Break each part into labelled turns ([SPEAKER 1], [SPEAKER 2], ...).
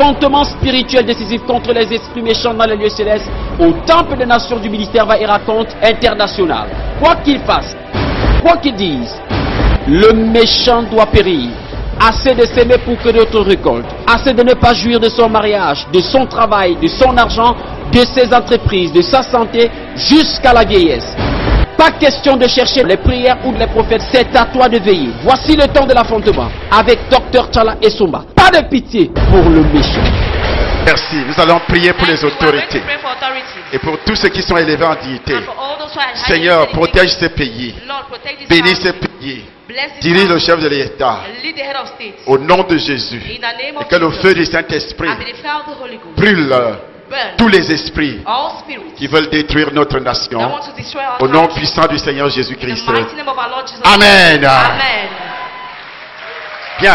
[SPEAKER 1] l'affrontement spirituel décisif contre les esprits méchants dans les lieux célestes au temple des nations du ministère va et raconte international. Quoi qu'il fasse, quoi qu'il dise, le méchant doit périr. Assez de s'aimer pour que d'autres récoltent. Assez de ne pas jouir de son mariage, de son travail, de son argent, de ses entreprises, de sa santé, jusqu'à la vieillesse. Pas question de chercher les prières ou les prophètes, c'est à toi de veiller. Voici le temps de l'affrontement avec Dr Tchala et Somba. Pas de pitié pour le méchant.
[SPEAKER 2] Merci. Nous allons prier pour les autorités et pour tous ceux qui sont élevés en dignité. Seigneur, protège ces pays. Bénis ces pays. Dirige le chef de l'État. Au nom de Jésus. Et que le feu du Saint-Esprit brûle tous les esprits qui veulent détruire notre nation. Au nom puissant du Seigneur Jésus-Christ. Amen. Bien.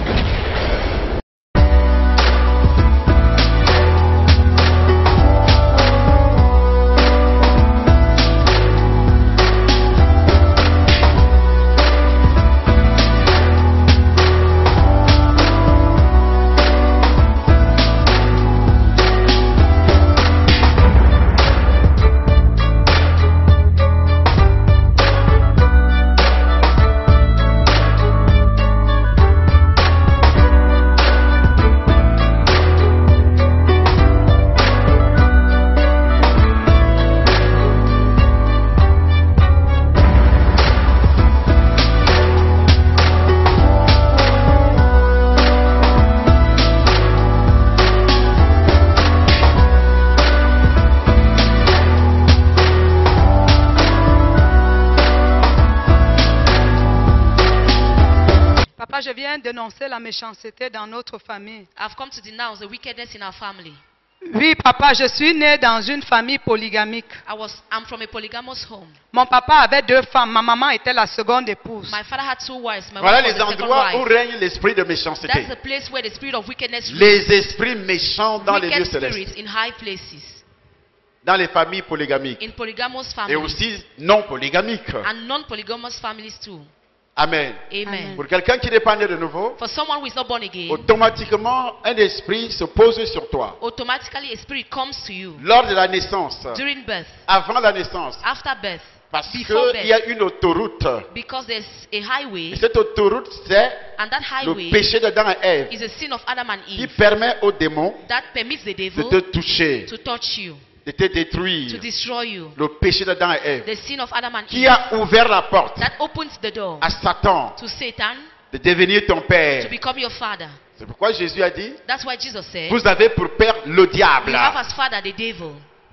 [SPEAKER 3] Je viens dénoncer la méchanceté dans notre famille.
[SPEAKER 4] I've come to denounce the wickedness in our family.
[SPEAKER 3] Oui, papa, je suis né dans une famille polygamique.
[SPEAKER 4] I'm from a polygamous home.
[SPEAKER 3] Mon papa avait 2 femmes. Ma maman était la seconde épouse.
[SPEAKER 4] My father had 2 wives. My
[SPEAKER 2] Voilà
[SPEAKER 4] wife
[SPEAKER 2] les
[SPEAKER 4] was the second
[SPEAKER 2] endroits où
[SPEAKER 4] wife.
[SPEAKER 2] règne l'esprit de méchanceté.
[SPEAKER 4] That's the place where the spirit of wickedness rules.
[SPEAKER 2] Les esprits méchants dans les lieux
[SPEAKER 4] Wicked
[SPEAKER 2] célestes.
[SPEAKER 4] spirits in high places.
[SPEAKER 2] Dans les familles polygamiques.
[SPEAKER 4] In polygamous
[SPEAKER 2] Et
[SPEAKER 4] families.
[SPEAKER 2] aussi non polygamiques.
[SPEAKER 4] And non-polygamous families too.
[SPEAKER 2] Amen.
[SPEAKER 4] Amen.
[SPEAKER 2] Pour quelqu'un qui n'est pas né de nouveau,
[SPEAKER 4] For someone who is not born again,
[SPEAKER 2] automatiquement un esprit se pose sur toi.
[SPEAKER 4] automatically a spirit comes to you
[SPEAKER 2] Lors de la naissance,
[SPEAKER 4] during birth,
[SPEAKER 2] avant la naissance,
[SPEAKER 4] after birth,
[SPEAKER 2] parce
[SPEAKER 4] before
[SPEAKER 2] qu'il y
[SPEAKER 4] birth,
[SPEAKER 2] a une autoroute.
[SPEAKER 4] because there's a highway,
[SPEAKER 2] Et cette autoroute, c'est
[SPEAKER 4] and that
[SPEAKER 2] le
[SPEAKER 4] highway
[SPEAKER 2] péché d'Adam et Ève
[SPEAKER 4] is a sin of Adam and
[SPEAKER 2] qui
[SPEAKER 4] Eve
[SPEAKER 2] permet aux démons
[SPEAKER 4] that permits the
[SPEAKER 2] de
[SPEAKER 4] devil
[SPEAKER 2] te toucher,
[SPEAKER 4] to touch you,
[SPEAKER 2] de te
[SPEAKER 4] to
[SPEAKER 2] détruire.
[SPEAKER 4] destroy you.
[SPEAKER 2] Le péché d'Adam et Ève
[SPEAKER 4] The sin of Adam and
[SPEAKER 2] qui
[SPEAKER 4] Eve
[SPEAKER 2] a ouvert la porte
[SPEAKER 4] that opens the door
[SPEAKER 2] à Satan
[SPEAKER 4] to Satan
[SPEAKER 2] de devenir ton
[SPEAKER 4] to
[SPEAKER 2] père.
[SPEAKER 4] become your father.
[SPEAKER 2] C'est pourquoi Jésus a dit,
[SPEAKER 4] That's why Jesus said,
[SPEAKER 2] vous avez pour père le diable.
[SPEAKER 4] you have as father the devil.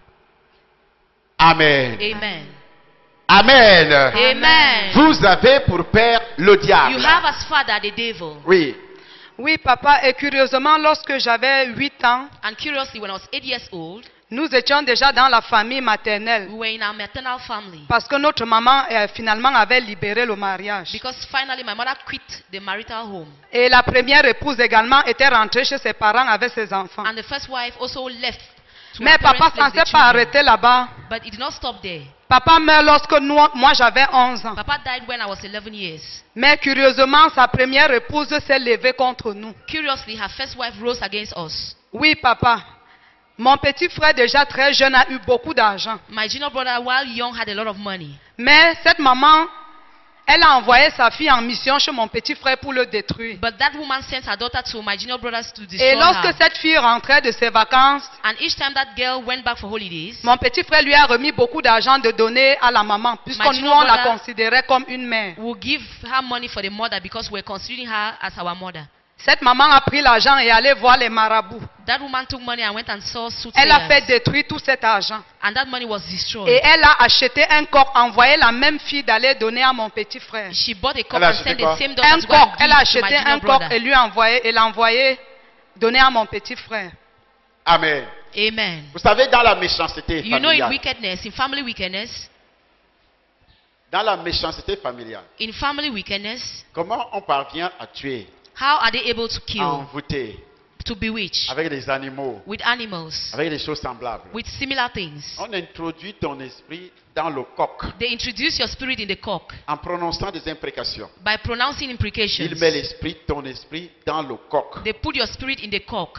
[SPEAKER 2] Amen.
[SPEAKER 4] Amen.
[SPEAKER 2] Amen.
[SPEAKER 4] Amen.
[SPEAKER 2] Vous avez pour père le diable.
[SPEAKER 4] You have as father the devil.
[SPEAKER 2] Oui.
[SPEAKER 3] Oui, papa, et curieusement, lorsque j'avais 8 ans,
[SPEAKER 4] And curiously, when I was 8 years old,
[SPEAKER 3] nous étions déjà dans la famille maternelle.
[SPEAKER 4] we were in our maternal family.
[SPEAKER 3] Parce que notre maman, finalement, avait libéré le mariage.
[SPEAKER 4] Because finally my mother quit the marital home.
[SPEAKER 3] Et la première épouse également était rentrée chez ses parents avec ses enfants.
[SPEAKER 4] And the first wife also left. to
[SPEAKER 3] Mais
[SPEAKER 4] her
[SPEAKER 3] papa
[SPEAKER 4] parents'
[SPEAKER 3] ne
[SPEAKER 4] place
[SPEAKER 3] s'est
[SPEAKER 4] the
[SPEAKER 3] pas
[SPEAKER 4] children.
[SPEAKER 3] arrêté là-bas.
[SPEAKER 4] But it did not stop there.
[SPEAKER 3] Papa meurt lorsque moi j'avais 11 ans.
[SPEAKER 4] Papa died when I was 11 years.
[SPEAKER 3] Mais curieusement, sa première épouse s'est levée contre nous.
[SPEAKER 4] Curiously, her first wife rose against us.
[SPEAKER 3] Oui, papa. Mon petit frère, déjà très jeune, a eu beaucoup d'argent.
[SPEAKER 4] My junior brother, while young, had a lot of money.
[SPEAKER 3] Mais cette maman, elle a envoyé sa fille en mission chez mon petit frère pour le détruire.
[SPEAKER 4] But that woman sent her daughter to my junior brothers to
[SPEAKER 3] Et
[SPEAKER 4] destroy
[SPEAKER 3] lorsque
[SPEAKER 4] her.
[SPEAKER 3] cette fille rentrait de ses vacances,
[SPEAKER 4] And each time that girl went back for holidays,
[SPEAKER 3] mon petit frère lui a remis beaucoup d'argent de donner à la maman, puisque
[SPEAKER 4] My
[SPEAKER 3] nous,
[SPEAKER 4] junior
[SPEAKER 3] on la
[SPEAKER 4] brother-
[SPEAKER 3] considérait comme une mère.
[SPEAKER 4] we'll give her money for the mother because we're considering her as our mother.
[SPEAKER 3] Cette maman a pris l'argent et allait voir les marabouts.
[SPEAKER 4] That woman took money and went and saw
[SPEAKER 3] Elle a fait
[SPEAKER 4] soothsayers.
[SPEAKER 3] détruire tout cet argent.
[SPEAKER 4] And that money was destroyed.
[SPEAKER 3] Et elle a acheté un coq, envoyé la même fille d'aller donner à mon petit frère.
[SPEAKER 4] She bought a cock
[SPEAKER 2] Elle a
[SPEAKER 4] and
[SPEAKER 2] acheté
[SPEAKER 4] sent
[SPEAKER 2] quoi?
[SPEAKER 4] the same daughter
[SPEAKER 3] Un
[SPEAKER 4] to go and
[SPEAKER 3] coq, elle a
[SPEAKER 4] give to my
[SPEAKER 3] acheté un
[SPEAKER 4] junior
[SPEAKER 3] coq
[SPEAKER 4] brother.
[SPEAKER 3] et lui a envoyé, elle a envoyé donner à mon petit frère.
[SPEAKER 2] Amen.
[SPEAKER 4] Amen.
[SPEAKER 2] Vous savez, dans la méchanceté
[SPEAKER 4] You know, in
[SPEAKER 2] familiale,
[SPEAKER 4] wickedness, in family wickedness,
[SPEAKER 2] dans la méchanceté familiale,
[SPEAKER 4] in family wickedness,
[SPEAKER 2] comment on parvient à tuer,
[SPEAKER 4] how are they able to
[SPEAKER 2] à
[SPEAKER 4] kill,
[SPEAKER 2] envoûter
[SPEAKER 4] to bewitch,
[SPEAKER 2] avec des animaux,
[SPEAKER 4] with animals,
[SPEAKER 2] avec des choses semblables?
[SPEAKER 4] with similar things?
[SPEAKER 2] On introduit ton esprit dans le coq
[SPEAKER 4] They introduce your spirit in the cock
[SPEAKER 2] en prononçant des imprécations.
[SPEAKER 4] by pronouncing imprecations.
[SPEAKER 2] Il met l'esprit, ton esprit dans le coq.
[SPEAKER 4] They put your spirit in the cock.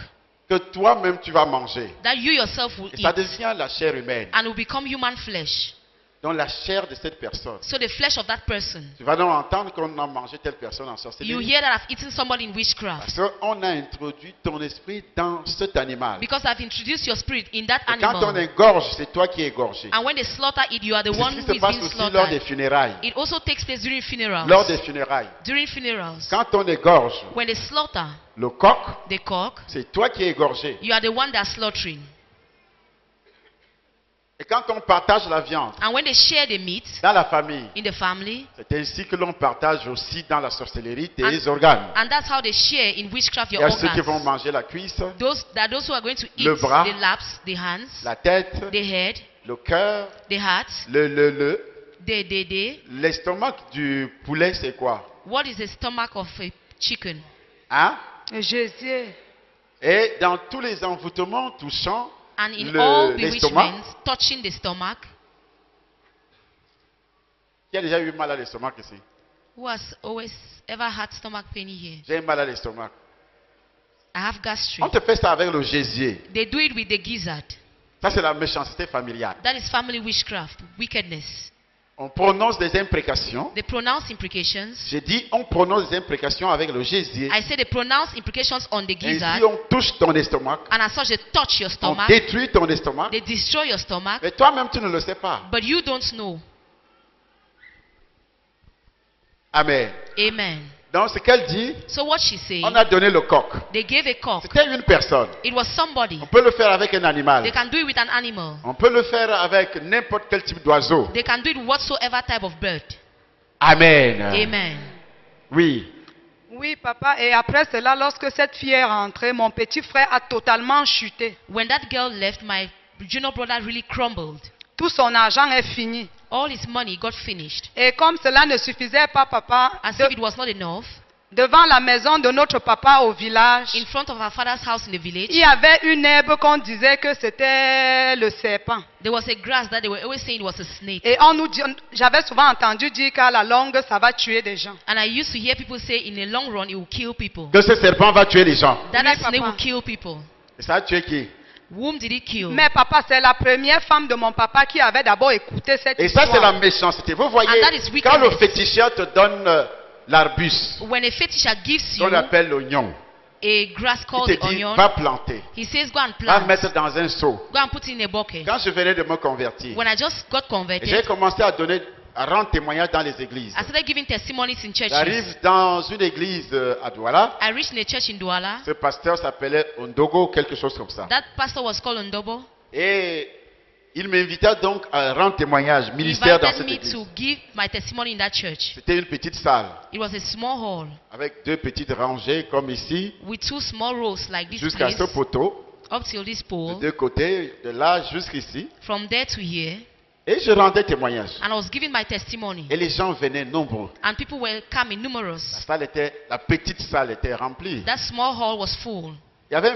[SPEAKER 2] que toi-même tu vas manger.
[SPEAKER 4] that you yourself will
[SPEAKER 2] Et ça
[SPEAKER 4] eat
[SPEAKER 2] devient la chair humaine.
[SPEAKER 4] and will become human flesh.
[SPEAKER 2] Donc la chair de cette personne.
[SPEAKER 4] So the flesh of that person.
[SPEAKER 2] Tu vas donc entendre qu'on a mangé telle personne en
[SPEAKER 4] You
[SPEAKER 2] sorcellerie.
[SPEAKER 4] hear that I've eaten somebody in witchcraft.
[SPEAKER 2] Parce qu'on a introduit ton esprit dans cet animal.
[SPEAKER 4] Because I've introduced your spirit in that
[SPEAKER 2] Et quand on
[SPEAKER 4] animal.
[SPEAKER 2] égorge, c'est toi qui es égorgé.
[SPEAKER 4] And when they slaughter it, you are the
[SPEAKER 2] C'est
[SPEAKER 4] one
[SPEAKER 2] ce qui
[SPEAKER 4] who
[SPEAKER 2] se
[SPEAKER 4] is
[SPEAKER 2] passe
[SPEAKER 4] being
[SPEAKER 2] aussi lors des
[SPEAKER 4] slaughtered.
[SPEAKER 2] funérailles.
[SPEAKER 4] It also takes place during funerals.
[SPEAKER 2] Lors des funérailles.
[SPEAKER 4] During funerals.
[SPEAKER 2] Quand on égorge
[SPEAKER 4] When they slaughter
[SPEAKER 2] le coq,
[SPEAKER 4] the cock,
[SPEAKER 2] c'est toi qui es égorgé.
[SPEAKER 4] you are the one that's slaughtering.
[SPEAKER 2] Et quand on partage la viande
[SPEAKER 4] And when they share the meat
[SPEAKER 2] dans la famille,
[SPEAKER 4] in the family,
[SPEAKER 2] c'est ainsi que l'on partage aussi dans la sorcellerie tes
[SPEAKER 4] And-
[SPEAKER 2] organes.
[SPEAKER 4] and that's how they share in witchcraft
[SPEAKER 2] Il y
[SPEAKER 4] your
[SPEAKER 2] a ceux qui vont
[SPEAKER 4] organs.
[SPEAKER 2] manger la cuisse,
[SPEAKER 4] Those who are going to eat
[SPEAKER 2] Le bras,
[SPEAKER 4] the laps, the hands,
[SPEAKER 2] la tête,
[SPEAKER 4] the head,
[SPEAKER 2] le cœur,
[SPEAKER 4] the heart,
[SPEAKER 2] l'estomac du poulet, c'est quoi?
[SPEAKER 4] what is the stomach of a chicken?
[SPEAKER 2] Hein?
[SPEAKER 3] Jésus.
[SPEAKER 2] Et dans tous les envoûtements touchant
[SPEAKER 4] And in
[SPEAKER 2] Le-
[SPEAKER 4] all
[SPEAKER 2] l'estomac.
[SPEAKER 4] bewitchments touching the stomach,
[SPEAKER 2] qui a déjà eu mal à l'estomac ici?
[SPEAKER 4] who has always ever had stomach pain here?
[SPEAKER 2] J'ai mal à l'estomac.
[SPEAKER 4] I have
[SPEAKER 2] On
[SPEAKER 4] gastric.
[SPEAKER 2] te fait ça avec le gésier.
[SPEAKER 4] They do it with the gizzard.
[SPEAKER 2] Ça, c'est la méchanceté familiale.
[SPEAKER 4] That is family witchcraft, wickedness.
[SPEAKER 2] On prononce des imprécations.
[SPEAKER 4] They pronounce imprecations.
[SPEAKER 2] J'ai dit, on prononce des imprécations avec le gésier.
[SPEAKER 4] I say they pronounce imprecations on the
[SPEAKER 2] Ainsi,
[SPEAKER 4] gizzard,
[SPEAKER 2] on touche ton estomac.
[SPEAKER 4] and as such they touch your
[SPEAKER 2] On
[SPEAKER 4] stomach.
[SPEAKER 2] détruit ton estomac.
[SPEAKER 4] They destroy your stomach,
[SPEAKER 2] Mais toi-même, tu ne le sais pas.
[SPEAKER 4] but you don't know.
[SPEAKER 2] Amen.
[SPEAKER 4] Amen.
[SPEAKER 2] Donc, ce qu'elle dit,
[SPEAKER 4] So what she's saying,
[SPEAKER 2] on a donné le coq.
[SPEAKER 4] they gave a cock.
[SPEAKER 2] C'était une personne.
[SPEAKER 4] It was somebody.
[SPEAKER 2] On peut le faire avec un animal.
[SPEAKER 4] They can do it with an animal.
[SPEAKER 2] On peut le faire avec n'importe quel type d'oiseau.
[SPEAKER 4] They can do it with whatsoever type of bird.
[SPEAKER 2] Amen.
[SPEAKER 4] Amen.
[SPEAKER 2] Oui.
[SPEAKER 3] Oui, papa. Et après cela, lorsque cette fille est rentrée, mon petit frère a totalement chuté.
[SPEAKER 4] When that girl left, my junior brother really crumbled.
[SPEAKER 3] Tout son argent est fini.
[SPEAKER 4] All his money got finished.
[SPEAKER 3] Et comme cela ne suffisait pas, papa,
[SPEAKER 4] As if it was not enough,
[SPEAKER 3] devant la maison de notre papa au village,
[SPEAKER 4] in front of our father's house in the village,
[SPEAKER 3] il y avait une herbe qu'on disait que c'était le serpent.
[SPEAKER 4] there was a grass that they were always saying was a snake.
[SPEAKER 3] Et j'avais souvent entendu dire qu'à la longue, ça va tuer des gens.
[SPEAKER 4] And I used to hear people say in the long run it will kill people.
[SPEAKER 2] Que ce serpent va tuer les gens.
[SPEAKER 4] That
[SPEAKER 3] Oui,
[SPEAKER 4] snake
[SPEAKER 3] papa.
[SPEAKER 4] will kill people.
[SPEAKER 2] Et ça a tué qui?
[SPEAKER 4] Whom did it kill?
[SPEAKER 3] Mais papa, c'est la première femme de mon papa qui avait d'abord écouté cette
[SPEAKER 2] Et ça,
[SPEAKER 3] histoire.
[SPEAKER 2] c'est la méchanceté. Vous voyez,
[SPEAKER 4] And that is wickedness.
[SPEAKER 2] quand le féticheur te donne l'arbuste,
[SPEAKER 4] When a fetisher gives you
[SPEAKER 2] qu'on appelle l'oignon,
[SPEAKER 4] a grass
[SPEAKER 2] il
[SPEAKER 4] called
[SPEAKER 2] te
[SPEAKER 4] the
[SPEAKER 2] dit,
[SPEAKER 4] onion,
[SPEAKER 2] va planter,
[SPEAKER 4] he says go and
[SPEAKER 2] va
[SPEAKER 4] plant.
[SPEAKER 2] mettre dans un seau.
[SPEAKER 4] Go and put it in a bucket.
[SPEAKER 2] Quand je venais de me convertir,
[SPEAKER 4] When I just got
[SPEAKER 2] j'ai
[SPEAKER 4] converted,
[SPEAKER 2] commencé à rendre témoignage dans les églises.
[SPEAKER 4] I started giving testimonies in churches.
[SPEAKER 2] J'arrive dans une église à Douala.
[SPEAKER 4] I reached in a church in Douala.
[SPEAKER 2] Ce pasteur s'appelait Ondogo, quelque chose comme ça.
[SPEAKER 4] That pastor was called Ondobo.
[SPEAKER 2] Et il m'invita donc à rendre témoignage,
[SPEAKER 4] He
[SPEAKER 2] ministère dans
[SPEAKER 4] invited
[SPEAKER 2] cette
[SPEAKER 4] me
[SPEAKER 2] église.
[SPEAKER 4] to give my testimony in that church.
[SPEAKER 2] C'était une petite salle
[SPEAKER 4] It was a small hall
[SPEAKER 2] avec deux petites rangées comme ici,
[SPEAKER 4] with two small rows like this
[SPEAKER 2] jusqu'à
[SPEAKER 4] place,
[SPEAKER 2] ce poteau,
[SPEAKER 4] up till this
[SPEAKER 2] de
[SPEAKER 4] pole,
[SPEAKER 2] deux côtés, de là jusqu'ici.
[SPEAKER 4] from there to here,
[SPEAKER 2] Et je rendais témoignage.
[SPEAKER 4] and I was giving my testimony.
[SPEAKER 2] Et les gens venaient nombreux.
[SPEAKER 4] And people were coming numerous.
[SPEAKER 2] La petite salle était remplie.
[SPEAKER 4] That small hall was full.
[SPEAKER 2] Il y avait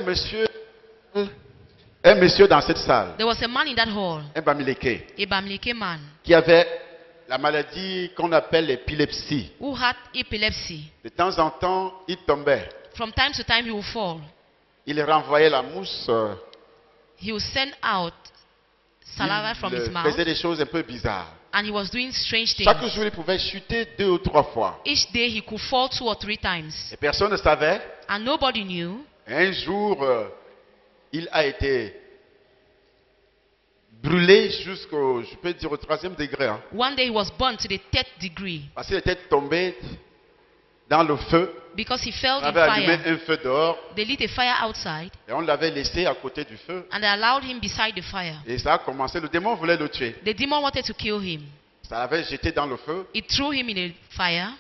[SPEAKER 2] un monsieur dans cette salle,
[SPEAKER 4] There was a man in that hall,
[SPEAKER 2] un Bamileke,
[SPEAKER 4] a Bamileke man,
[SPEAKER 2] qui avait la maladie qu'on appelle l'épilepsie.
[SPEAKER 4] who had epilepsy.
[SPEAKER 2] De temps en temps, il tombait.
[SPEAKER 4] From time to time he would fall.
[SPEAKER 2] Il renvoyait la mousse.
[SPEAKER 4] He would send out saliva from his
[SPEAKER 2] Il
[SPEAKER 4] mouth,
[SPEAKER 2] faisait des choses un peu bizarres.
[SPEAKER 4] and he was doing strange
[SPEAKER 2] Chaque
[SPEAKER 4] things.
[SPEAKER 2] jour, il pouvait chuter 2 ou 3 fois.
[SPEAKER 4] Each day he could fall 2 or 3 times,
[SPEAKER 2] Et personne ne savait.
[SPEAKER 4] and nobody knew.
[SPEAKER 2] Un jour, il a été brûlé jusqu'au, je peux dire, au 3e degré. Hein,
[SPEAKER 4] One day he was burned to the 3rd degree
[SPEAKER 2] parce qu'il était tombé dans le feu.
[SPEAKER 4] because he fell
[SPEAKER 2] On
[SPEAKER 4] in
[SPEAKER 2] avait allumé
[SPEAKER 4] fire.
[SPEAKER 2] un feu dehors
[SPEAKER 4] They lit a fire outside,
[SPEAKER 2] et on l'avait laissé à côté du feu.
[SPEAKER 4] and they allowed him beside the fire.
[SPEAKER 2] Et ça a commencé. Le démon voulait le tuer.
[SPEAKER 4] The demon wanted to kill him.
[SPEAKER 2] Ça l'avait jeté dans le feu.
[SPEAKER 4] It threw him in the fire.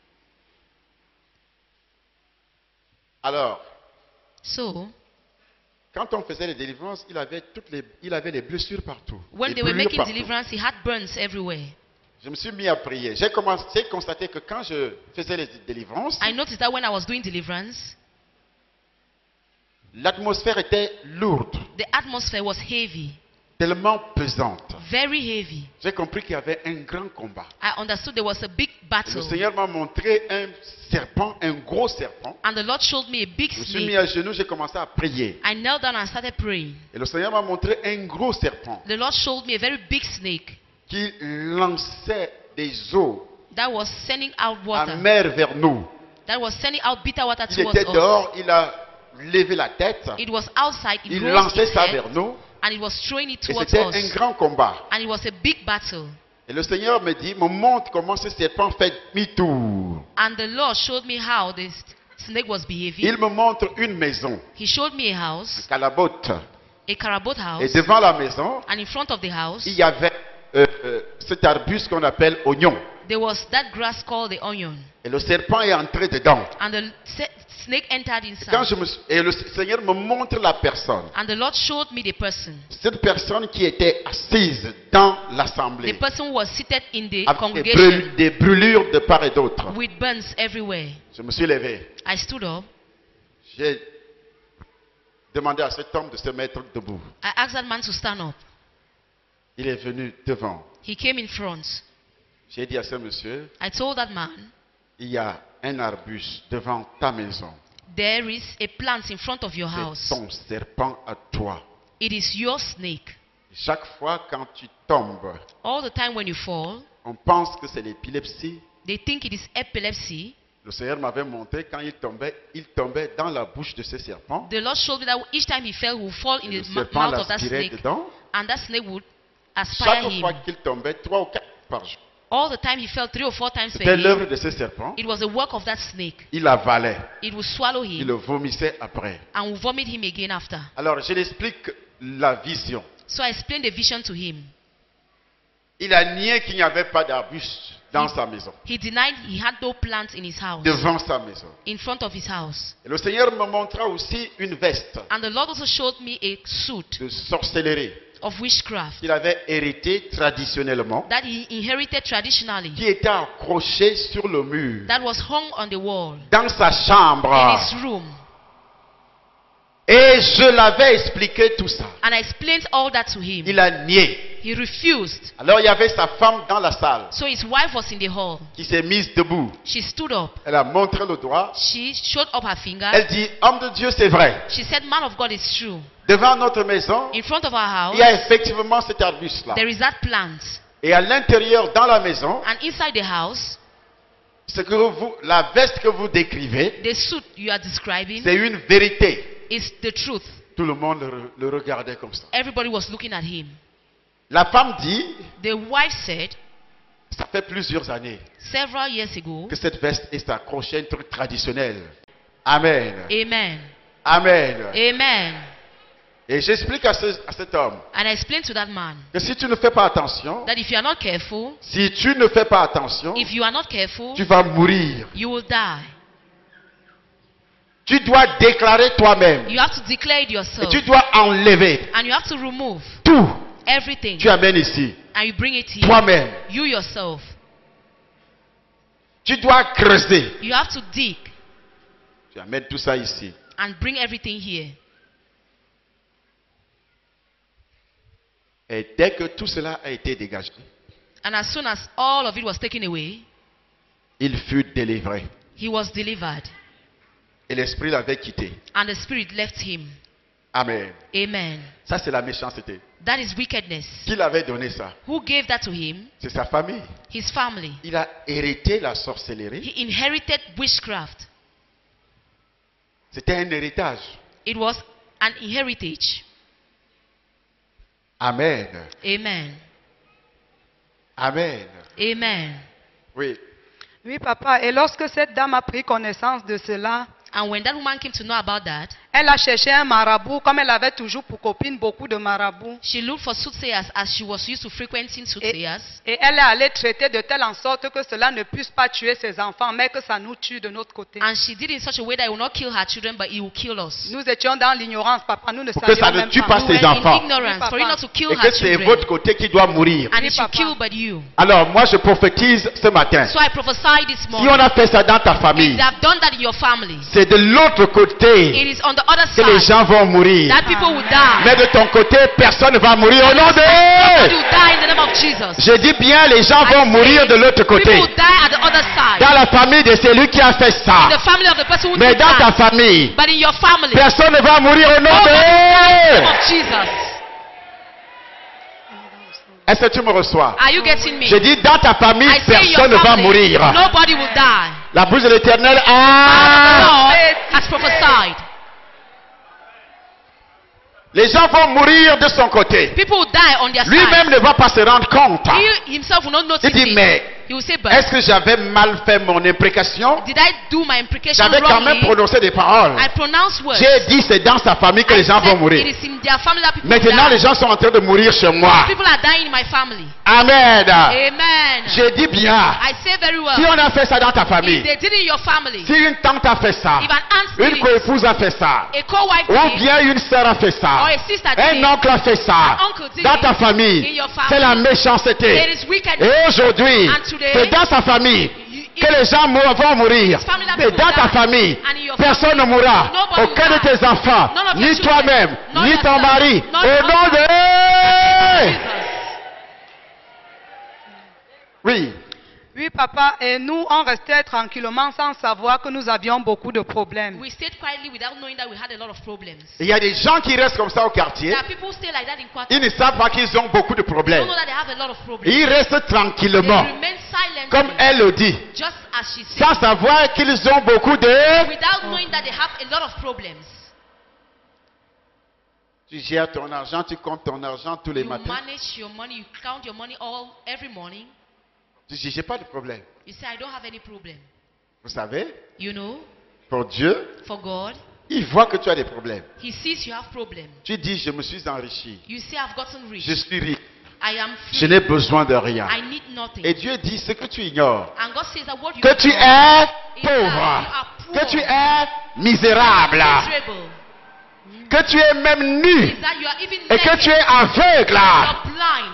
[SPEAKER 2] Alors,
[SPEAKER 4] So,
[SPEAKER 2] quand on faisait les délivrances, il avait les blessures partout.
[SPEAKER 4] when
[SPEAKER 2] Des
[SPEAKER 4] they were
[SPEAKER 2] brûlures
[SPEAKER 4] making
[SPEAKER 2] partout.
[SPEAKER 4] deliverance, he had burns everywhere.
[SPEAKER 2] Je me suis mis à prier. J'ai constaté que quand je faisais les délivrances,
[SPEAKER 4] I noticed that when I was doing deliverance,
[SPEAKER 2] l'atmosphère était lourde.
[SPEAKER 4] the atmosphere was heavy.
[SPEAKER 2] tellement pesante.
[SPEAKER 4] very heavy.
[SPEAKER 2] J'ai compris qu'il y avait un grand combat.
[SPEAKER 4] I understood there was a big
[SPEAKER 2] Et le
[SPEAKER 4] battle.
[SPEAKER 2] Seigneur m'a montré un serpent, un gros serpent.
[SPEAKER 4] And the Lord showed me a big
[SPEAKER 2] Je me suis mis
[SPEAKER 4] snake.
[SPEAKER 2] à genoux, j'ai commencé à prier.
[SPEAKER 4] I knelt down and started praying.
[SPEAKER 2] Et le Seigneur m'a montré un gros serpent
[SPEAKER 4] The Lord showed me a very big snake
[SPEAKER 2] qui lançait des eaux
[SPEAKER 4] that was sending out water.
[SPEAKER 2] amères vers nous.
[SPEAKER 4] That was sending out bitter water
[SPEAKER 2] Il
[SPEAKER 4] towards
[SPEAKER 2] était
[SPEAKER 4] us.
[SPEAKER 2] dehors, il a levé la tête,
[SPEAKER 4] It was outside. It
[SPEAKER 2] il
[SPEAKER 4] rose
[SPEAKER 2] lançait
[SPEAKER 4] its
[SPEAKER 2] ça
[SPEAKER 4] head,
[SPEAKER 2] vers nous.
[SPEAKER 4] and it was throwing it
[SPEAKER 2] Et
[SPEAKER 4] towards
[SPEAKER 2] c'était un
[SPEAKER 4] us.
[SPEAKER 2] grand combat.
[SPEAKER 4] And it was a big battle.
[SPEAKER 2] Et le Seigneur me dit, me montre comment ce serpent fait demi-tour.
[SPEAKER 4] And the Lord showed me how this snake was behaving.
[SPEAKER 2] Il me montre une maison,
[SPEAKER 4] He showed me a house,
[SPEAKER 2] Calabote.
[SPEAKER 4] a carabot
[SPEAKER 2] Et
[SPEAKER 4] house,
[SPEAKER 2] devant la maison,
[SPEAKER 4] and in front of the house,
[SPEAKER 2] il y avait cet arbuste qu'on appelle oignon.
[SPEAKER 4] there was that grass called the onion.
[SPEAKER 2] Et le serpent est entré dedans.
[SPEAKER 4] And the snake entered
[SPEAKER 2] Quand
[SPEAKER 4] inside.
[SPEAKER 2] et le Seigneur me montre la personne.
[SPEAKER 4] And the Lord showed me the person.
[SPEAKER 2] Cette personne qui était assise dans
[SPEAKER 4] The
[SPEAKER 2] l'assemblée.
[SPEAKER 4] person who was seated in the
[SPEAKER 2] Avec
[SPEAKER 4] congregation
[SPEAKER 2] des brûlures de part et d'autre.
[SPEAKER 4] with burns everywhere.
[SPEAKER 2] Je me suis levé.
[SPEAKER 4] I stood up.
[SPEAKER 2] J'ai demandé à cet homme de se mettre debout.
[SPEAKER 4] I asked that man to stand up.
[SPEAKER 2] Il est venu devant.
[SPEAKER 4] He came in front.
[SPEAKER 2] J'ai dit à ce monsieur,
[SPEAKER 4] I told that man,
[SPEAKER 2] il y a un arbuste devant ta maison.
[SPEAKER 4] there is a plant in front of your
[SPEAKER 2] C'est
[SPEAKER 4] house.
[SPEAKER 2] ton serpent à toi.
[SPEAKER 4] It is your snake.
[SPEAKER 2] Chaque fois quand tu tombes,
[SPEAKER 4] All the time when you fall,
[SPEAKER 2] on pense que c'est l'épilepsie.
[SPEAKER 4] they think it is epilepsy.
[SPEAKER 2] Le Seigneur m'avait montré quand il tombait dans la bouche de ce serpent.
[SPEAKER 4] The Lord showed me that each time he fell, he would fall in
[SPEAKER 2] Et le
[SPEAKER 4] the
[SPEAKER 2] serpent
[SPEAKER 4] mouth of that
[SPEAKER 2] l'aspirait
[SPEAKER 4] snake,
[SPEAKER 2] dedans.
[SPEAKER 4] and that snake would aspire
[SPEAKER 2] Chaque fois
[SPEAKER 4] him.
[SPEAKER 2] qu'il tombait, 3 ou 4 par jour.
[SPEAKER 4] All the time he fell 3 or 4 times per
[SPEAKER 2] C'était
[SPEAKER 4] day.
[SPEAKER 2] l'œuvre de ce serpent.
[SPEAKER 4] It was the work of that snake.
[SPEAKER 2] Il avalait.
[SPEAKER 4] It would swallow
[SPEAKER 2] Il
[SPEAKER 4] him
[SPEAKER 2] le vomissait après.
[SPEAKER 4] and would vomit him again after.
[SPEAKER 2] Alors, je l'explique la vision.
[SPEAKER 4] So I explained the vision to him.
[SPEAKER 2] Il a nié qu'il n'y avait pas d'arbuste dans sa maison,
[SPEAKER 4] He denied he had no plant in his house,
[SPEAKER 2] devant sa maison.
[SPEAKER 4] in front of his house.
[SPEAKER 2] Et le Seigneur me montra aussi une veste
[SPEAKER 4] And the Lord also showed me a suit
[SPEAKER 2] de sorcellerie
[SPEAKER 4] of witchcraft
[SPEAKER 2] qu'il avait hérité traditionnellement,
[SPEAKER 4] that he inherited traditionally,
[SPEAKER 2] qui était accroché sur le mur,
[SPEAKER 4] that was hung on the wall
[SPEAKER 2] dans sa
[SPEAKER 4] in
[SPEAKER 2] chambre.
[SPEAKER 4] his room.
[SPEAKER 2] Et je l'avais expliqué tout ça.
[SPEAKER 4] And I explained all that to him.
[SPEAKER 2] Il a nié.
[SPEAKER 4] He refused.
[SPEAKER 2] Alors il y avait sa femme dans la salle
[SPEAKER 4] So his wife was in the hall.
[SPEAKER 2] qui s'est mise debout.
[SPEAKER 4] She stood up.
[SPEAKER 2] Elle a montré le doigt.
[SPEAKER 4] She showed up her finger.
[SPEAKER 2] Elle dit, homme de Dieu, c'est vrai.
[SPEAKER 4] She said, man of God, it's true.
[SPEAKER 2] Devant notre maison,
[SPEAKER 4] In front of our house,
[SPEAKER 2] il y a effectivement cet arbuste-là.
[SPEAKER 4] there is that plant.
[SPEAKER 2] Et à l'intérieur, dans la maison,
[SPEAKER 4] And inside the house,
[SPEAKER 2] la veste que vous décrivez,
[SPEAKER 4] the suit you are describing
[SPEAKER 2] c'est une vérité.
[SPEAKER 4] is the truth.
[SPEAKER 2] Tout le monde le regardait comme ça.
[SPEAKER 4] Everybody was looking at him.
[SPEAKER 2] La femme dit,
[SPEAKER 4] The wife said,
[SPEAKER 2] ça fait plusieurs années
[SPEAKER 4] several years ago,
[SPEAKER 2] que cette veste est accrochée à un truc traditionnel. Amen.
[SPEAKER 4] Amen.
[SPEAKER 2] Amen.
[SPEAKER 4] Amen.
[SPEAKER 2] Et j'explique à cet homme
[SPEAKER 4] And I explained to that man
[SPEAKER 2] que si tu ne fais pas attention,
[SPEAKER 4] that if you are not careful,
[SPEAKER 2] si tu ne fais pas attention,
[SPEAKER 4] if you are not careful,
[SPEAKER 2] tu vas mourir.
[SPEAKER 4] you will die.
[SPEAKER 2] Tu dois déclarer toi-même.
[SPEAKER 4] You have to declare it
[SPEAKER 2] Et
[SPEAKER 4] yourself.
[SPEAKER 2] tu dois enlever
[SPEAKER 4] And you have to remove
[SPEAKER 2] tout.
[SPEAKER 4] everything.
[SPEAKER 2] Tu amènes ici.
[SPEAKER 4] And you bring it here.
[SPEAKER 2] Toi-même.
[SPEAKER 4] You yourself.
[SPEAKER 2] Tu dois creuser.
[SPEAKER 4] You have to dig
[SPEAKER 2] Tu amènes tout ça ici.
[SPEAKER 4] and bring everything here.
[SPEAKER 2] Et dès que tout cela a été dégagé,
[SPEAKER 4] And as soon as all of it was taken away,
[SPEAKER 2] il fut délivré.
[SPEAKER 4] he was delivered.
[SPEAKER 2] Et l'esprit l'avait quitté.
[SPEAKER 4] And the spirit left him.
[SPEAKER 2] Amen.
[SPEAKER 4] Amen.
[SPEAKER 2] Ça, c'est la méchanceté.
[SPEAKER 4] That is wickedness.
[SPEAKER 2] Qui l'avait donné ça?
[SPEAKER 4] Who gave that to him?
[SPEAKER 2] C'est sa famille.
[SPEAKER 4] His family.
[SPEAKER 2] Il a hérité la sorcellerie.
[SPEAKER 4] He inherited witchcraft.
[SPEAKER 2] C'était un héritage.
[SPEAKER 4] It was an inheritance.
[SPEAKER 2] Amen.
[SPEAKER 4] Amen.
[SPEAKER 2] Amen.
[SPEAKER 4] Amen.
[SPEAKER 2] Oui.
[SPEAKER 3] Oui, papa. Et lorsque cette dame a pris connaissance de cela,
[SPEAKER 4] And when that woman came to know about that,
[SPEAKER 3] elle a cherché un marabout, comme elle avait toujours pour copine beaucoup de marabouts.
[SPEAKER 4] she looked for soothsayers as she was used to frequenting soothsayers.
[SPEAKER 3] Et elle est allée traiter de telle en sorte que cela ne puisse pas tuer ses enfants, mais que ça nous tue de notre côté.
[SPEAKER 4] And she did it in such a way that it will not kill her children, but it will kill us.
[SPEAKER 3] Nous étions dans l'ignorance, papa. Nous ne
[SPEAKER 2] Pour que
[SPEAKER 3] savions
[SPEAKER 2] ça ne
[SPEAKER 3] même
[SPEAKER 2] tue pas
[SPEAKER 3] pas.
[SPEAKER 4] We
[SPEAKER 2] ses
[SPEAKER 4] were in
[SPEAKER 2] enfants.
[SPEAKER 4] ignorance for it not to kill
[SPEAKER 2] Et
[SPEAKER 4] her
[SPEAKER 2] que c'est
[SPEAKER 4] children.
[SPEAKER 2] votre côté qui doit mourir.
[SPEAKER 4] And
[SPEAKER 3] Oui,
[SPEAKER 4] it should
[SPEAKER 3] papa.
[SPEAKER 4] kill but you.
[SPEAKER 2] Alors, moi, je prophétise ce matin.
[SPEAKER 4] So I prophesied this
[SPEAKER 2] Si
[SPEAKER 4] morning.
[SPEAKER 2] on a fait ça dans ta
[SPEAKER 4] If
[SPEAKER 2] famille,
[SPEAKER 4] they have done that in your family,
[SPEAKER 2] c'est de l'autre côté
[SPEAKER 4] it is on the the other
[SPEAKER 2] que les
[SPEAKER 4] side,
[SPEAKER 2] gens vont mourir.
[SPEAKER 4] that people will die.
[SPEAKER 2] Mais de ton côté, personne ne va mourir au nom
[SPEAKER 4] Nobody
[SPEAKER 2] de...
[SPEAKER 4] will die in the name of Jesus.
[SPEAKER 2] Je dis bien, les gens vont mourir de l'autre
[SPEAKER 4] People
[SPEAKER 2] côté.
[SPEAKER 4] will die at the other side.
[SPEAKER 2] Dans la famille de celui qui a fait ça.
[SPEAKER 4] In the family of the person who
[SPEAKER 2] Mais
[SPEAKER 4] did
[SPEAKER 2] dans ta
[SPEAKER 4] that.
[SPEAKER 2] famille,
[SPEAKER 4] But in your family,
[SPEAKER 2] personne ne va mourir au nom
[SPEAKER 4] nobody will die in the name
[SPEAKER 2] de...
[SPEAKER 4] of Jesus.
[SPEAKER 2] Est-ce que tu me reçois?
[SPEAKER 4] Are you getting me?
[SPEAKER 2] Je dis, dans ta famille,
[SPEAKER 4] I say in your
[SPEAKER 2] personne ne va
[SPEAKER 4] family,
[SPEAKER 2] mourir.
[SPEAKER 4] nobody will die.
[SPEAKER 2] La bouche de l'Éternel
[SPEAKER 4] The
[SPEAKER 2] a...
[SPEAKER 4] Lord has prophesied.
[SPEAKER 2] Les gens vont mourir de son côté.
[SPEAKER 4] People will die on their
[SPEAKER 2] Lui-même
[SPEAKER 4] side.
[SPEAKER 2] ne va pas se rendre compte.
[SPEAKER 4] He himself will not notice
[SPEAKER 2] Il dit,
[SPEAKER 4] it.
[SPEAKER 2] mais
[SPEAKER 4] He will say, but
[SPEAKER 2] est-ce que j'avais mal fait mon imprécation?
[SPEAKER 4] did I do my imprecation
[SPEAKER 2] J'avais quand même
[SPEAKER 4] wrongly?
[SPEAKER 2] prononcé des paroles.
[SPEAKER 4] I pronounce words.
[SPEAKER 2] J'ai dit, c'est dans sa famille que
[SPEAKER 4] I
[SPEAKER 2] les gens vont
[SPEAKER 4] said
[SPEAKER 2] mourir.
[SPEAKER 4] it is in their family that people
[SPEAKER 2] Maintenant,
[SPEAKER 4] die.
[SPEAKER 2] les gens sont en train de mourir chez moi.
[SPEAKER 4] People are dying in my family.
[SPEAKER 2] Amen.
[SPEAKER 4] Amen.
[SPEAKER 2] Je dis bien,
[SPEAKER 4] I say very well.
[SPEAKER 2] si on a fait ça dans ta
[SPEAKER 4] If
[SPEAKER 2] famille,
[SPEAKER 4] they did it in your family,
[SPEAKER 2] si une tante a fait ça,
[SPEAKER 4] if an aunt did
[SPEAKER 2] une
[SPEAKER 4] it,
[SPEAKER 2] coépouse a fait ça,
[SPEAKER 4] a co-wife
[SPEAKER 2] ou
[SPEAKER 4] did it,
[SPEAKER 2] bien une sœur a fait
[SPEAKER 4] or
[SPEAKER 2] ça,
[SPEAKER 4] a sister did
[SPEAKER 2] un
[SPEAKER 4] it,
[SPEAKER 2] oncle a fait ça,
[SPEAKER 4] an uncle did
[SPEAKER 2] dans
[SPEAKER 4] it,
[SPEAKER 2] ta
[SPEAKER 4] in
[SPEAKER 2] famille,
[SPEAKER 4] your family,
[SPEAKER 2] c'est la
[SPEAKER 4] it
[SPEAKER 2] méchanceté.
[SPEAKER 4] is wickedness.
[SPEAKER 2] Et aujourd'hui,
[SPEAKER 4] And today,
[SPEAKER 2] c'est dans sa famille
[SPEAKER 4] you-
[SPEAKER 2] que les gens vont mourir.
[SPEAKER 4] It's family that
[SPEAKER 2] Mais
[SPEAKER 4] people
[SPEAKER 2] dans ta
[SPEAKER 4] die.
[SPEAKER 2] famille,
[SPEAKER 4] And in your
[SPEAKER 2] personne ne
[SPEAKER 4] family,
[SPEAKER 2] mourra.
[SPEAKER 4] nobody
[SPEAKER 2] Aucun
[SPEAKER 4] will
[SPEAKER 2] de tes enfants,
[SPEAKER 4] None of
[SPEAKER 2] ni
[SPEAKER 4] your children,
[SPEAKER 2] toi-même,
[SPEAKER 4] nor
[SPEAKER 2] ni ton
[SPEAKER 4] yourself,
[SPEAKER 2] mari.
[SPEAKER 4] nor
[SPEAKER 2] Au
[SPEAKER 4] your
[SPEAKER 2] nom
[SPEAKER 4] husband.
[SPEAKER 2] de...
[SPEAKER 4] Jesus.
[SPEAKER 2] Oui.
[SPEAKER 3] Oui, papa, et nous, on restait tranquillement sans savoir que nous avions beaucoup de problèmes.
[SPEAKER 4] We stayed quietly without knowing that we had a lot of problems.
[SPEAKER 2] Il y a des gens qui restent comme ça au quartier.
[SPEAKER 4] There are people who stay like that in quarters.
[SPEAKER 2] Ils ne savent pas qu'ils ont beaucoup de
[SPEAKER 4] They don't
[SPEAKER 2] problèmes.
[SPEAKER 4] know that they have a lot of problems.
[SPEAKER 2] Ils restent
[SPEAKER 4] They
[SPEAKER 2] tranquillement,
[SPEAKER 4] remain silent,
[SPEAKER 2] comme elle le dit,
[SPEAKER 4] just as she said,
[SPEAKER 2] sans savoir qu'ils ont beaucoup de...
[SPEAKER 4] without knowing that they have a lot of problems.
[SPEAKER 2] Tu gères ton argent, tu comptes ton argent tous les
[SPEAKER 4] You
[SPEAKER 2] matins.
[SPEAKER 4] manage your money, you count your money every morning.
[SPEAKER 2] Tu dis, j'ai pas de problème.
[SPEAKER 4] You say, I don't have any problem.
[SPEAKER 2] Vous savez,
[SPEAKER 4] You know,
[SPEAKER 2] pour Dieu,
[SPEAKER 4] for God,
[SPEAKER 2] il voit que tu as des problèmes.
[SPEAKER 4] He sees you have problems.
[SPEAKER 2] Tu dis, je me suis enrichi.
[SPEAKER 4] You say, I've gotten rich.
[SPEAKER 2] Je suis riche.
[SPEAKER 4] I am
[SPEAKER 2] Je
[SPEAKER 4] free.
[SPEAKER 2] n'ai besoin de rien.
[SPEAKER 4] I need nothing.
[SPEAKER 2] Et Dieu dit, ce que tu ignores,
[SPEAKER 4] And God says that what you
[SPEAKER 2] que tu
[SPEAKER 4] know
[SPEAKER 2] es
[SPEAKER 4] is that
[SPEAKER 2] pauvre,
[SPEAKER 4] you are poor,
[SPEAKER 2] que tu es misérable,
[SPEAKER 4] miserable,
[SPEAKER 2] que tu es même nu
[SPEAKER 4] is that you are even
[SPEAKER 2] et que
[SPEAKER 4] naked,
[SPEAKER 2] tu es aveugle.
[SPEAKER 4] you are blind.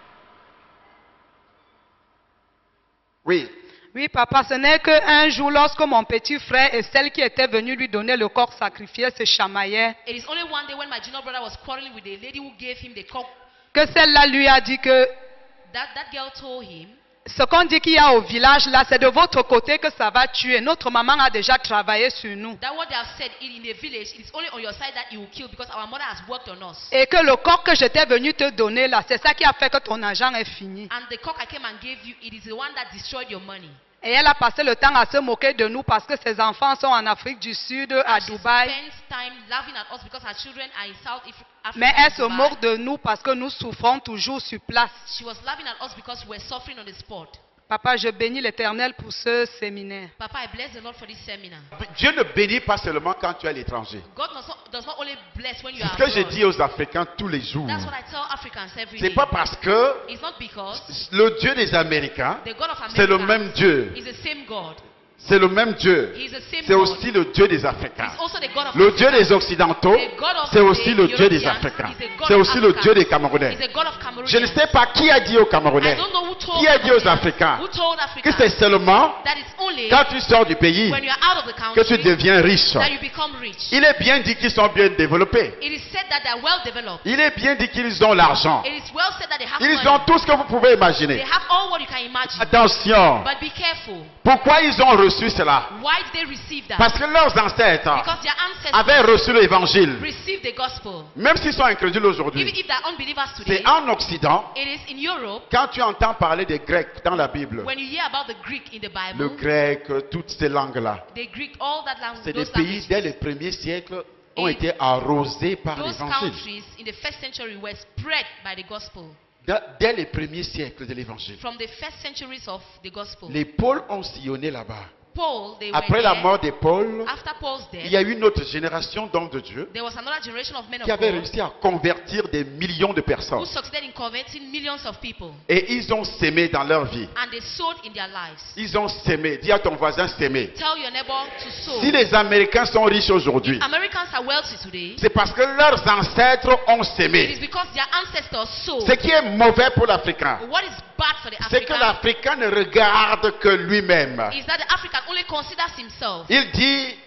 [SPEAKER 2] Oui.
[SPEAKER 3] Oui, papa, ce n'est qu'un jour, lorsque mon petit frère et celle qui était venue lui donner le corps sacrifié se chamaillaient,
[SPEAKER 4] It is only one day when my junior brother was quarreling with the lady who gave him the cock,
[SPEAKER 3] que celle-là lui a dit que
[SPEAKER 4] that girl told him
[SPEAKER 3] ce qu'on dit qu'il y a au village là, c'est de votre côté que ça va tuer. Notre maman a déjà travaillé sur nous.
[SPEAKER 4] that what they have said in the village, it is only on your side that he will kill because our mother has worked on us.
[SPEAKER 3] Et que le corps que j'étais venu te donner là, c'est ça qui a fait que ton argent est fini.
[SPEAKER 4] And the cock I came and gave you, it is the one that destroyed your money.
[SPEAKER 3] Et elle a passé le temps à se moquer de nous parce que ses enfants sont en Afrique du Sud, à
[SPEAKER 4] She
[SPEAKER 3] Dubaï.
[SPEAKER 4] spends time laughing at us because her children are in South Africa.
[SPEAKER 3] Mais elle
[SPEAKER 4] and
[SPEAKER 3] se
[SPEAKER 4] Dubai.
[SPEAKER 3] moque de nous parce que nous souffrons toujours sur place.
[SPEAKER 4] She was laughing at us because we're suffering on the spot.
[SPEAKER 3] Papa, je bénis l'Éternel pour ce séminaire.
[SPEAKER 4] Papa, I bless the Lord for this seminar.
[SPEAKER 2] Dieu ne bénit pas seulement quand tu es à l'étranger.
[SPEAKER 4] God does not only bless when you
[SPEAKER 2] C'est
[SPEAKER 4] are
[SPEAKER 2] ce que je
[SPEAKER 4] abroad.
[SPEAKER 2] dis aux Africains tous les jours.
[SPEAKER 4] That's what I tell Africans every
[SPEAKER 2] C'est
[SPEAKER 4] day.
[SPEAKER 2] pas parce que
[SPEAKER 4] It's not because
[SPEAKER 2] le Dieu des Américains,
[SPEAKER 4] the God of America
[SPEAKER 2] c'est le même Dieu.
[SPEAKER 4] is the same God.
[SPEAKER 2] C'est le même Dieu.
[SPEAKER 4] He is the same
[SPEAKER 2] C'est
[SPEAKER 4] God.
[SPEAKER 2] aussi le Dieu des Africains.
[SPEAKER 4] He's also the God of
[SPEAKER 2] Le
[SPEAKER 4] Africa.
[SPEAKER 2] Dieu des Occidentaux,
[SPEAKER 4] The God of
[SPEAKER 2] c'est aussi
[SPEAKER 4] the
[SPEAKER 2] le Dieu des
[SPEAKER 4] Europeans.
[SPEAKER 2] Africains.
[SPEAKER 4] He's the God
[SPEAKER 2] C'est
[SPEAKER 4] of
[SPEAKER 2] aussi le
[SPEAKER 4] Africa.
[SPEAKER 2] Dieu des Camerounais.
[SPEAKER 4] He's the God of Cameroonians.
[SPEAKER 2] Je ne sais pas qui a dit aux
[SPEAKER 4] I
[SPEAKER 2] Camerounais,
[SPEAKER 4] don't know who told
[SPEAKER 2] qui a dit aux
[SPEAKER 4] Cameroonians,
[SPEAKER 2] Africains
[SPEAKER 4] who told
[SPEAKER 2] que
[SPEAKER 4] Africans
[SPEAKER 2] c'est seulement
[SPEAKER 4] that it's only
[SPEAKER 2] quand tu sors du pays
[SPEAKER 4] when you are out of the
[SPEAKER 2] que
[SPEAKER 4] country
[SPEAKER 2] tu deviens riche.
[SPEAKER 4] that you become rich.
[SPEAKER 2] Il est bien dit qu'ils sont bien développés.
[SPEAKER 4] It is said that they are well developed.
[SPEAKER 2] Il est bien dit qu'ils ont l'argent.
[SPEAKER 4] It is well said that they have
[SPEAKER 2] Ils
[SPEAKER 4] money.
[SPEAKER 2] ont tout ce que vous pouvez
[SPEAKER 4] They
[SPEAKER 2] imaginer.
[SPEAKER 4] have all what you can imagine.
[SPEAKER 2] Attention.
[SPEAKER 4] But be careful.
[SPEAKER 2] Pourquoi ils ont reçu cela?
[SPEAKER 4] Why did they receive that?
[SPEAKER 2] Parce que leurs ancêtres
[SPEAKER 4] Because their ancestors
[SPEAKER 2] avaient reçu l'évangile.
[SPEAKER 4] received the gospel.
[SPEAKER 2] Même s'ils sont incrédules
[SPEAKER 4] Even
[SPEAKER 2] aujourd'hui.
[SPEAKER 4] if they're unbelievers today,
[SPEAKER 2] C'est en Occident,
[SPEAKER 4] it is in Europe,
[SPEAKER 2] quand tu entends parler des Grecs dans la Bible,
[SPEAKER 4] when you hear about the Greek in the
[SPEAKER 2] le
[SPEAKER 4] Bible,
[SPEAKER 2] grec, toutes ces langues-là,
[SPEAKER 4] the Greek, all that language,
[SPEAKER 2] c'est des
[SPEAKER 4] those
[SPEAKER 2] pays
[SPEAKER 4] languages,
[SPEAKER 2] dès les premiers siècles ont
[SPEAKER 4] Et
[SPEAKER 2] été arrosés par
[SPEAKER 4] those
[SPEAKER 2] l'évangile.
[SPEAKER 4] countries in the first century were spread by the gospel.
[SPEAKER 2] Dès les premiers siècles de l'évangile.
[SPEAKER 4] From the first centuries of the gospel.
[SPEAKER 2] Les Pauls ont sillonné là-bas.
[SPEAKER 4] Paul, they
[SPEAKER 2] Après
[SPEAKER 4] were
[SPEAKER 2] la
[SPEAKER 4] there.
[SPEAKER 2] mort de Paul,
[SPEAKER 4] After Paul's
[SPEAKER 2] il y a
[SPEAKER 4] death,
[SPEAKER 2] eu une autre génération d'hommes de Dieu
[SPEAKER 4] there was another generation of men of
[SPEAKER 2] qui avait
[SPEAKER 4] God
[SPEAKER 2] réussi à convertir des millions de
[SPEAKER 4] who
[SPEAKER 2] personnes.
[SPEAKER 4] succeeded in converting millions of people.
[SPEAKER 2] Et ils ont sémé dans leur vie.
[SPEAKER 4] And they sowed in their lives.
[SPEAKER 2] Ils ont sémé. Dis à ton voisin sémé.
[SPEAKER 4] Tell your neighbor to sow.
[SPEAKER 2] Si les Américains sont riches aujourd'hui,
[SPEAKER 4] Americans are wealthy today.
[SPEAKER 2] c'est parce que leurs ancêtres ont
[SPEAKER 4] It is
[SPEAKER 2] sémé.
[SPEAKER 4] because their ancestors sowed.
[SPEAKER 2] Ce qui est mauvais pour l'Africain,
[SPEAKER 4] What is bad for the
[SPEAKER 2] c'est que
[SPEAKER 4] African
[SPEAKER 2] l'Africain ne regarde que lui-même.
[SPEAKER 4] is that the African only considers himself.
[SPEAKER 2] Il dit,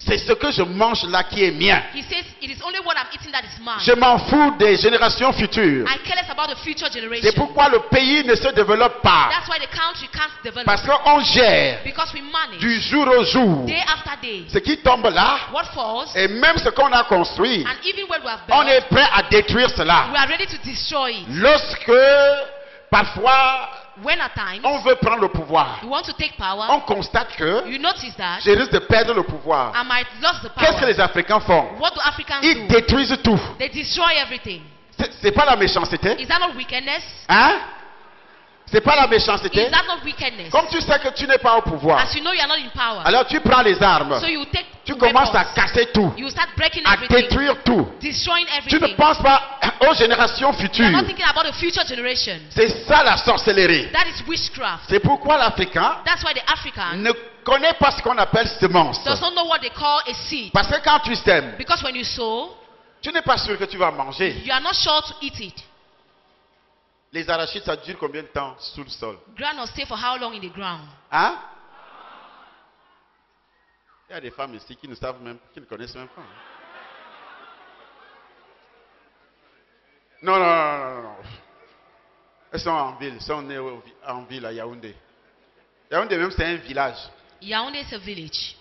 [SPEAKER 2] C'est ce que je mange là qui est mien.
[SPEAKER 4] He says, it is only what I'm eating that is mine.
[SPEAKER 2] Je m'en fous des générations futures.
[SPEAKER 4] I care less about the future
[SPEAKER 2] C'est
[SPEAKER 4] generation.
[SPEAKER 2] pourquoi le pays ne se développe pas.
[SPEAKER 4] That's why the country can't develop.
[SPEAKER 2] Parce qu'on gère
[SPEAKER 4] Because we manage
[SPEAKER 2] du jour au jour.
[SPEAKER 4] day after day.
[SPEAKER 2] Ce qui tombe là,
[SPEAKER 4] What falls,
[SPEAKER 2] et même ce qu'on a construit,
[SPEAKER 4] and even when we have
[SPEAKER 2] on
[SPEAKER 4] built,
[SPEAKER 2] est prêt à détruire cela.
[SPEAKER 4] we are ready to destroy it.
[SPEAKER 2] Lorsque, parfois,
[SPEAKER 4] When at times
[SPEAKER 2] on veut prendre le pouvoir,
[SPEAKER 4] you want to take power,
[SPEAKER 2] on constate que
[SPEAKER 4] you notice that
[SPEAKER 2] je risque de perdre le pouvoir.
[SPEAKER 4] I might lose the
[SPEAKER 2] Qu'est-ce que
[SPEAKER 4] power.
[SPEAKER 2] les Africains font?
[SPEAKER 4] What do Africans
[SPEAKER 2] Ils
[SPEAKER 4] do?
[SPEAKER 2] détruisent tout.
[SPEAKER 4] They destroy everything.
[SPEAKER 2] C'est pas la méchanceté?
[SPEAKER 4] Is that not wickedness?
[SPEAKER 2] Hein? C'est pas la méchanceté?
[SPEAKER 4] Is that not wickedness?
[SPEAKER 2] Comme tu sais que tu n'es pas au pouvoir,
[SPEAKER 4] As you know you are not in power,
[SPEAKER 2] alors tu prends les armes,
[SPEAKER 4] so you take
[SPEAKER 2] tu commences à
[SPEAKER 4] weapons.
[SPEAKER 2] casser tout,
[SPEAKER 4] You start breaking
[SPEAKER 2] à
[SPEAKER 4] everything,
[SPEAKER 2] détruire tout.
[SPEAKER 4] destroying
[SPEAKER 2] Tu ne
[SPEAKER 4] everything.
[SPEAKER 2] penses pas aux générations
[SPEAKER 4] You are
[SPEAKER 2] futures.
[SPEAKER 4] not thinking about the future generation.
[SPEAKER 2] C'est ça la sorcellerie.
[SPEAKER 4] That is witchcraft.
[SPEAKER 2] C'est pourquoi l'Africain
[SPEAKER 4] That's why the African
[SPEAKER 2] ne connaît pas ce qu'on appelle semence.
[SPEAKER 4] does not know what they call a seed.
[SPEAKER 2] Parce que quand tu sèmes,
[SPEAKER 4] Because when you sow,
[SPEAKER 2] tu n'es pas sûr que tu vas manger.
[SPEAKER 4] you are not sure to eat it.
[SPEAKER 2] Les arachides, ça dure combien de temps sous le sol?
[SPEAKER 4] Ground stay for how long in the ground?
[SPEAKER 2] Hein? Il y a des femmes ici qui ne savent même, qui ne connaissent même pas. Non, non, non, non, non. Elles sont en ville, elles sont nées en ville à Yaoundé. Yaoundé même c'est un village.
[SPEAKER 4] Yaoundé is a village.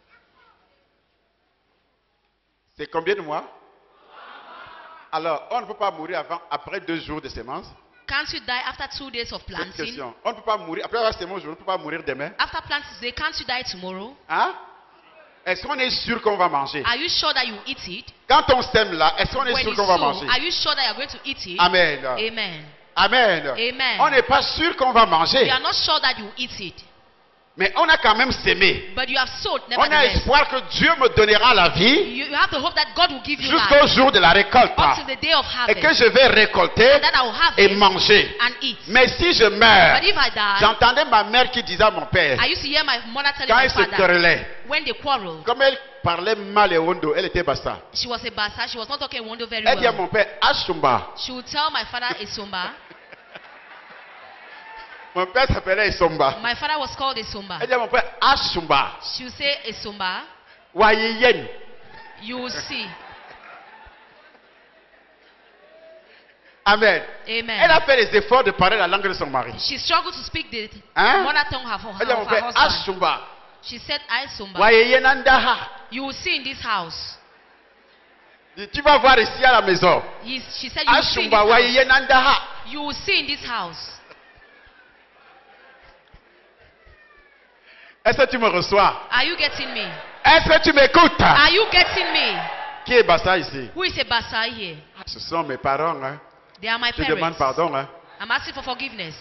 [SPEAKER 2] C'est combien de mois? Alors, on ne peut pas mourir après 2 jours de semences.
[SPEAKER 4] Can't you die after 2 days of
[SPEAKER 2] Cette
[SPEAKER 4] planting?
[SPEAKER 2] question. On ne peut pas mourir après avoir semé aujourd'hui, on ne peut pas mourir demain.
[SPEAKER 4] After planting today, can't you die tomorrow?
[SPEAKER 2] Hein? Est-ce qu'on est sûr qu'on va manger?
[SPEAKER 4] Are you sure that you eat it?
[SPEAKER 2] Quand on sème là, est-ce qu'on est
[SPEAKER 4] When
[SPEAKER 2] sûr
[SPEAKER 4] you
[SPEAKER 2] qu'on va
[SPEAKER 4] sow,
[SPEAKER 2] manger?
[SPEAKER 4] are you sure that you are going to eat it?
[SPEAKER 2] Amen.
[SPEAKER 4] Amen.
[SPEAKER 2] Amen.
[SPEAKER 4] Amen.
[SPEAKER 2] On n'est pas sûr qu'on va manger.
[SPEAKER 4] You are not sure that you eat it.
[SPEAKER 2] Mais on a quand même sémé.
[SPEAKER 4] But you have sowed,
[SPEAKER 2] On a
[SPEAKER 4] nevertheless.
[SPEAKER 2] espoir que Dieu me donnera la vie
[SPEAKER 4] You have the hope that God will give you
[SPEAKER 2] jusqu'au
[SPEAKER 4] life
[SPEAKER 2] jour de la récolte.
[SPEAKER 4] until the day of
[SPEAKER 2] Et que
[SPEAKER 4] harvest.
[SPEAKER 2] je vais récolter
[SPEAKER 4] And that I will
[SPEAKER 2] et
[SPEAKER 4] harvest
[SPEAKER 2] manger.
[SPEAKER 4] and eat.
[SPEAKER 2] Mais si je meurs,
[SPEAKER 4] But if I die,
[SPEAKER 2] j'entendais ma mère qui disait à mon père,
[SPEAKER 4] I used to hear my mother telling
[SPEAKER 2] quand
[SPEAKER 4] my
[SPEAKER 2] elle se
[SPEAKER 4] father,
[SPEAKER 2] querellait,
[SPEAKER 4] when they quarreled,
[SPEAKER 2] comme elle parlait mal et hondo, elle était bassa.
[SPEAKER 4] she was a bastard, she was not talking Wondo very
[SPEAKER 2] Elle dit à
[SPEAKER 4] well.
[SPEAKER 2] mon père, Ashumba.
[SPEAKER 4] She would tell my father Esomba.
[SPEAKER 2] Mon père s'appelait Isomba.
[SPEAKER 4] My father was called Esomba.
[SPEAKER 2] Elle dit à mon père, Ashumba.
[SPEAKER 4] She would say Esomba.
[SPEAKER 2] Wayeyen.
[SPEAKER 4] You will see.
[SPEAKER 2] Amen. Elle
[SPEAKER 4] Amen.
[SPEAKER 2] a fait les efforts de parler la langue de son mari.
[SPEAKER 4] She struggled to speak the
[SPEAKER 2] Hein?
[SPEAKER 4] mother tongue of
[SPEAKER 2] Elle dit à mon
[SPEAKER 4] her
[SPEAKER 2] père,
[SPEAKER 4] husband.
[SPEAKER 2] Ashumba.
[SPEAKER 4] She said, I Somba.
[SPEAKER 2] Wayeyen andaha.
[SPEAKER 4] You will see in this house.
[SPEAKER 2] Tu vas voir ici à la maison.
[SPEAKER 4] She said, you will see in
[SPEAKER 2] Ashumba
[SPEAKER 4] this house.
[SPEAKER 2] wayeyen andaha.
[SPEAKER 4] You will see in this house.
[SPEAKER 2] Est-ce que tu me reçois?
[SPEAKER 4] Are you getting me?
[SPEAKER 2] Est-ce que tu m'écoutes?
[SPEAKER 4] Are you getting me?
[SPEAKER 2] Qui est Bassa ici?
[SPEAKER 4] Who is a Basa here?
[SPEAKER 2] Ce sont mes parents. Hein.
[SPEAKER 4] They are my
[SPEAKER 2] Je demande
[SPEAKER 4] parents.
[SPEAKER 2] pardon. Hein.
[SPEAKER 4] I'm asking for forgiveness.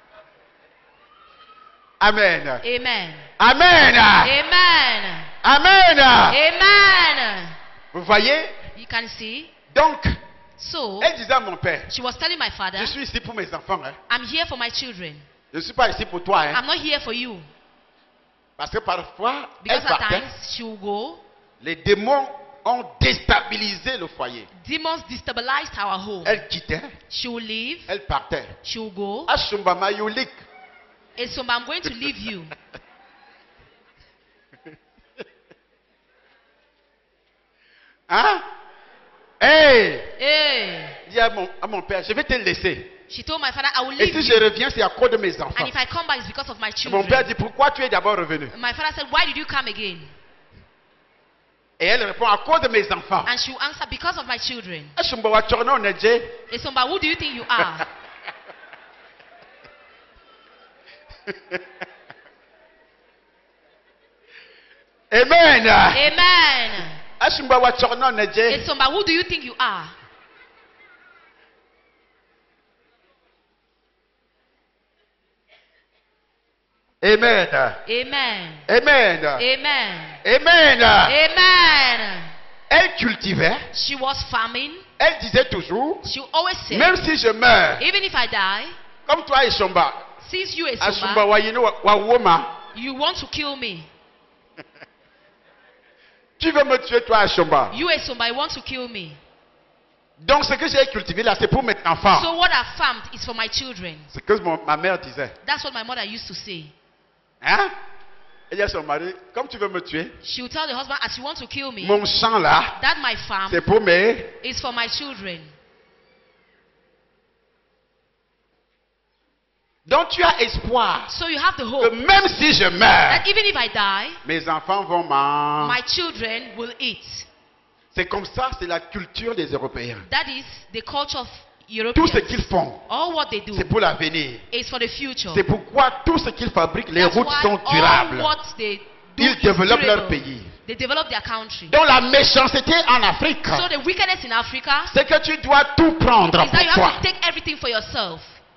[SPEAKER 2] Amen.
[SPEAKER 4] Amen.
[SPEAKER 2] Amen.
[SPEAKER 4] Amen.
[SPEAKER 2] Amen.
[SPEAKER 4] Amen.
[SPEAKER 2] Vous voyez?
[SPEAKER 4] You can see.
[SPEAKER 2] Donc,
[SPEAKER 4] So,
[SPEAKER 2] elle disait à mon père,
[SPEAKER 4] she was telling my father,
[SPEAKER 2] je suis ici pour mes enfants. Hein.
[SPEAKER 4] I'm here for my children.
[SPEAKER 2] Je ne suis pas ici pour toi. Hein.
[SPEAKER 4] I'm not here for you.
[SPEAKER 2] Parce que parfois, elle
[SPEAKER 4] Because at
[SPEAKER 2] partait,
[SPEAKER 4] times she will go.
[SPEAKER 2] les démons ont déstabilisé le foyer.
[SPEAKER 4] Demons destabilized our home.
[SPEAKER 2] Elle quittait,
[SPEAKER 4] She will leave.
[SPEAKER 2] elle partait.
[SPEAKER 4] She will go.
[SPEAKER 2] Ashumba mayulik.
[SPEAKER 4] And so I'm going to leave you.
[SPEAKER 2] Hein? Hey!
[SPEAKER 4] Hey.
[SPEAKER 2] Dis à mon père, je vais te laisser.
[SPEAKER 4] She told my father, I will
[SPEAKER 2] Et
[SPEAKER 4] leave
[SPEAKER 2] si
[SPEAKER 4] you.
[SPEAKER 2] je reviens, c'est à cause de mes enfants.
[SPEAKER 4] And if I come back, it's because of my
[SPEAKER 2] Et mon
[SPEAKER 4] children.
[SPEAKER 2] père dit, pourquoi tu es d'abord revenu?
[SPEAKER 4] My father said, why did you come again?
[SPEAKER 2] Et elle répond, à cause de mes enfants.
[SPEAKER 4] And she will answer, because of my children.
[SPEAKER 2] Ashumba wa chorno neje.
[SPEAKER 4] And so, but who do you think you are?
[SPEAKER 2] Amen.
[SPEAKER 4] Amen.
[SPEAKER 2] Ashumba wa chorno neje.
[SPEAKER 4] And so, but who do you think you are?
[SPEAKER 2] Amen.
[SPEAKER 4] Amen.
[SPEAKER 2] Amen.
[SPEAKER 4] Amen.
[SPEAKER 2] Amen.
[SPEAKER 4] Amen.
[SPEAKER 2] Elle cultivait.
[SPEAKER 4] She was farming.
[SPEAKER 2] Elle disait toujours,
[SPEAKER 4] She always said,
[SPEAKER 2] même si je meurs,
[SPEAKER 4] even if I die,
[SPEAKER 2] comme toi Ashumba,
[SPEAKER 4] since you
[SPEAKER 2] Ashumba
[SPEAKER 4] Esomba,
[SPEAKER 2] wa yino wa woma.
[SPEAKER 4] you want to kill me.
[SPEAKER 2] Tu veux me tuer toi Ashumba.
[SPEAKER 4] You Esomba, you want to kill me.
[SPEAKER 2] Donc ce que j'ai cultivé là, c'est pour mes enfants.
[SPEAKER 4] So what I farmed is for my children.
[SPEAKER 2] C'est ce que ma mère disait.
[SPEAKER 4] That's what my mother used to say.
[SPEAKER 2] Hein? Elle dit à son mari, comme tu veux me tuer,
[SPEAKER 4] she will tell the husband, as you want to kill me,
[SPEAKER 2] mon champ là,
[SPEAKER 4] that my farm
[SPEAKER 2] c'est pour mes...
[SPEAKER 4] is for my children.
[SPEAKER 2] Donc tu as espoir
[SPEAKER 4] So you have the
[SPEAKER 2] que
[SPEAKER 4] hope
[SPEAKER 2] même si je meurs,
[SPEAKER 4] that even if I die,
[SPEAKER 2] mes enfants vont manger.
[SPEAKER 4] my children will eat.
[SPEAKER 2] C'est comme ça, c'est la culture des Européens.
[SPEAKER 4] That is the culture of
[SPEAKER 2] Tout ce
[SPEAKER 4] Europeans.
[SPEAKER 2] qu'ils font,
[SPEAKER 4] All what they do
[SPEAKER 2] c'est pour l'avenir.
[SPEAKER 4] is for the future.
[SPEAKER 2] C'est pourquoi tout ce qu'ils fabriquent, les
[SPEAKER 4] That's
[SPEAKER 2] routes
[SPEAKER 4] why
[SPEAKER 2] sont
[SPEAKER 4] all
[SPEAKER 2] durables.
[SPEAKER 4] what they do
[SPEAKER 2] Ils
[SPEAKER 4] is
[SPEAKER 2] développent leur
[SPEAKER 4] durable.
[SPEAKER 2] pays.
[SPEAKER 4] They develop their country.
[SPEAKER 2] Donc la méchanceté en Afrique,
[SPEAKER 4] So the wickedness in Africa
[SPEAKER 2] c'est que tu dois tout prendre
[SPEAKER 4] is that you
[SPEAKER 2] pour toi.
[SPEAKER 4] have to take everything for yourself.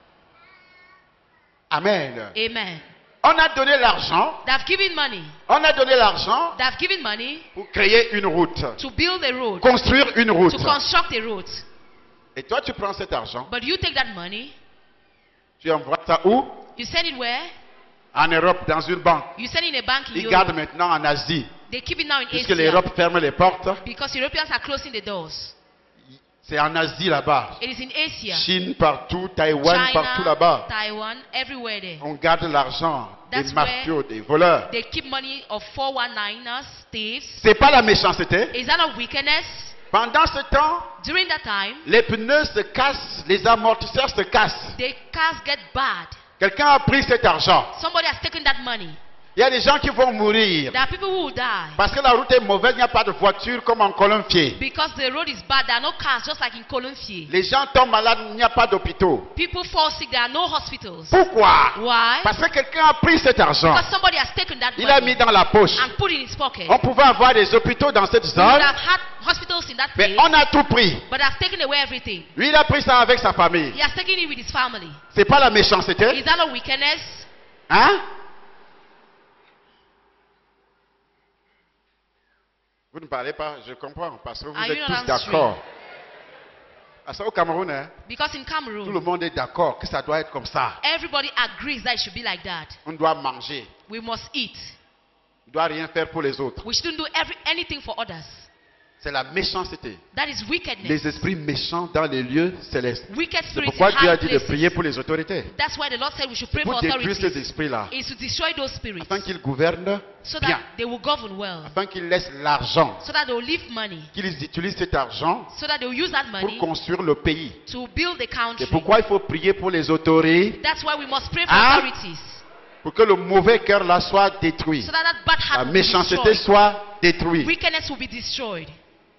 [SPEAKER 2] Amen.
[SPEAKER 4] Amen.
[SPEAKER 2] On a donné l'argent,
[SPEAKER 4] They have given money.
[SPEAKER 2] on a donné l'argent
[SPEAKER 4] They have given money
[SPEAKER 2] pour créer une route,
[SPEAKER 4] to build a road,
[SPEAKER 2] construire une route.
[SPEAKER 4] to construct a road.
[SPEAKER 2] Et toi, tu prends cet argent,
[SPEAKER 4] But you take that money,
[SPEAKER 2] tu envoies ça où?
[SPEAKER 4] you send it where?
[SPEAKER 2] En Europe, dans une banque.
[SPEAKER 4] You send it in a bank in
[SPEAKER 2] Ils gardent
[SPEAKER 4] Europe.
[SPEAKER 2] maintenant en Asie,
[SPEAKER 4] They keep it now in
[SPEAKER 2] puisque
[SPEAKER 4] Asia
[SPEAKER 2] l'Europe ferme les portes.
[SPEAKER 4] because Europeans are closing the doors.
[SPEAKER 2] C'est en Asie là-bas.
[SPEAKER 4] It is in Asia,
[SPEAKER 2] Chine partout, Taïwan partout
[SPEAKER 4] China,
[SPEAKER 2] là-bas.
[SPEAKER 4] Taiwan, everywhere there.
[SPEAKER 2] On garde l'argent des
[SPEAKER 4] That's
[SPEAKER 2] mafieux, des voleurs.
[SPEAKER 4] They keep money of 419ers, thieves.
[SPEAKER 2] C'est pas la méchanceté.
[SPEAKER 4] Is that not wickedness?
[SPEAKER 2] Pendant ce temps,
[SPEAKER 4] During that time,
[SPEAKER 2] les pneus se cassent, les amortisseurs se cassent.
[SPEAKER 4] the cars get bad.
[SPEAKER 2] Quelqu'un a pris cet argent.
[SPEAKER 4] Somebody has taken that money.
[SPEAKER 2] Il y a des gens qui vont mourir.
[SPEAKER 4] There are people who will die
[SPEAKER 2] Parce que la route est mauvaise, il n'y a pas de voiture comme en Colombier.
[SPEAKER 4] because the road is bad. There are no cars, just like in Colombier.
[SPEAKER 2] Les gens tombent malades, il n'y a pas d'hôpitaux.
[SPEAKER 4] People fall sick. There are no hospitals.
[SPEAKER 2] Pourquoi?
[SPEAKER 4] Why?
[SPEAKER 2] Parce que quelqu'un a pris cet argent.
[SPEAKER 4] Because somebody has taken that
[SPEAKER 2] Il a
[SPEAKER 4] money
[SPEAKER 2] mis dans la poche.
[SPEAKER 4] and put it in his pocket.
[SPEAKER 2] On pouvait avoir des hôpitaux dans cette
[SPEAKER 4] We
[SPEAKER 2] zone,
[SPEAKER 4] would have had hospitals in that
[SPEAKER 2] mais
[SPEAKER 4] place,
[SPEAKER 2] on a tout pris.
[SPEAKER 4] but have taken away everything.
[SPEAKER 2] Lui, il a pris ça avec sa famille.
[SPEAKER 4] He has taken it with his family.
[SPEAKER 2] C'est pas la méchanceté?
[SPEAKER 4] Is that not wickedness?
[SPEAKER 2] Hein? Vous ne parlez pas, je comprends, parce que vous
[SPEAKER 4] Are you
[SPEAKER 2] êtes
[SPEAKER 4] not
[SPEAKER 2] tous d'accord. Parce qu'au Cameroun, hein,
[SPEAKER 4] Because in
[SPEAKER 2] tout le
[SPEAKER 4] Cameroon,
[SPEAKER 2] monde est d'accord que ça doit être comme ça.
[SPEAKER 4] everybody agrees that it should be like that.
[SPEAKER 2] On doit manger.
[SPEAKER 4] We must eat.
[SPEAKER 2] On ne doit rien faire pour les autres.
[SPEAKER 4] We shouldn't do anything for others.
[SPEAKER 2] C'est la méchanceté.
[SPEAKER 4] That is wickedness.
[SPEAKER 2] Les esprits méchants dans les lieux célestes.
[SPEAKER 4] Wicked
[SPEAKER 2] C'est
[SPEAKER 4] spirits
[SPEAKER 2] pourquoi
[SPEAKER 4] in
[SPEAKER 2] Dieu a
[SPEAKER 4] high
[SPEAKER 2] dit de
[SPEAKER 4] places.
[SPEAKER 2] prier pour les autorités.
[SPEAKER 4] That's why the Lord said we should pray for
[SPEAKER 2] Pour détruire ces
[SPEAKER 4] authorities.
[SPEAKER 2] esprits-là.
[SPEAKER 4] Is to destroy those spirits
[SPEAKER 2] Afin qu'ils gouvernent
[SPEAKER 4] so
[SPEAKER 2] bien.
[SPEAKER 4] that they will govern well.
[SPEAKER 2] Afin qu'ils laissent l'argent.
[SPEAKER 4] So that they will leave money.
[SPEAKER 2] Qu'ils utilisent cet argent
[SPEAKER 4] So that they will use that
[SPEAKER 2] pour
[SPEAKER 4] money
[SPEAKER 2] construire le pays.
[SPEAKER 4] to build the country.
[SPEAKER 2] C'est pourquoi il faut prier pour les autorités.
[SPEAKER 4] That's why we must pray for
[SPEAKER 2] Hein?
[SPEAKER 4] authorities.
[SPEAKER 2] Pour que le mauvais cœur là soit détruit.
[SPEAKER 4] So that that bad
[SPEAKER 2] La
[SPEAKER 4] heart will be
[SPEAKER 2] méchanceté
[SPEAKER 4] destroyed.
[SPEAKER 2] soit détruite.
[SPEAKER 4] Wickedness will be destroyed.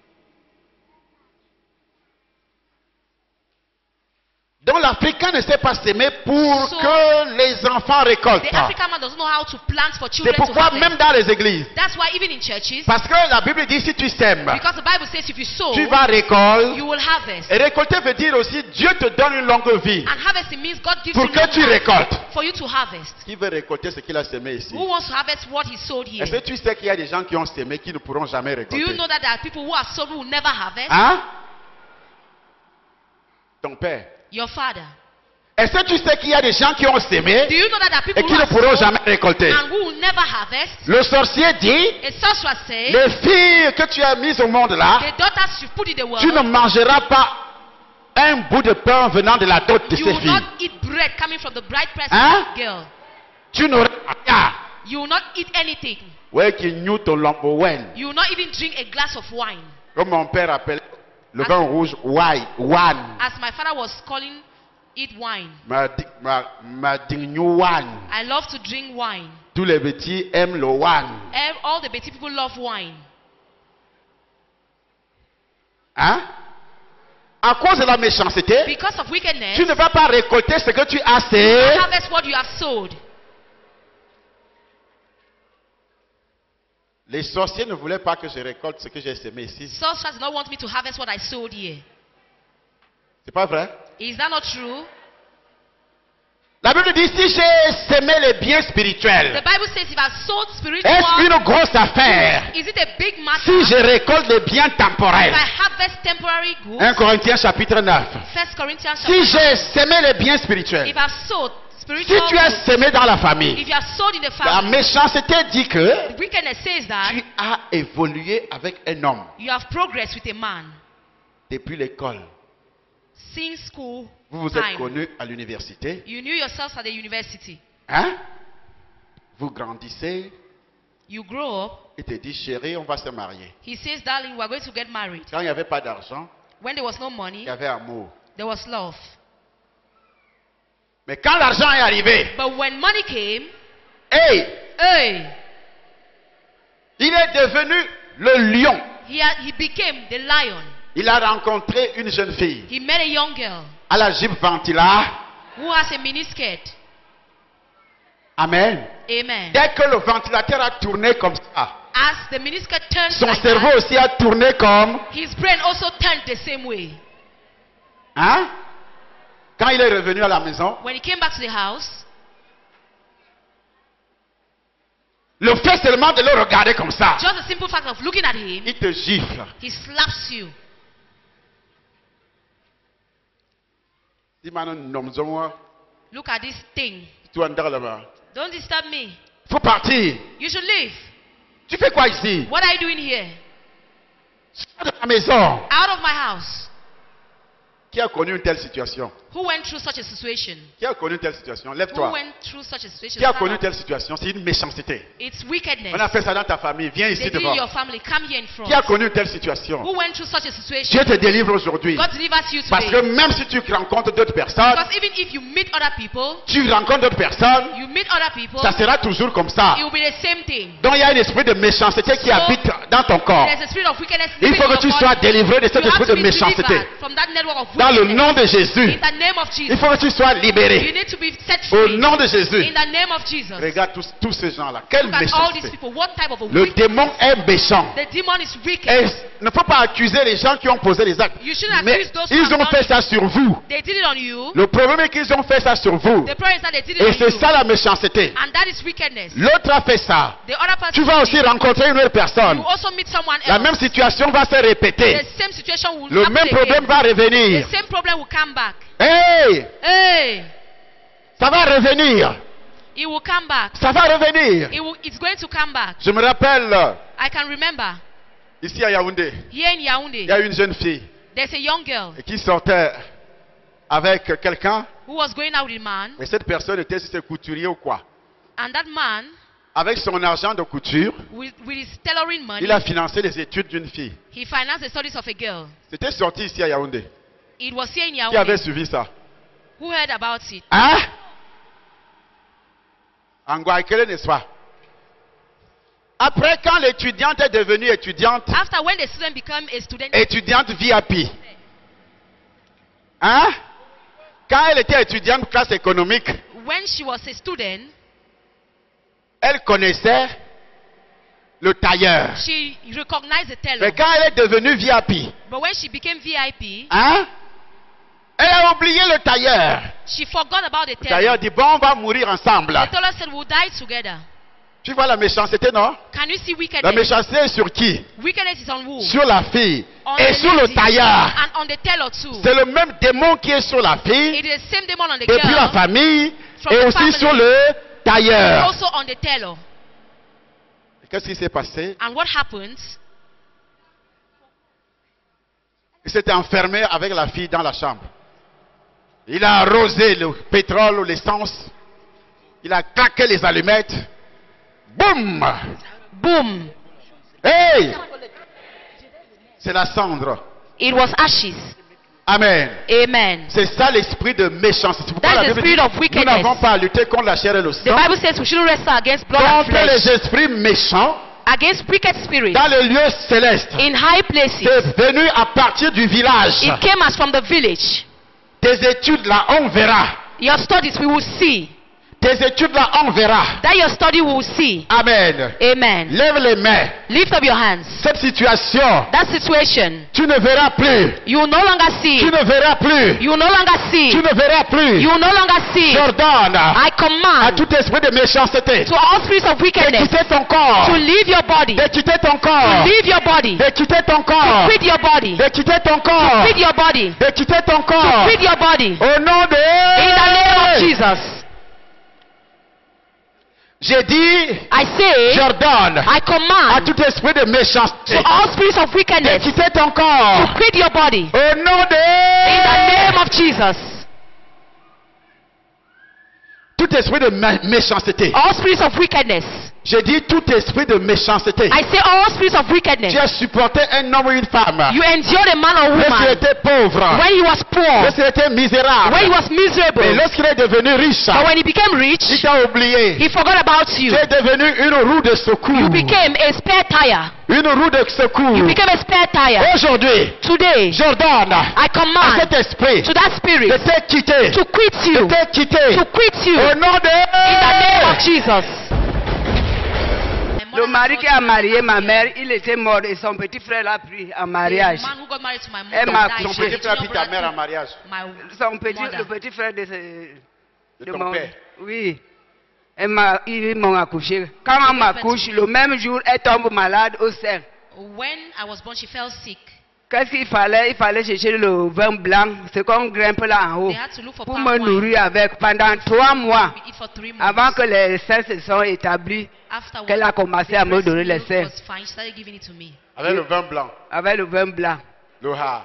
[SPEAKER 2] Donc l'Africain ne sait pas s'aimer pour
[SPEAKER 4] So,
[SPEAKER 2] que les enfants récoltent.
[SPEAKER 4] The African man doesn't know how to plant for
[SPEAKER 2] C'est
[SPEAKER 4] children to
[SPEAKER 2] pourquoi
[SPEAKER 4] harvest.
[SPEAKER 2] même dans les églises,
[SPEAKER 4] That's why even in churches,
[SPEAKER 2] parce que la Bible dit si tu sèmes,
[SPEAKER 4] because the Bible says if you sow,
[SPEAKER 2] tu vas récolter.
[SPEAKER 4] you will harvest.
[SPEAKER 2] Et récolter veut dire aussi Dieu te donne une longue vie
[SPEAKER 4] And harvesting means God gives
[SPEAKER 2] pour
[SPEAKER 4] you
[SPEAKER 2] que
[SPEAKER 4] long
[SPEAKER 2] tu
[SPEAKER 4] life
[SPEAKER 2] récoltes.
[SPEAKER 4] for you to harvest.
[SPEAKER 2] Qui veut récolter ce qu'il a semé ici?
[SPEAKER 4] Who wants to harvest what he sowed here?
[SPEAKER 2] Est-ce que tu sais qu'il y a des gens qui ont semé qui ne pourront jamais
[SPEAKER 4] Do
[SPEAKER 2] récolter?
[SPEAKER 4] you know that there are people who have sowed who will never harvest?
[SPEAKER 2] Hein? Ton père.
[SPEAKER 4] Your father.
[SPEAKER 2] Est-ce que tu sais qu'il y a des gens qui ont semé
[SPEAKER 4] Do you know that there are people
[SPEAKER 2] et qui
[SPEAKER 4] who
[SPEAKER 2] ne
[SPEAKER 4] have
[SPEAKER 2] pourront
[SPEAKER 4] sowed
[SPEAKER 2] jamais récolter?
[SPEAKER 4] and who will never harvest?
[SPEAKER 2] Le sorcier dit,
[SPEAKER 4] A sorcerer says,
[SPEAKER 2] les filles que tu as mises au monde là,
[SPEAKER 4] the daughters you put in the world,
[SPEAKER 2] tu ne mangeras pas un bout de pain venant de la dot de
[SPEAKER 4] you
[SPEAKER 2] ces
[SPEAKER 4] will
[SPEAKER 2] filles.
[SPEAKER 4] not eat bread coming from the bright presence
[SPEAKER 2] Hein?
[SPEAKER 4] of the girl.
[SPEAKER 2] Tu n'auras rien.
[SPEAKER 4] You will not eat anything.
[SPEAKER 2] Ouais, qui nous ton lambowen.
[SPEAKER 4] You will not even drink a glass of wine.
[SPEAKER 2] Comme mon père appelait le vin rouge, wine.
[SPEAKER 4] As my father was calling it wine.
[SPEAKER 2] Ma dignou wine.
[SPEAKER 4] I love to drink wine.
[SPEAKER 2] Tous les petits aiment le wine.
[SPEAKER 4] All the Betty people love wine.
[SPEAKER 2] Hein? À cause de la méchanceté,
[SPEAKER 4] Because of wickedness,
[SPEAKER 2] tu ne vas pas récolter ce que tu as
[SPEAKER 4] you
[SPEAKER 2] semé.
[SPEAKER 4] harvest what you have sowed.
[SPEAKER 2] Les sorciers ne voulaient pas que je récolte ce que j'ai semé ici.
[SPEAKER 4] Sorcerers do not want me to harvest what I sowed here.
[SPEAKER 2] C'est pas vrai?
[SPEAKER 4] Is that not true?
[SPEAKER 2] La Bible dit si j'ai semé les biens
[SPEAKER 4] The
[SPEAKER 2] spirituels,
[SPEAKER 4] Bible says if I sowed spiritual,
[SPEAKER 2] est-ce une grosse affaire
[SPEAKER 4] is it a big matter
[SPEAKER 2] si je récolte les biens
[SPEAKER 4] if
[SPEAKER 2] temporels?
[SPEAKER 4] I harvest temporary goods?
[SPEAKER 2] 1 Corinthiens chapitre 9.
[SPEAKER 4] 1 Corinthians
[SPEAKER 2] Si
[SPEAKER 4] chapter
[SPEAKER 2] j'ai semé les biens spirituels,
[SPEAKER 4] if I've sowed
[SPEAKER 2] si
[SPEAKER 4] spiritual
[SPEAKER 2] tu as
[SPEAKER 4] goods,
[SPEAKER 2] semé dans la famille,
[SPEAKER 4] if you have sowed in the
[SPEAKER 2] la
[SPEAKER 4] family,
[SPEAKER 2] méchanceté dit que
[SPEAKER 4] the wickedness says that
[SPEAKER 2] tu as évolué avec un homme
[SPEAKER 4] you have progressed with a man
[SPEAKER 2] depuis l'école.
[SPEAKER 4] since school
[SPEAKER 2] Vous vous êtes
[SPEAKER 4] time.
[SPEAKER 2] connus à l'université.
[SPEAKER 4] You knew yourselves at the university.
[SPEAKER 2] Hein? Vous grandissez.
[SPEAKER 4] You grow up.
[SPEAKER 2] Il te dit, chérie, on va se marier.
[SPEAKER 4] He says, darling, we are going to get married.
[SPEAKER 2] Quand il n'y avait pas d'argent,
[SPEAKER 4] When there was no
[SPEAKER 2] il
[SPEAKER 4] money,
[SPEAKER 2] y avait amour.
[SPEAKER 4] there was love.
[SPEAKER 2] Mais quand l'argent est arrivé,
[SPEAKER 4] But when money came,
[SPEAKER 2] hey,
[SPEAKER 4] hey,
[SPEAKER 2] il est devenu le lion.
[SPEAKER 4] he became the lion.
[SPEAKER 2] Il a rencontré une jeune fille
[SPEAKER 4] He met a young girl
[SPEAKER 2] à la jupe ventila.
[SPEAKER 4] who has a miniskirt.
[SPEAKER 2] Amen.
[SPEAKER 4] Amen.
[SPEAKER 2] Dès que le ventilateur a tourné comme ça,
[SPEAKER 4] As the miniskirt turned
[SPEAKER 2] son
[SPEAKER 4] like
[SPEAKER 2] cerveau
[SPEAKER 4] that,
[SPEAKER 2] aussi a tourné comme...
[SPEAKER 4] his brain also turned the same way.
[SPEAKER 2] Hein? Quand il est revenu à la maison,
[SPEAKER 4] When he came back to the house,
[SPEAKER 2] le fait seulement de le regarder comme ça,
[SPEAKER 4] just the simple fact of looking at him,
[SPEAKER 2] il te gifle.
[SPEAKER 4] he slaps you.
[SPEAKER 2] Dis maintenant, nomme-moi,
[SPEAKER 4] Look at this thing.
[SPEAKER 2] tu es là-bas.
[SPEAKER 4] Don't disturb me.
[SPEAKER 2] Faut partir.
[SPEAKER 4] You should leave.
[SPEAKER 2] Tu fais quoi ici?
[SPEAKER 4] What are you doing here?
[SPEAKER 2] Sors de la maison.
[SPEAKER 4] Out of my house.
[SPEAKER 2] Qui a connu une telle situation?
[SPEAKER 4] Who went through such a situation?
[SPEAKER 2] Qui a connu une telle situation?
[SPEAKER 4] Who
[SPEAKER 2] Lève-toi.
[SPEAKER 4] went through such a situation?
[SPEAKER 2] Qui a
[SPEAKER 4] Stand
[SPEAKER 2] connu une
[SPEAKER 4] up.
[SPEAKER 2] telle situation? C'est une méchanceté.
[SPEAKER 4] It's wickedness.
[SPEAKER 2] On a fait ça dans ta famille. Viens
[SPEAKER 4] They
[SPEAKER 2] ici
[SPEAKER 4] did it in
[SPEAKER 2] devant.
[SPEAKER 4] your family. Come here in front.
[SPEAKER 2] Qui a connu une telle situation?
[SPEAKER 4] Who went through such a situation?
[SPEAKER 2] Dieu te délivre aujourd'hui.
[SPEAKER 4] God delivers you
[SPEAKER 2] Parce que
[SPEAKER 4] today.
[SPEAKER 2] même si tu rencontres d'autres personnes,
[SPEAKER 4] Because even if you meet other people,
[SPEAKER 2] tu rencontres d'autres personnes,
[SPEAKER 4] you meet other people,
[SPEAKER 2] ça sera toujours comme ça.
[SPEAKER 4] it will be the same thing.
[SPEAKER 2] Donc il y a un esprit de méchanceté qui
[SPEAKER 4] So,
[SPEAKER 2] habite dans ton corps.
[SPEAKER 4] There's a spirit of wickedness
[SPEAKER 2] Il
[SPEAKER 4] living
[SPEAKER 2] faut
[SPEAKER 4] in
[SPEAKER 2] que tu
[SPEAKER 4] your
[SPEAKER 2] sois
[SPEAKER 4] body.
[SPEAKER 2] délivré de
[SPEAKER 4] You
[SPEAKER 2] cet
[SPEAKER 4] have
[SPEAKER 2] esprit
[SPEAKER 4] to
[SPEAKER 2] de
[SPEAKER 4] be
[SPEAKER 2] méchanceté.
[SPEAKER 4] delivered from that network of
[SPEAKER 2] Dans le
[SPEAKER 4] wickedness.
[SPEAKER 2] nom de Jésus,
[SPEAKER 4] In the name of Jesus.
[SPEAKER 2] il faut que tu sois
[SPEAKER 4] You
[SPEAKER 2] libéré.
[SPEAKER 4] need to be set
[SPEAKER 2] Au
[SPEAKER 4] free.
[SPEAKER 2] nom de Jésus.
[SPEAKER 4] In the name of Jesus.
[SPEAKER 2] Regarde tous ces gens-là. Quelle
[SPEAKER 4] Look at all these
[SPEAKER 2] méchanceté.
[SPEAKER 4] people. What type of a
[SPEAKER 2] Le
[SPEAKER 4] wicked?
[SPEAKER 2] démon est méchant.
[SPEAKER 4] The demon is wicked.
[SPEAKER 2] Et il ne faut pas accuser les gens qui ont posé les actes.
[SPEAKER 4] You shouldn't
[SPEAKER 2] Mais
[SPEAKER 4] accuse those who
[SPEAKER 2] ils
[SPEAKER 4] have
[SPEAKER 2] ont
[SPEAKER 4] done
[SPEAKER 2] fait
[SPEAKER 4] it.
[SPEAKER 2] ça sur vous.
[SPEAKER 4] They did it on you.
[SPEAKER 2] Le problème est qu'ils ont fait ça sur vous.
[SPEAKER 4] The problem is that they did it
[SPEAKER 2] Et
[SPEAKER 4] on
[SPEAKER 2] c'est
[SPEAKER 4] you.
[SPEAKER 2] ça la méchanceté.
[SPEAKER 4] And that is wickedness.
[SPEAKER 2] L'autre a fait ça.
[SPEAKER 4] The other person
[SPEAKER 2] Tu vas
[SPEAKER 4] did
[SPEAKER 2] aussi
[SPEAKER 4] it.
[SPEAKER 2] rencontrer une autre personne.
[SPEAKER 4] You also meet someone
[SPEAKER 2] La
[SPEAKER 4] else.
[SPEAKER 2] même situation va se répéter.
[SPEAKER 4] The same situation will
[SPEAKER 2] Le
[SPEAKER 4] happen
[SPEAKER 2] même problème
[SPEAKER 4] again.
[SPEAKER 2] va revenir.
[SPEAKER 4] The same problem will come back.
[SPEAKER 2] Hey!
[SPEAKER 4] Hey,
[SPEAKER 2] Ça va revenir.
[SPEAKER 4] it will come back.
[SPEAKER 2] Ça va revenir.
[SPEAKER 4] It's going to come back.
[SPEAKER 2] Je me rappelle,
[SPEAKER 4] I can remember
[SPEAKER 2] ici à Yaoundé,
[SPEAKER 4] here in
[SPEAKER 2] il
[SPEAKER 4] Yaoundé,
[SPEAKER 2] y a une jeune fille
[SPEAKER 4] there's a young girl
[SPEAKER 2] qui sortait avec quelqu'un.
[SPEAKER 4] who was going out with a man,
[SPEAKER 2] Et cette personne était sur ses couturiers ou quoi.
[SPEAKER 4] and that man,
[SPEAKER 2] Avec son argent de couture,
[SPEAKER 4] with his tailoring money,
[SPEAKER 2] il a financé les études d'une fille.
[SPEAKER 4] he financed the studies of a girl.
[SPEAKER 2] C'était sorti ici à Yaoundé.
[SPEAKER 4] It was here in
[SPEAKER 2] Qui avait
[SPEAKER 4] Yaoundé.
[SPEAKER 2] suivi ça?
[SPEAKER 4] Who heard about it?
[SPEAKER 2] Hein? Angoakele, n'est-ce pas? Après, quand l'étudiante est devenue étudiante,
[SPEAKER 4] After when the student became a student,
[SPEAKER 2] étudiante VIP. Hein? Quand elle était étudiante classe économique,
[SPEAKER 4] when she was a student,
[SPEAKER 2] elle connaissait le tailleur.
[SPEAKER 4] she recognized the teller.
[SPEAKER 2] Mais quand elle est devenue VIP,
[SPEAKER 4] But when she became VIP,
[SPEAKER 2] hein? Elle a oublié le tailleur.
[SPEAKER 4] she forgot about the
[SPEAKER 2] Le
[SPEAKER 4] teller.
[SPEAKER 2] tailleur dit, bon, on va mourir ensemble.
[SPEAKER 4] The teller said, we'll die together.
[SPEAKER 2] Tu vois la méchanceté, non?
[SPEAKER 4] Can you see
[SPEAKER 2] La
[SPEAKER 4] wickedness?
[SPEAKER 2] méchanceté est sur qui?
[SPEAKER 4] Wickedness is on who?
[SPEAKER 2] Sur la fille.
[SPEAKER 4] On
[SPEAKER 2] Et
[SPEAKER 4] the
[SPEAKER 2] sur le
[SPEAKER 4] lady
[SPEAKER 2] tailleur.
[SPEAKER 4] and on the teller too.
[SPEAKER 2] C'est le même démon qui est sur la fille,
[SPEAKER 4] It is the same demon on the
[SPEAKER 2] depuis la
[SPEAKER 4] girl,
[SPEAKER 2] famille,
[SPEAKER 4] From
[SPEAKER 2] et
[SPEAKER 4] the
[SPEAKER 2] aussi
[SPEAKER 4] family.
[SPEAKER 2] sur le tailleur.
[SPEAKER 4] also on the teller.
[SPEAKER 2] Qu'est-ce qui s'est passé?
[SPEAKER 4] And what happens?
[SPEAKER 2] Il s'était enfermé avec la fille dans la chambre. Il a arrosé le pétrole ou l'essence. Il a claqué les allumettes. Boum!
[SPEAKER 4] Boom.
[SPEAKER 2] Hey! C'est la cendre.
[SPEAKER 4] It was ashes.
[SPEAKER 2] Amen.
[SPEAKER 4] Amen.
[SPEAKER 2] C'est ça l'esprit de méchanceté. C'est pourquoi
[SPEAKER 4] That's
[SPEAKER 2] la
[SPEAKER 4] the
[SPEAKER 2] Bible
[SPEAKER 4] spirit
[SPEAKER 2] dit,
[SPEAKER 4] of
[SPEAKER 2] nous
[SPEAKER 4] wickedness.
[SPEAKER 2] n'avons pas à lutter contre la chair et le
[SPEAKER 4] The
[SPEAKER 2] sang,
[SPEAKER 4] Bible says we shouldn't wrestle against blood and
[SPEAKER 2] contre
[SPEAKER 4] flesh,
[SPEAKER 2] les esprits méchants
[SPEAKER 4] against wicked spirits
[SPEAKER 2] dans les lieux célestes.
[SPEAKER 4] in high places.
[SPEAKER 2] C'est venu à partir du village.
[SPEAKER 4] It came as from the village.
[SPEAKER 2] Tes études là, on verra.
[SPEAKER 4] Your studies we will see.
[SPEAKER 2] Tes études là, on verra.
[SPEAKER 4] That your study we will see.
[SPEAKER 2] Amen.
[SPEAKER 4] Amen.
[SPEAKER 2] Lève les mains.
[SPEAKER 4] Lift up your hands.
[SPEAKER 2] Cette situation,
[SPEAKER 4] That situation
[SPEAKER 2] tu ne verras plus.
[SPEAKER 4] you will no longer see.
[SPEAKER 2] Tu ne verras plus.
[SPEAKER 4] You will no longer see.
[SPEAKER 2] Tu ne verras plus.
[SPEAKER 4] You will no longer see.
[SPEAKER 2] J'ordonne
[SPEAKER 4] I
[SPEAKER 2] à
[SPEAKER 4] command
[SPEAKER 2] tout esprit de méchanceté
[SPEAKER 4] to all spirits of
[SPEAKER 2] de
[SPEAKER 4] wickedness
[SPEAKER 2] quitter ton corps.
[SPEAKER 4] to leave your body.
[SPEAKER 2] De quitter ton
[SPEAKER 4] To
[SPEAKER 2] corps.
[SPEAKER 4] leave your body.
[SPEAKER 2] De quitter ton corps.
[SPEAKER 4] Quit your body.
[SPEAKER 2] De quitter ton corps.
[SPEAKER 4] Quit your body.
[SPEAKER 2] De quitter ton corps.
[SPEAKER 4] Quit your body.
[SPEAKER 2] Au nom de...
[SPEAKER 4] In the name of Jesus.
[SPEAKER 2] J'ai dit,
[SPEAKER 4] I say,
[SPEAKER 2] j'ordonne
[SPEAKER 4] I
[SPEAKER 2] à
[SPEAKER 4] command
[SPEAKER 2] tout esprit de méchanceté
[SPEAKER 4] to all spirits of
[SPEAKER 2] de
[SPEAKER 4] wickedness
[SPEAKER 2] quitter ton
[SPEAKER 4] to
[SPEAKER 2] corps.
[SPEAKER 4] quit your body.
[SPEAKER 2] Au nom de...
[SPEAKER 4] In the name of Jesus.
[SPEAKER 2] Tout esprit de méchanceté,
[SPEAKER 4] All spirits of wickedness,
[SPEAKER 2] Je dis tout esprit de méchanceté.
[SPEAKER 4] I say all spirits of wickedness.
[SPEAKER 2] Tu as supporté un homme ou une femme.
[SPEAKER 4] You endured a man or
[SPEAKER 2] Lorsqu'il
[SPEAKER 4] woman
[SPEAKER 2] était pauvre.
[SPEAKER 4] when he was poor,
[SPEAKER 2] Lorsqu'il était misérable.
[SPEAKER 4] when he was miserable.
[SPEAKER 2] Et lorsqu'il est devenu riche.
[SPEAKER 4] But when he became
[SPEAKER 2] Il
[SPEAKER 4] rich,
[SPEAKER 2] t'a oublié.
[SPEAKER 4] he forgot about
[SPEAKER 2] Tu
[SPEAKER 4] you.
[SPEAKER 2] es devenu une roue de secours.
[SPEAKER 4] You became a spare tire.
[SPEAKER 2] Une roue de secours.
[SPEAKER 4] You became a spare tire.
[SPEAKER 2] Aujourd'hui,
[SPEAKER 4] Today,
[SPEAKER 2] j'ordonne
[SPEAKER 4] I
[SPEAKER 2] à
[SPEAKER 4] command
[SPEAKER 2] cet esprit
[SPEAKER 4] to that spirit
[SPEAKER 2] de te quitter.
[SPEAKER 4] to quit
[SPEAKER 2] De
[SPEAKER 4] you.
[SPEAKER 2] te quitter.
[SPEAKER 4] To quit you.
[SPEAKER 2] Au nom de...
[SPEAKER 4] In the name of Jesus.
[SPEAKER 3] Le mari qui a marié ma mère, il était mort et son petit frère l'a pris en mariage.
[SPEAKER 4] The man who got married to my
[SPEAKER 3] Elle
[SPEAKER 4] mother
[SPEAKER 3] m'a
[SPEAKER 4] died.
[SPEAKER 2] Ton
[SPEAKER 3] accouché.
[SPEAKER 2] petit frère a pris ta mère en mariage.
[SPEAKER 3] Le petit frère
[SPEAKER 2] De ton père.
[SPEAKER 3] Oui. Ils m'ont accouché. Quand on m'accouche, le même jour, elle tombe malade au sein.
[SPEAKER 4] When I was born, she fell sick.
[SPEAKER 3] Qu'est-ce qu'il fallait? Il fallait chercher le vin blanc, ce qu'on grimpe là en haut,
[SPEAKER 4] They had to look for
[SPEAKER 3] pour
[SPEAKER 4] palm
[SPEAKER 3] me
[SPEAKER 4] wine.
[SPEAKER 3] nourrir avec pendant 3 mois.
[SPEAKER 4] We eat for 3 months.
[SPEAKER 3] Avant que les seins se sont établis,
[SPEAKER 4] After
[SPEAKER 3] qu'elle a commencé à me donner les seins.
[SPEAKER 4] was fine, she started giving it to me.
[SPEAKER 2] Avec le vin blanc.
[SPEAKER 3] Avec le vin blanc.
[SPEAKER 2] Le ha.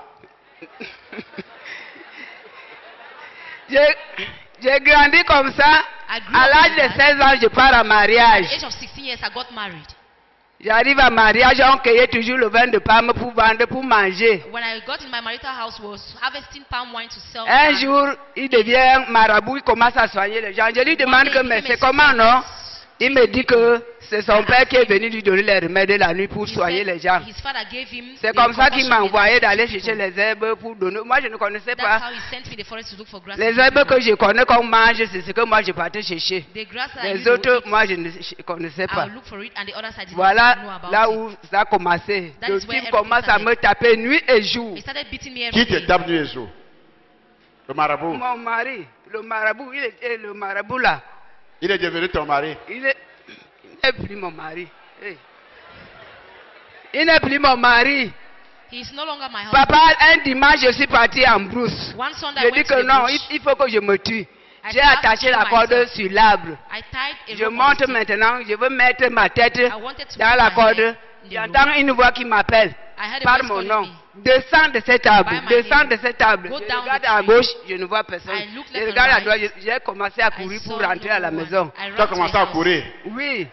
[SPEAKER 3] J'ai grandi comme ça.
[SPEAKER 4] I grew
[SPEAKER 3] À
[SPEAKER 4] up
[SPEAKER 3] l'âge
[SPEAKER 4] like
[SPEAKER 3] de
[SPEAKER 4] that.
[SPEAKER 3] 16 ans, je pars en
[SPEAKER 4] At
[SPEAKER 3] mariage.
[SPEAKER 4] the age of 16 years, I got married.
[SPEAKER 3] J'arrive à mariage, on cueillait toujours le vin de palme pour vendre, pour manger.
[SPEAKER 4] When I got in my marital house, was harvesting palm wine to sell.
[SPEAKER 3] Un jour, il devient marabout, il commence à soigner les gens. Je lui demande que, mais c'est comment, non? Il me dit que c'est son père qui est venu lui donner les remèdes de la nuit pour soigner les gens.
[SPEAKER 4] His father gave him
[SPEAKER 3] C'est
[SPEAKER 4] the
[SPEAKER 3] comme ça qu'il m'a
[SPEAKER 4] compassion
[SPEAKER 3] envoyé
[SPEAKER 4] that
[SPEAKER 3] d'aller
[SPEAKER 4] people.
[SPEAKER 3] chercher les herbes pour donner. Moi, je ne connaissais
[SPEAKER 4] That's
[SPEAKER 3] pas.
[SPEAKER 4] how he sent me the forest to look for grass.
[SPEAKER 3] Les herbes que je connais qu'on mange, c'est ce que moi je partais chercher.
[SPEAKER 4] The grass that I
[SPEAKER 3] Les
[SPEAKER 4] used to
[SPEAKER 3] autres,
[SPEAKER 4] eat,
[SPEAKER 3] moi, je ne connaissais pas.
[SPEAKER 4] I'll look for it, and the others I did
[SPEAKER 3] Voilà
[SPEAKER 4] not know about
[SPEAKER 3] là
[SPEAKER 4] it.
[SPEAKER 3] où ça a commencé.
[SPEAKER 4] That
[SPEAKER 3] Le
[SPEAKER 4] is where
[SPEAKER 3] type
[SPEAKER 4] everything
[SPEAKER 3] commence à me taper nuit et jour.
[SPEAKER 4] He started beating me
[SPEAKER 2] Qui
[SPEAKER 4] every
[SPEAKER 2] te
[SPEAKER 4] day.
[SPEAKER 2] tape nuit et jour? Le marabout.
[SPEAKER 3] Mon mari, le marabout, il était le marabout là.
[SPEAKER 2] Il est devenu ton mari.
[SPEAKER 3] Il n'est plus mon mari. Hey. Il n'est plus mon mari.
[SPEAKER 4] He is no longer my husband.
[SPEAKER 3] Papa, un dimanche, je suis parti en brousse.
[SPEAKER 4] One Sunday I
[SPEAKER 3] Je
[SPEAKER 4] went
[SPEAKER 3] dis
[SPEAKER 4] to
[SPEAKER 3] que
[SPEAKER 4] the
[SPEAKER 3] non,
[SPEAKER 4] bush.
[SPEAKER 3] il faut que je me tue. J'ai
[SPEAKER 4] I have to
[SPEAKER 3] attaché
[SPEAKER 4] kill
[SPEAKER 3] la corde
[SPEAKER 4] myself.
[SPEAKER 3] sur l'arbre.
[SPEAKER 4] I tied a
[SPEAKER 3] Je
[SPEAKER 4] rope on
[SPEAKER 3] monte
[SPEAKER 4] the stick.
[SPEAKER 3] maintenant, je veux mettre ma tête
[SPEAKER 4] wanted to
[SPEAKER 3] dans
[SPEAKER 4] put
[SPEAKER 3] la
[SPEAKER 4] my
[SPEAKER 3] corde.
[SPEAKER 4] head in the
[SPEAKER 3] J'entends une voix qui m'appelle
[SPEAKER 4] I heard a
[SPEAKER 3] par
[SPEAKER 4] voice
[SPEAKER 3] mon
[SPEAKER 4] calling
[SPEAKER 3] nom.
[SPEAKER 4] me.
[SPEAKER 3] Descends de cet arbre,
[SPEAKER 4] By my
[SPEAKER 3] descends
[SPEAKER 4] name.
[SPEAKER 3] de cet arbre.
[SPEAKER 4] Go
[SPEAKER 3] Je
[SPEAKER 4] down
[SPEAKER 3] regarde
[SPEAKER 4] the
[SPEAKER 3] à
[SPEAKER 4] tree.
[SPEAKER 3] gauche, je ne vois personne.
[SPEAKER 4] I look
[SPEAKER 3] Je
[SPEAKER 4] left and
[SPEAKER 3] regarde à
[SPEAKER 4] right.
[SPEAKER 3] droite, j'ai commencé à courir
[SPEAKER 4] I
[SPEAKER 3] pour
[SPEAKER 4] saw
[SPEAKER 3] rentrer à la
[SPEAKER 4] no one.
[SPEAKER 3] maison.
[SPEAKER 4] I
[SPEAKER 2] Tu as
[SPEAKER 4] ran to
[SPEAKER 2] commencé
[SPEAKER 4] the
[SPEAKER 2] à
[SPEAKER 4] house.
[SPEAKER 2] courir.
[SPEAKER 3] Oui.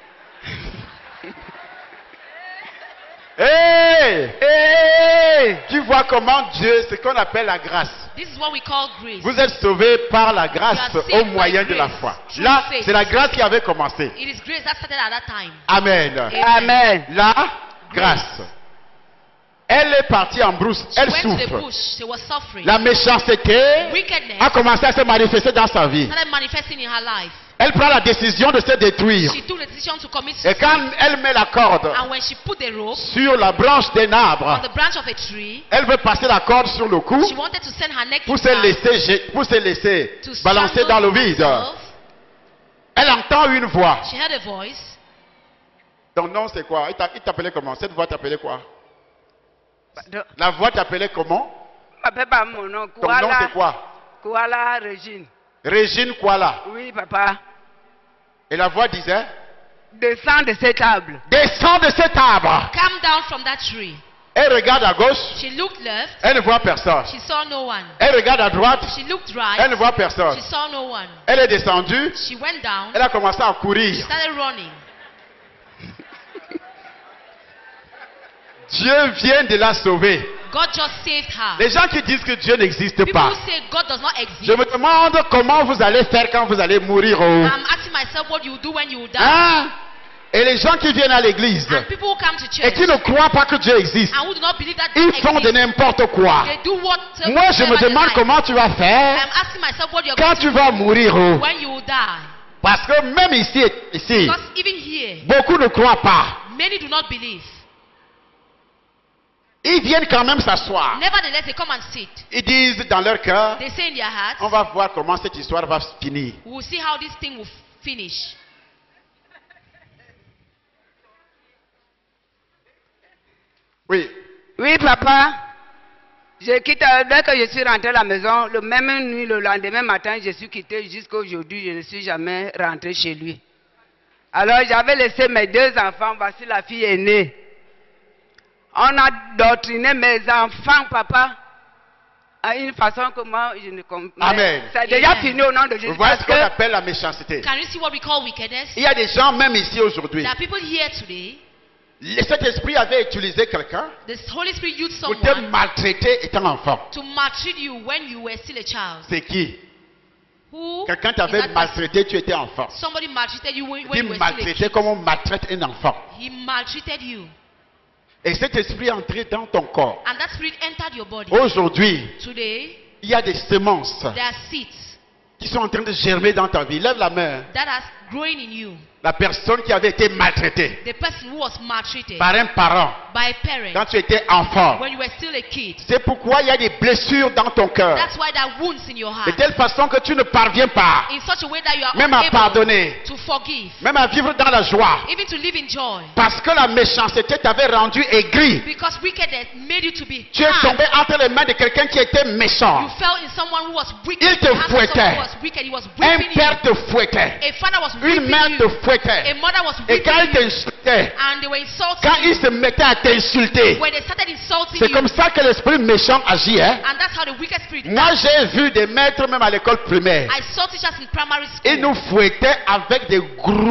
[SPEAKER 2] Hey!
[SPEAKER 3] Hey!
[SPEAKER 2] Tu vois comment Dieu, ce qu'on appelle la grâce.
[SPEAKER 4] This is what we call grace.
[SPEAKER 2] Vous êtes sauvés par la grâce
[SPEAKER 4] You are saved
[SPEAKER 2] au
[SPEAKER 4] by
[SPEAKER 2] moyen de la
[SPEAKER 4] grace,
[SPEAKER 2] foi.
[SPEAKER 4] through
[SPEAKER 2] Là,
[SPEAKER 4] faith.
[SPEAKER 2] c'est la grâce qui avait commencé.
[SPEAKER 4] It is grace that started at that time.
[SPEAKER 2] Amen.
[SPEAKER 3] Amen.
[SPEAKER 2] La grâce. Elle est partie en brousse. Elle
[SPEAKER 4] She went to the
[SPEAKER 2] souffre.
[SPEAKER 4] bush. She was suffering.
[SPEAKER 2] La méchanceté
[SPEAKER 4] Wickedness
[SPEAKER 2] a commencé à se manifester dans sa vie.
[SPEAKER 4] started manifesting in her life.
[SPEAKER 2] Elle prend la décision de se détruire.
[SPEAKER 4] She took the decision to commit
[SPEAKER 2] Et
[SPEAKER 4] suicide.
[SPEAKER 2] quand elle met la corde
[SPEAKER 4] And when she put the rope
[SPEAKER 2] sur la branche d'un
[SPEAKER 4] on
[SPEAKER 2] arbre,
[SPEAKER 4] the branch of a tree,
[SPEAKER 2] elle veut passer la corde sur le cou
[SPEAKER 4] she wanted to send her neck
[SPEAKER 2] pour se
[SPEAKER 4] down
[SPEAKER 2] laisser
[SPEAKER 4] to
[SPEAKER 2] balancer
[SPEAKER 4] strangle
[SPEAKER 2] dans le vide.
[SPEAKER 4] herself.
[SPEAKER 2] Elle entend une voix.
[SPEAKER 4] She heard a voice.
[SPEAKER 2] Ton nom c'est quoi? Il t'appelait comment? Cette voix t'appelait quoi?
[SPEAKER 3] Pardon.
[SPEAKER 2] La voix t'appelait comment?
[SPEAKER 3] M'appelle pas mon nom.
[SPEAKER 2] Ton nom c'est
[SPEAKER 3] Koala.
[SPEAKER 2] quoi?
[SPEAKER 3] Koala Régine.
[SPEAKER 2] Régine Kuala.
[SPEAKER 3] Oui, papa.
[SPEAKER 2] Et la voix disait,
[SPEAKER 3] Descends de cet arbre.
[SPEAKER 2] descends de cet arbre.
[SPEAKER 4] Come down from that tree.
[SPEAKER 2] Elle regarde à gauche,
[SPEAKER 4] She looked left.
[SPEAKER 2] elle ne voit personne.
[SPEAKER 4] She saw no one.
[SPEAKER 2] Elle regarde à droite,
[SPEAKER 4] She looked
[SPEAKER 2] elle ne
[SPEAKER 4] right.
[SPEAKER 2] voit personne.
[SPEAKER 4] She saw no one.
[SPEAKER 2] Elle est descendue,
[SPEAKER 4] She went down.
[SPEAKER 2] elle a commencé à
[SPEAKER 4] She
[SPEAKER 2] courir.
[SPEAKER 4] started running.
[SPEAKER 2] Dieu vient de la sauver.
[SPEAKER 4] God just saved her.
[SPEAKER 2] Les gens qui disent que Dieu n'existe
[SPEAKER 4] People
[SPEAKER 2] pas,
[SPEAKER 4] who say God does not
[SPEAKER 2] je
[SPEAKER 4] exist.
[SPEAKER 2] me demande comment vous allez faire quand vous allez mourir. Oh.
[SPEAKER 4] I'm asking myself what you do when you die.
[SPEAKER 2] Hein? Et les gens qui viennent à l'église
[SPEAKER 4] And people who come to
[SPEAKER 2] et
[SPEAKER 4] church
[SPEAKER 2] qui ne croient pas que Dieu existe,
[SPEAKER 4] and who do not believe that
[SPEAKER 2] ils
[SPEAKER 4] God
[SPEAKER 2] font de
[SPEAKER 4] exists,
[SPEAKER 2] n'importe quoi.
[SPEAKER 4] they do what.
[SPEAKER 2] Moi, je me demande comment tu vas faire
[SPEAKER 4] I'm asking myself what you're
[SPEAKER 2] quand
[SPEAKER 4] going
[SPEAKER 2] tu
[SPEAKER 4] to
[SPEAKER 2] vas
[SPEAKER 4] do
[SPEAKER 2] mourir. Oh.
[SPEAKER 4] when you die.
[SPEAKER 2] Parce que même ici,
[SPEAKER 4] Because even here,
[SPEAKER 2] beaucoup ne croient pas.
[SPEAKER 4] many do not believe.
[SPEAKER 2] Ils viennent quand même s'asseoir.
[SPEAKER 4] Nevertheless, they come and sit.
[SPEAKER 2] Ils disent dans leur cœur,
[SPEAKER 4] They say in their
[SPEAKER 2] on
[SPEAKER 4] hearts,
[SPEAKER 2] va voir comment cette histoire va finir.
[SPEAKER 4] we will see how this thing will finish.
[SPEAKER 2] Oui.
[SPEAKER 3] Oui, papa. Je quitte, dès que je suis rentré à la maison, le même nuit, le lendemain matin, je suis quitté jusqu'à aujourd'hui, je ne suis jamais rentré chez lui. Alors, j'avais laissé mes 2 enfants, voici la fille aînée. On a doctriné mes enfants, papa. à une façon que moi je ne comprends.
[SPEAKER 2] Amen.
[SPEAKER 3] C'est déjà fini au nom de Jésus.
[SPEAKER 2] Vous voyez
[SPEAKER 3] Parce
[SPEAKER 2] ce qu'on
[SPEAKER 3] que
[SPEAKER 2] appelle la méchanceté.
[SPEAKER 4] Can you see what we call wickedness?
[SPEAKER 2] Il y a des gens même ici aujourd'hui.
[SPEAKER 4] There are people here today.
[SPEAKER 2] Cet esprit avait utilisé quelqu'un
[SPEAKER 4] The Holy Spirit used
[SPEAKER 2] pour te
[SPEAKER 4] someone
[SPEAKER 2] maltraiter étant enfant.
[SPEAKER 4] to maltreat you when you were still a child.
[SPEAKER 2] C'est qui?
[SPEAKER 4] Who?
[SPEAKER 2] Quelqu'un
[SPEAKER 4] is
[SPEAKER 2] t'avait
[SPEAKER 4] that person?
[SPEAKER 2] maltraité, tu étais enfant.
[SPEAKER 4] Somebody maltreated you when
[SPEAKER 2] Il
[SPEAKER 4] you were still a
[SPEAKER 2] maltraitait
[SPEAKER 4] kid.
[SPEAKER 2] comme on maltraite un enfant.
[SPEAKER 4] He maltreated you.
[SPEAKER 2] Et cet esprit est entré dans ton corps.
[SPEAKER 4] And that spirit entered your body.
[SPEAKER 2] Aujourd'hui,
[SPEAKER 4] Today,
[SPEAKER 2] il y a des semences
[SPEAKER 4] there are seeds
[SPEAKER 2] qui sont en train de germer dans ta vie. Lève la main.
[SPEAKER 4] that are growing in you.
[SPEAKER 2] La personne qui avait été maltraitée
[SPEAKER 4] The person who was maltreated
[SPEAKER 2] par un parent
[SPEAKER 4] by a parent
[SPEAKER 2] quand tu étais enfant.
[SPEAKER 4] when you were still a kid.
[SPEAKER 2] C'est pourquoi il y a des blessures dans ton cœur.
[SPEAKER 4] That's why there are wounds in your
[SPEAKER 2] De
[SPEAKER 4] heart.
[SPEAKER 2] telle façon que tu ne parviens pas
[SPEAKER 4] In such a way that you are
[SPEAKER 2] même à
[SPEAKER 4] unable
[SPEAKER 2] pardonner,
[SPEAKER 4] to forgive,
[SPEAKER 2] même à vivre dans la joie.
[SPEAKER 4] even to live in joy.
[SPEAKER 2] Parce que la méchanceté t'avait rendu aigri.
[SPEAKER 4] Because wickedness made you to be
[SPEAKER 2] Tu es
[SPEAKER 4] hard.
[SPEAKER 2] tombé entre les mains de quelqu'un qui était méchant.
[SPEAKER 4] You fell in someone who was wicked.
[SPEAKER 2] Il te
[SPEAKER 4] The hands of
[SPEAKER 2] fouettait.
[SPEAKER 4] someone who was wicked. He was
[SPEAKER 2] Un
[SPEAKER 4] whipping you.
[SPEAKER 2] père te fouettait.
[SPEAKER 4] A father was
[SPEAKER 2] Une
[SPEAKER 4] whipping
[SPEAKER 2] mère te
[SPEAKER 4] you.
[SPEAKER 2] fouettait.
[SPEAKER 4] A mother was
[SPEAKER 2] Et quand il
[SPEAKER 4] whipping you.
[SPEAKER 2] t'insultait,
[SPEAKER 4] And they were insulting
[SPEAKER 2] quand il
[SPEAKER 4] you.
[SPEAKER 2] se mettait à t'insulter,
[SPEAKER 4] When they started insulting
[SPEAKER 2] c'est
[SPEAKER 4] you.
[SPEAKER 2] comme ça que l'esprit méchant agit. Hein?
[SPEAKER 4] And that's how the wicked spirit
[SPEAKER 2] Moi, j'ai vu des maîtres même à l'école primaire.
[SPEAKER 4] I saw teachers in primary
[SPEAKER 2] Ils
[SPEAKER 4] school
[SPEAKER 2] nous fouettaient avec des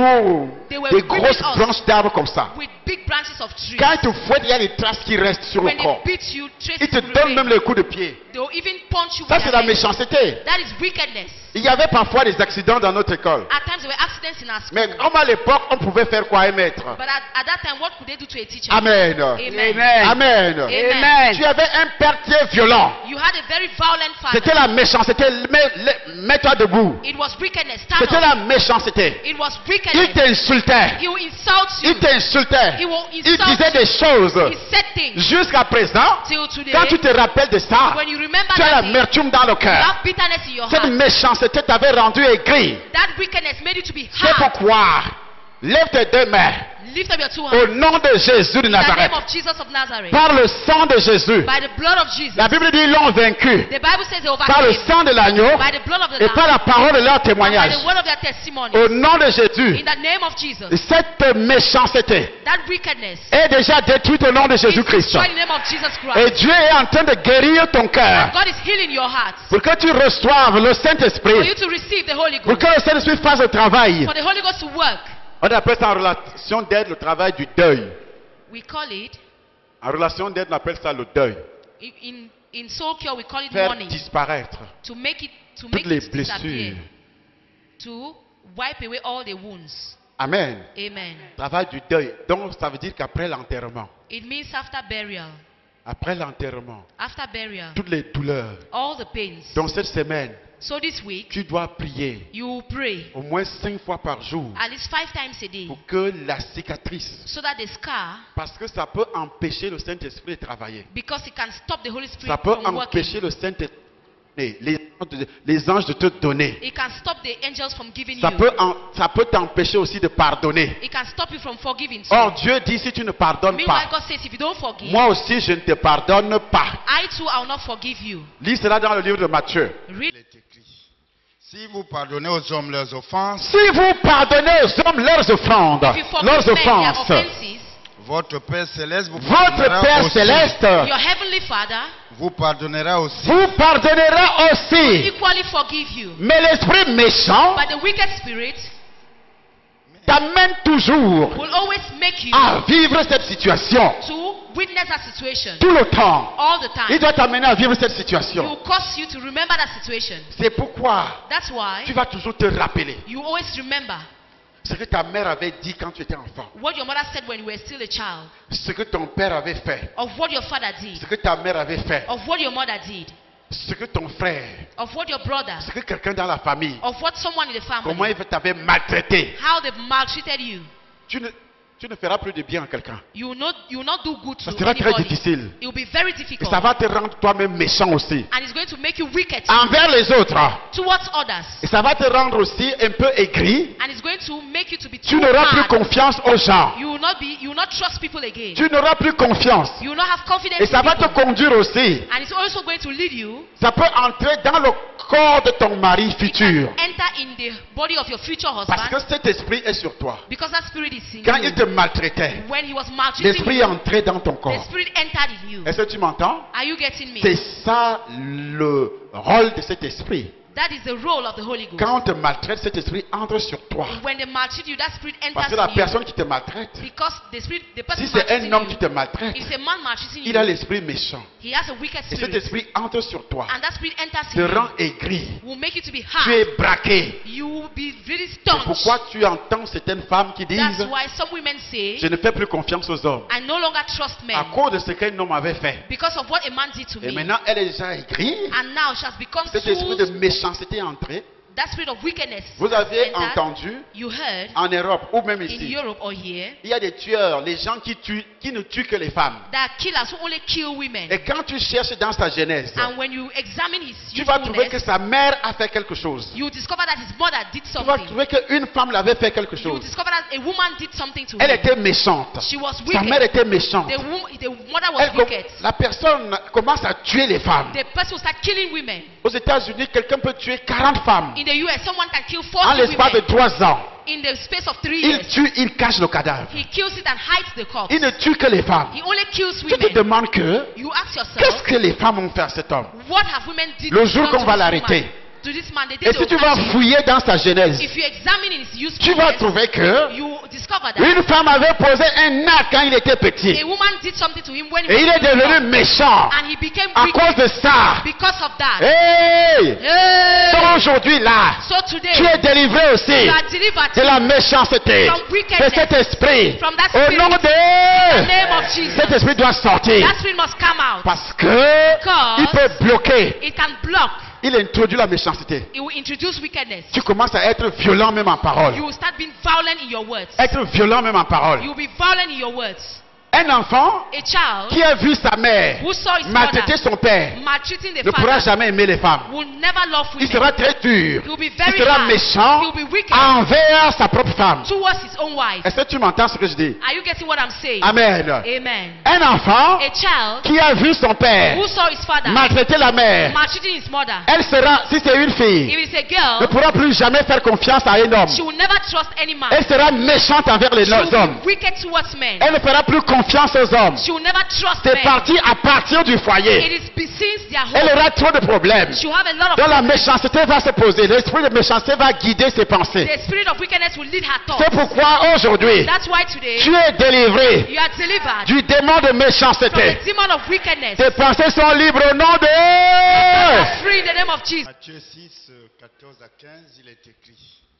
[SPEAKER 2] grosses
[SPEAKER 4] whipping us.
[SPEAKER 2] branches d'arbres comme ça.
[SPEAKER 4] with big branches of trees.
[SPEAKER 2] Quand ils te fouettent, il y a des traces qui restent sur le
[SPEAKER 4] When they
[SPEAKER 2] corps.
[SPEAKER 4] beat you, traces
[SPEAKER 2] Ils te
[SPEAKER 4] will
[SPEAKER 2] donnent
[SPEAKER 4] remain.
[SPEAKER 2] même les coups de pied.
[SPEAKER 4] They will even punch you
[SPEAKER 2] Ça,
[SPEAKER 4] with
[SPEAKER 2] c'est
[SPEAKER 4] their
[SPEAKER 2] la
[SPEAKER 4] legs.
[SPEAKER 2] méchanceté.
[SPEAKER 4] That is wickedness.
[SPEAKER 2] Il y avait parfois des accidents dans notre école.
[SPEAKER 4] At times there were accidents in our school.
[SPEAKER 2] Mais comme à l'époque, on pouvait faire quoi, un maître?
[SPEAKER 4] But at that time, what could they do to a teacher?
[SPEAKER 2] Amen.
[SPEAKER 4] Amen.
[SPEAKER 2] Amen.
[SPEAKER 3] Amen.
[SPEAKER 2] Tu avais un père qui est violent.
[SPEAKER 4] You had a very violent
[SPEAKER 2] C'était
[SPEAKER 4] father.
[SPEAKER 2] la méchanceté. Mets-toi debout.
[SPEAKER 4] It was wickedness. Stand
[SPEAKER 2] C'était
[SPEAKER 4] up.
[SPEAKER 2] la méchanceté.
[SPEAKER 4] It was
[SPEAKER 2] Il
[SPEAKER 4] wickedness.
[SPEAKER 2] t'insultait.
[SPEAKER 4] He will insult you.
[SPEAKER 2] Il t'insultait.
[SPEAKER 4] He will
[SPEAKER 2] Il
[SPEAKER 4] insult
[SPEAKER 2] disait des
[SPEAKER 4] you.
[SPEAKER 2] choses.
[SPEAKER 4] He said things.
[SPEAKER 2] Jusqu'à présent,
[SPEAKER 4] Till today,
[SPEAKER 2] quand tu te rappelles de ça,
[SPEAKER 4] when you remember
[SPEAKER 2] tu as
[SPEAKER 4] that thing,
[SPEAKER 2] l'amertume dans le
[SPEAKER 4] you
[SPEAKER 2] cœur.
[SPEAKER 4] have bitterness in your
[SPEAKER 2] Cette
[SPEAKER 4] heart.
[SPEAKER 2] méchanceté t'avait rendu aigri.
[SPEAKER 4] That wickedness made you to be
[SPEAKER 2] C'est
[SPEAKER 4] hard.
[SPEAKER 2] pourquoi, lève tes deux mains
[SPEAKER 4] Lift up your two
[SPEAKER 2] au
[SPEAKER 4] hands.
[SPEAKER 2] nom de Jésus de
[SPEAKER 4] In the
[SPEAKER 2] Nazareth.
[SPEAKER 4] name of Jesus of Nazareth.
[SPEAKER 2] Par le sang de Jésus.
[SPEAKER 4] By the blood of Jesus.
[SPEAKER 2] La Bible dit ils l'ont vaincu.
[SPEAKER 4] The Bible says they
[SPEAKER 2] Par le
[SPEAKER 4] overcame.
[SPEAKER 2] sang de l'agneau
[SPEAKER 4] By the blood of the
[SPEAKER 2] et par
[SPEAKER 4] Lamb.
[SPEAKER 2] la parole de leur
[SPEAKER 4] And by
[SPEAKER 2] témoignage.
[SPEAKER 4] the word of their testimony.
[SPEAKER 2] Au nom de Jésus,
[SPEAKER 4] In the name of Jesus.
[SPEAKER 2] cette méchanceté
[SPEAKER 4] That wickedness
[SPEAKER 2] est déjà détruite au nom de
[SPEAKER 4] is
[SPEAKER 2] Jésus-Christ.
[SPEAKER 4] destroyed in the name of Jesus
[SPEAKER 2] Et
[SPEAKER 4] Christ.
[SPEAKER 2] Dieu est en train de guérir ton cœur
[SPEAKER 4] God is healing your heart.
[SPEAKER 2] pour que tu reçoives le
[SPEAKER 4] For
[SPEAKER 2] Saint-Esprit,
[SPEAKER 4] you to receive the Holy
[SPEAKER 2] pour
[SPEAKER 4] Ghost.
[SPEAKER 2] que le Saint-Esprit fasse le travail.
[SPEAKER 4] For the Holy Ghost to work.
[SPEAKER 2] On appelle ça en relation d'aide le travail du deuil.
[SPEAKER 4] We call it,
[SPEAKER 2] En relation d'aide, on appelle ça le deuil.
[SPEAKER 4] in soul cure, we call it
[SPEAKER 2] Faire
[SPEAKER 4] mourning.
[SPEAKER 2] disparaître
[SPEAKER 4] To make it
[SPEAKER 2] toutes les
[SPEAKER 4] disappear.
[SPEAKER 2] blessures.
[SPEAKER 4] To wipe away all the wounds.
[SPEAKER 2] Amen.
[SPEAKER 4] Amen.
[SPEAKER 2] Travail du deuil. Donc, ça veut dire qu'après l'enterrement,
[SPEAKER 4] It means after burial.
[SPEAKER 2] après l'enterrement,
[SPEAKER 4] After burial.
[SPEAKER 2] toutes les douleurs.
[SPEAKER 4] All the pains.
[SPEAKER 2] Donc, cette semaine,
[SPEAKER 4] So this week,
[SPEAKER 2] tu dois prier
[SPEAKER 4] you pray
[SPEAKER 2] au moins 5 fois par jour
[SPEAKER 4] at least 5 times a day.
[SPEAKER 2] pour que la cicatrice,
[SPEAKER 4] So that the scar,
[SPEAKER 2] parce que ça peut empêcher le Saint-Esprit de travailler.
[SPEAKER 4] because it can stop the Holy Spirit
[SPEAKER 2] Ça peut
[SPEAKER 4] from working.
[SPEAKER 2] empêcher le Saint-Esprit, les anges de te donner.
[SPEAKER 4] It can stop the angels from giving
[SPEAKER 2] Ça
[SPEAKER 4] you.
[SPEAKER 2] peut t'empêcher aussi de pardonner.
[SPEAKER 4] It can stop you from forgiving.
[SPEAKER 2] Or, Dieu dit, si tu ne pardonnes
[SPEAKER 4] Meanwhile,
[SPEAKER 2] pas,
[SPEAKER 4] God says, if you don't forgive,
[SPEAKER 2] moi aussi je ne te pardonne pas.
[SPEAKER 4] I too, I will not forgive you.
[SPEAKER 2] Lis cela dans le livre de Matthieu.
[SPEAKER 4] Read.
[SPEAKER 5] Il est écrit, si vous pardonnez aux hommes leurs offenses,
[SPEAKER 2] Si vous pardonnez aux hommes leurs offrandes,
[SPEAKER 4] If you forgive
[SPEAKER 2] leurs
[SPEAKER 4] men their
[SPEAKER 2] offenses,
[SPEAKER 4] offenses,
[SPEAKER 5] votre Père Céleste vous
[SPEAKER 2] votre
[SPEAKER 5] pardonnera
[SPEAKER 2] Père
[SPEAKER 5] aussi.
[SPEAKER 2] Céleste
[SPEAKER 4] your heavenly Father
[SPEAKER 5] Vous pardonnera aussi.
[SPEAKER 2] vous pardonnera aussi.
[SPEAKER 4] equally forgive you.
[SPEAKER 2] Mais l'esprit méchant
[SPEAKER 4] But the wicked spirit
[SPEAKER 2] t'amène toujours
[SPEAKER 4] will always make you
[SPEAKER 2] à vivre cette situation
[SPEAKER 4] to witness that situation
[SPEAKER 2] tout le temps.
[SPEAKER 4] all the
[SPEAKER 2] Il
[SPEAKER 4] time.
[SPEAKER 2] doit t'amener à vivre cette
[SPEAKER 4] It
[SPEAKER 2] situation.
[SPEAKER 4] will cause you to remember that situation.
[SPEAKER 2] C'est pourquoi
[SPEAKER 4] That's why
[SPEAKER 2] tu vas toujours te rappeler
[SPEAKER 4] you always remember
[SPEAKER 2] ce que ta mère avait dit quand tu étais enfant,
[SPEAKER 4] what your mother said when you were still a child,
[SPEAKER 2] ce que ton père avait fait,
[SPEAKER 4] of what your father did,
[SPEAKER 2] ce que ta mère avait fait,
[SPEAKER 4] of what your mother did,
[SPEAKER 2] ce que ton frère,
[SPEAKER 4] of what your brother,
[SPEAKER 2] ce que quelqu'un dans la famille,
[SPEAKER 4] of what someone in the
[SPEAKER 2] comment
[SPEAKER 4] family,
[SPEAKER 2] il t'avait maltraité.
[SPEAKER 4] how they maltreated you.
[SPEAKER 2] Tu ne feras plus de bien à quelqu'un.
[SPEAKER 4] You will not do good
[SPEAKER 2] Ça
[SPEAKER 4] to
[SPEAKER 2] sera très
[SPEAKER 4] anybody.
[SPEAKER 2] difficile.
[SPEAKER 4] It will be very
[SPEAKER 2] Et
[SPEAKER 4] difficult.
[SPEAKER 2] ça va te rendre toi-même méchant aussi.
[SPEAKER 4] And it's going to make you wicked
[SPEAKER 2] Envers les autres.
[SPEAKER 4] towards others.
[SPEAKER 2] Et ça va te rendre aussi un peu aigri.
[SPEAKER 4] And it's going to make you to be
[SPEAKER 2] Tu
[SPEAKER 4] too
[SPEAKER 2] n'auras plus
[SPEAKER 4] hard.
[SPEAKER 2] confiance aux gens.
[SPEAKER 4] You will not trust people again.
[SPEAKER 2] Tu n'auras plus confiance.
[SPEAKER 4] You will not have confidence
[SPEAKER 2] Et ça
[SPEAKER 4] in
[SPEAKER 2] va te
[SPEAKER 4] people.
[SPEAKER 2] conduire aussi.
[SPEAKER 4] And it's also going to lead you
[SPEAKER 2] Ça peut entrer dans le corps de ton mari futur.
[SPEAKER 4] enter in the body of your future
[SPEAKER 2] Parce que
[SPEAKER 4] husband
[SPEAKER 2] cet esprit est sur toi.
[SPEAKER 4] because that spirit is in
[SPEAKER 2] Quand
[SPEAKER 4] you.
[SPEAKER 2] il te maltraitait,
[SPEAKER 4] when he was maltreating
[SPEAKER 2] l'esprit est
[SPEAKER 4] you,
[SPEAKER 2] entré dans ton
[SPEAKER 4] the
[SPEAKER 2] corps.
[SPEAKER 4] spirit entered in you.
[SPEAKER 2] Est-ce que tu m'entends?
[SPEAKER 4] Are you getting me?
[SPEAKER 2] C'est ça le rôle de cet esprit.
[SPEAKER 4] That is the role of the Holy Ghost.
[SPEAKER 2] Quand on te maltraite, cet esprit entre sur toi.
[SPEAKER 4] When they maltreat you, that spirit
[SPEAKER 2] Parce
[SPEAKER 4] enters
[SPEAKER 2] que la
[SPEAKER 4] in you.
[SPEAKER 2] personne qui te maltraite,
[SPEAKER 4] Because the person
[SPEAKER 2] si c'est un
[SPEAKER 4] maltreating
[SPEAKER 2] homme
[SPEAKER 4] you,
[SPEAKER 2] qui te maltraite,
[SPEAKER 4] is a man maltreating
[SPEAKER 2] il a
[SPEAKER 4] you.
[SPEAKER 2] l'esprit méchant.
[SPEAKER 4] He has a wicked
[SPEAKER 2] Et cet
[SPEAKER 4] spirit.
[SPEAKER 2] esprit entre sur toi,
[SPEAKER 4] And that spirit enters
[SPEAKER 2] te
[SPEAKER 4] in
[SPEAKER 2] rend
[SPEAKER 4] you.
[SPEAKER 2] aigri.
[SPEAKER 4] Will make you to be
[SPEAKER 2] Tu
[SPEAKER 4] hard.
[SPEAKER 2] es braqué.
[SPEAKER 4] You will be really
[SPEAKER 2] C'est
[SPEAKER 4] staunch.
[SPEAKER 2] pourquoi tu entends certaines femmes qui
[SPEAKER 4] That's
[SPEAKER 2] disent,
[SPEAKER 4] why some women say,
[SPEAKER 2] je ne fais plus confiance aux hommes.
[SPEAKER 4] I no longer trust men
[SPEAKER 2] À cause de ce qu'un homme avait fait.
[SPEAKER 4] because of what a man did to
[SPEAKER 2] Et
[SPEAKER 4] me.
[SPEAKER 2] maintenant, elle est déjà aigrie.
[SPEAKER 4] And now she has become
[SPEAKER 2] Cet esprit de
[SPEAKER 4] so,
[SPEAKER 2] méchanceté est entré.
[SPEAKER 4] that spirit of wickedness.
[SPEAKER 2] Vous avez
[SPEAKER 4] entered.
[SPEAKER 2] entendu
[SPEAKER 4] You heard
[SPEAKER 2] en Europe ou même
[SPEAKER 4] in
[SPEAKER 2] ici,
[SPEAKER 4] Europe or here
[SPEAKER 2] il y a des tueurs, les gens qui tuent, qui ne tuent que les femmes.
[SPEAKER 4] that killers who only kill women.
[SPEAKER 2] Et quand tu cherches dans sa genèse,
[SPEAKER 4] And when you examine his
[SPEAKER 2] tu vas trouver que
[SPEAKER 4] youthfulness,
[SPEAKER 2] sa mère a fait quelque chose.
[SPEAKER 4] you discover that his mother did
[SPEAKER 2] Tu vas
[SPEAKER 4] something.
[SPEAKER 2] trouver qu'une femme l'avait fait quelque
[SPEAKER 4] You
[SPEAKER 2] chose.
[SPEAKER 4] discover that a woman did something to
[SPEAKER 2] Elle
[SPEAKER 4] him.
[SPEAKER 2] était méchante.
[SPEAKER 4] She was
[SPEAKER 2] Sa mère
[SPEAKER 4] wicked.
[SPEAKER 2] était méchante.
[SPEAKER 4] The mother was wicked.
[SPEAKER 2] La personne commence à tuer les femmes.
[SPEAKER 4] The person will start killing women.
[SPEAKER 2] Aux États-Unis, quelqu'un peut tuer 40 femmes
[SPEAKER 4] In the US, someone can kill
[SPEAKER 2] en
[SPEAKER 4] 40
[SPEAKER 2] l'espace de
[SPEAKER 4] women
[SPEAKER 2] 3 ans.
[SPEAKER 4] in the space of 3
[SPEAKER 2] Il
[SPEAKER 4] years.
[SPEAKER 2] tue, il cache le cadavre.
[SPEAKER 4] He kills it and hides the corpse.
[SPEAKER 2] Il ne tue que les femmes.
[SPEAKER 4] He only kills
[SPEAKER 2] Tu te
[SPEAKER 4] women.
[SPEAKER 2] demandes que,
[SPEAKER 4] You ask
[SPEAKER 2] qu'est-ce
[SPEAKER 4] yourself,
[SPEAKER 2] que les femmes ont fait à cet homme?
[SPEAKER 4] what have women did
[SPEAKER 2] Le jour
[SPEAKER 4] done
[SPEAKER 2] qu'on
[SPEAKER 4] to
[SPEAKER 2] va
[SPEAKER 4] this
[SPEAKER 2] l'arrêter.
[SPEAKER 4] woman? To this man, they
[SPEAKER 2] Et
[SPEAKER 4] did
[SPEAKER 2] si
[SPEAKER 4] the
[SPEAKER 2] tu vas
[SPEAKER 4] offense.
[SPEAKER 2] fouiller dans sa genèse,
[SPEAKER 4] If you examine his
[SPEAKER 2] tu vas
[SPEAKER 4] usefulness,
[SPEAKER 2] trouver que
[SPEAKER 4] you discover that
[SPEAKER 2] une femme avait posé un acte quand il était petit.
[SPEAKER 4] a woman did something to him when he
[SPEAKER 2] Et il
[SPEAKER 4] was
[SPEAKER 2] est devenu
[SPEAKER 4] young,
[SPEAKER 2] méchant
[SPEAKER 4] and he became
[SPEAKER 2] à
[SPEAKER 4] wicked
[SPEAKER 2] cause de ça.
[SPEAKER 4] because of that.
[SPEAKER 2] Hey!
[SPEAKER 4] Hey!
[SPEAKER 2] Donc aujourd'hui là,
[SPEAKER 4] So today,
[SPEAKER 2] tu es délivré aussi
[SPEAKER 4] you are delivered
[SPEAKER 2] de la méchanceté,
[SPEAKER 4] from
[SPEAKER 2] de
[SPEAKER 4] wickedness.
[SPEAKER 2] cet esprit.
[SPEAKER 4] From that
[SPEAKER 2] Au
[SPEAKER 4] spirit.
[SPEAKER 2] nom
[SPEAKER 4] In the
[SPEAKER 2] de
[SPEAKER 4] name of Jesus.
[SPEAKER 2] cet esprit doit sortir
[SPEAKER 4] That spirit must come out.
[SPEAKER 2] parce que
[SPEAKER 4] Because
[SPEAKER 2] il peut bloquer.
[SPEAKER 4] it can block.
[SPEAKER 2] Il introduit la méchanceté.
[SPEAKER 4] It will introduce wickedness.
[SPEAKER 2] Tu commences à être violent même en parole.
[SPEAKER 4] You will start being violent in your words.
[SPEAKER 2] Être violent même en parole.
[SPEAKER 4] You will be violent in your words.
[SPEAKER 2] Un enfant
[SPEAKER 4] A child
[SPEAKER 2] qui a vu sa mère
[SPEAKER 4] who saw his
[SPEAKER 2] maltraiter
[SPEAKER 4] mother
[SPEAKER 2] son père
[SPEAKER 4] maltreating the
[SPEAKER 2] ne pourra
[SPEAKER 4] father
[SPEAKER 2] jamais aimer les femmes.
[SPEAKER 4] will never love
[SPEAKER 2] Il
[SPEAKER 4] women.
[SPEAKER 2] sera très dur.
[SPEAKER 4] He will be
[SPEAKER 2] Il
[SPEAKER 4] very
[SPEAKER 2] sera
[SPEAKER 4] hard.
[SPEAKER 2] méchant
[SPEAKER 4] He will be wicked
[SPEAKER 2] envers sa propre femme.
[SPEAKER 4] towards his own wife.
[SPEAKER 2] Est-ce que tu m'entends ce que je dis?
[SPEAKER 4] Are you getting what I'm saying?
[SPEAKER 2] Amen.
[SPEAKER 4] Amen.
[SPEAKER 2] Un enfant
[SPEAKER 4] A child
[SPEAKER 2] qui a vu son père
[SPEAKER 4] who saw his father
[SPEAKER 2] maltraiter la mère,
[SPEAKER 4] maltreating his mother.
[SPEAKER 2] elle sera, si c'est une fille,
[SPEAKER 4] If it's a
[SPEAKER 2] ne
[SPEAKER 4] girl,
[SPEAKER 2] pourra plus jamais faire confiance à un homme.
[SPEAKER 4] she will never trust any man.
[SPEAKER 2] Elle sera méchante envers les
[SPEAKER 4] She will
[SPEAKER 2] hommes.
[SPEAKER 4] be wicked towards men.
[SPEAKER 2] Elle ne fera plus confiance aux hommes.
[SPEAKER 4] She will never trust
[SPEAKER 2] C'est
[SPEAKER 4] men.
[SPEAKER 2] parti à partir du
[SPEAKER 4] It
[SPEAKER 2] foyer.
[SPEAKER 4] is since their
[SPEAKER 2] Elle
[SPEAKER 4] home.
[SPEAKER 2] aura trop de problèmes.
[SPEAKER 4] She will have a lot of
[SPEAKER 2] Donc la
[SPEAKER 4] problems.
[SPEAKER 2] méchanceté va se poser. L'esprit de méchanceté va guider ses pensées.
[SPEAKER 4] The spirit of wickedness will lead her
[SPEAKER 2] C'est
[SPEAKER 4] thoughts.
[SPEAKER 2] pourquoi aujourd'hui,
[SPEAKER 4] That's why today
[SPEAKER 2] tu es délivré
[SPEAKER 4] you are delivered
[SPEAKER 2] du démon de
[SPEAKER 4] from
[SPEAKER 2] méchanceté.
[SPEAKER 4] the demon of wickedness.
[SPEAKER 2] Tes pensées sont libres au nom de...
[SPEAKER 4] Free in the name of Jesus.
[SPEAKER 5] Matthieu 6, 14 à 15, il est écrit.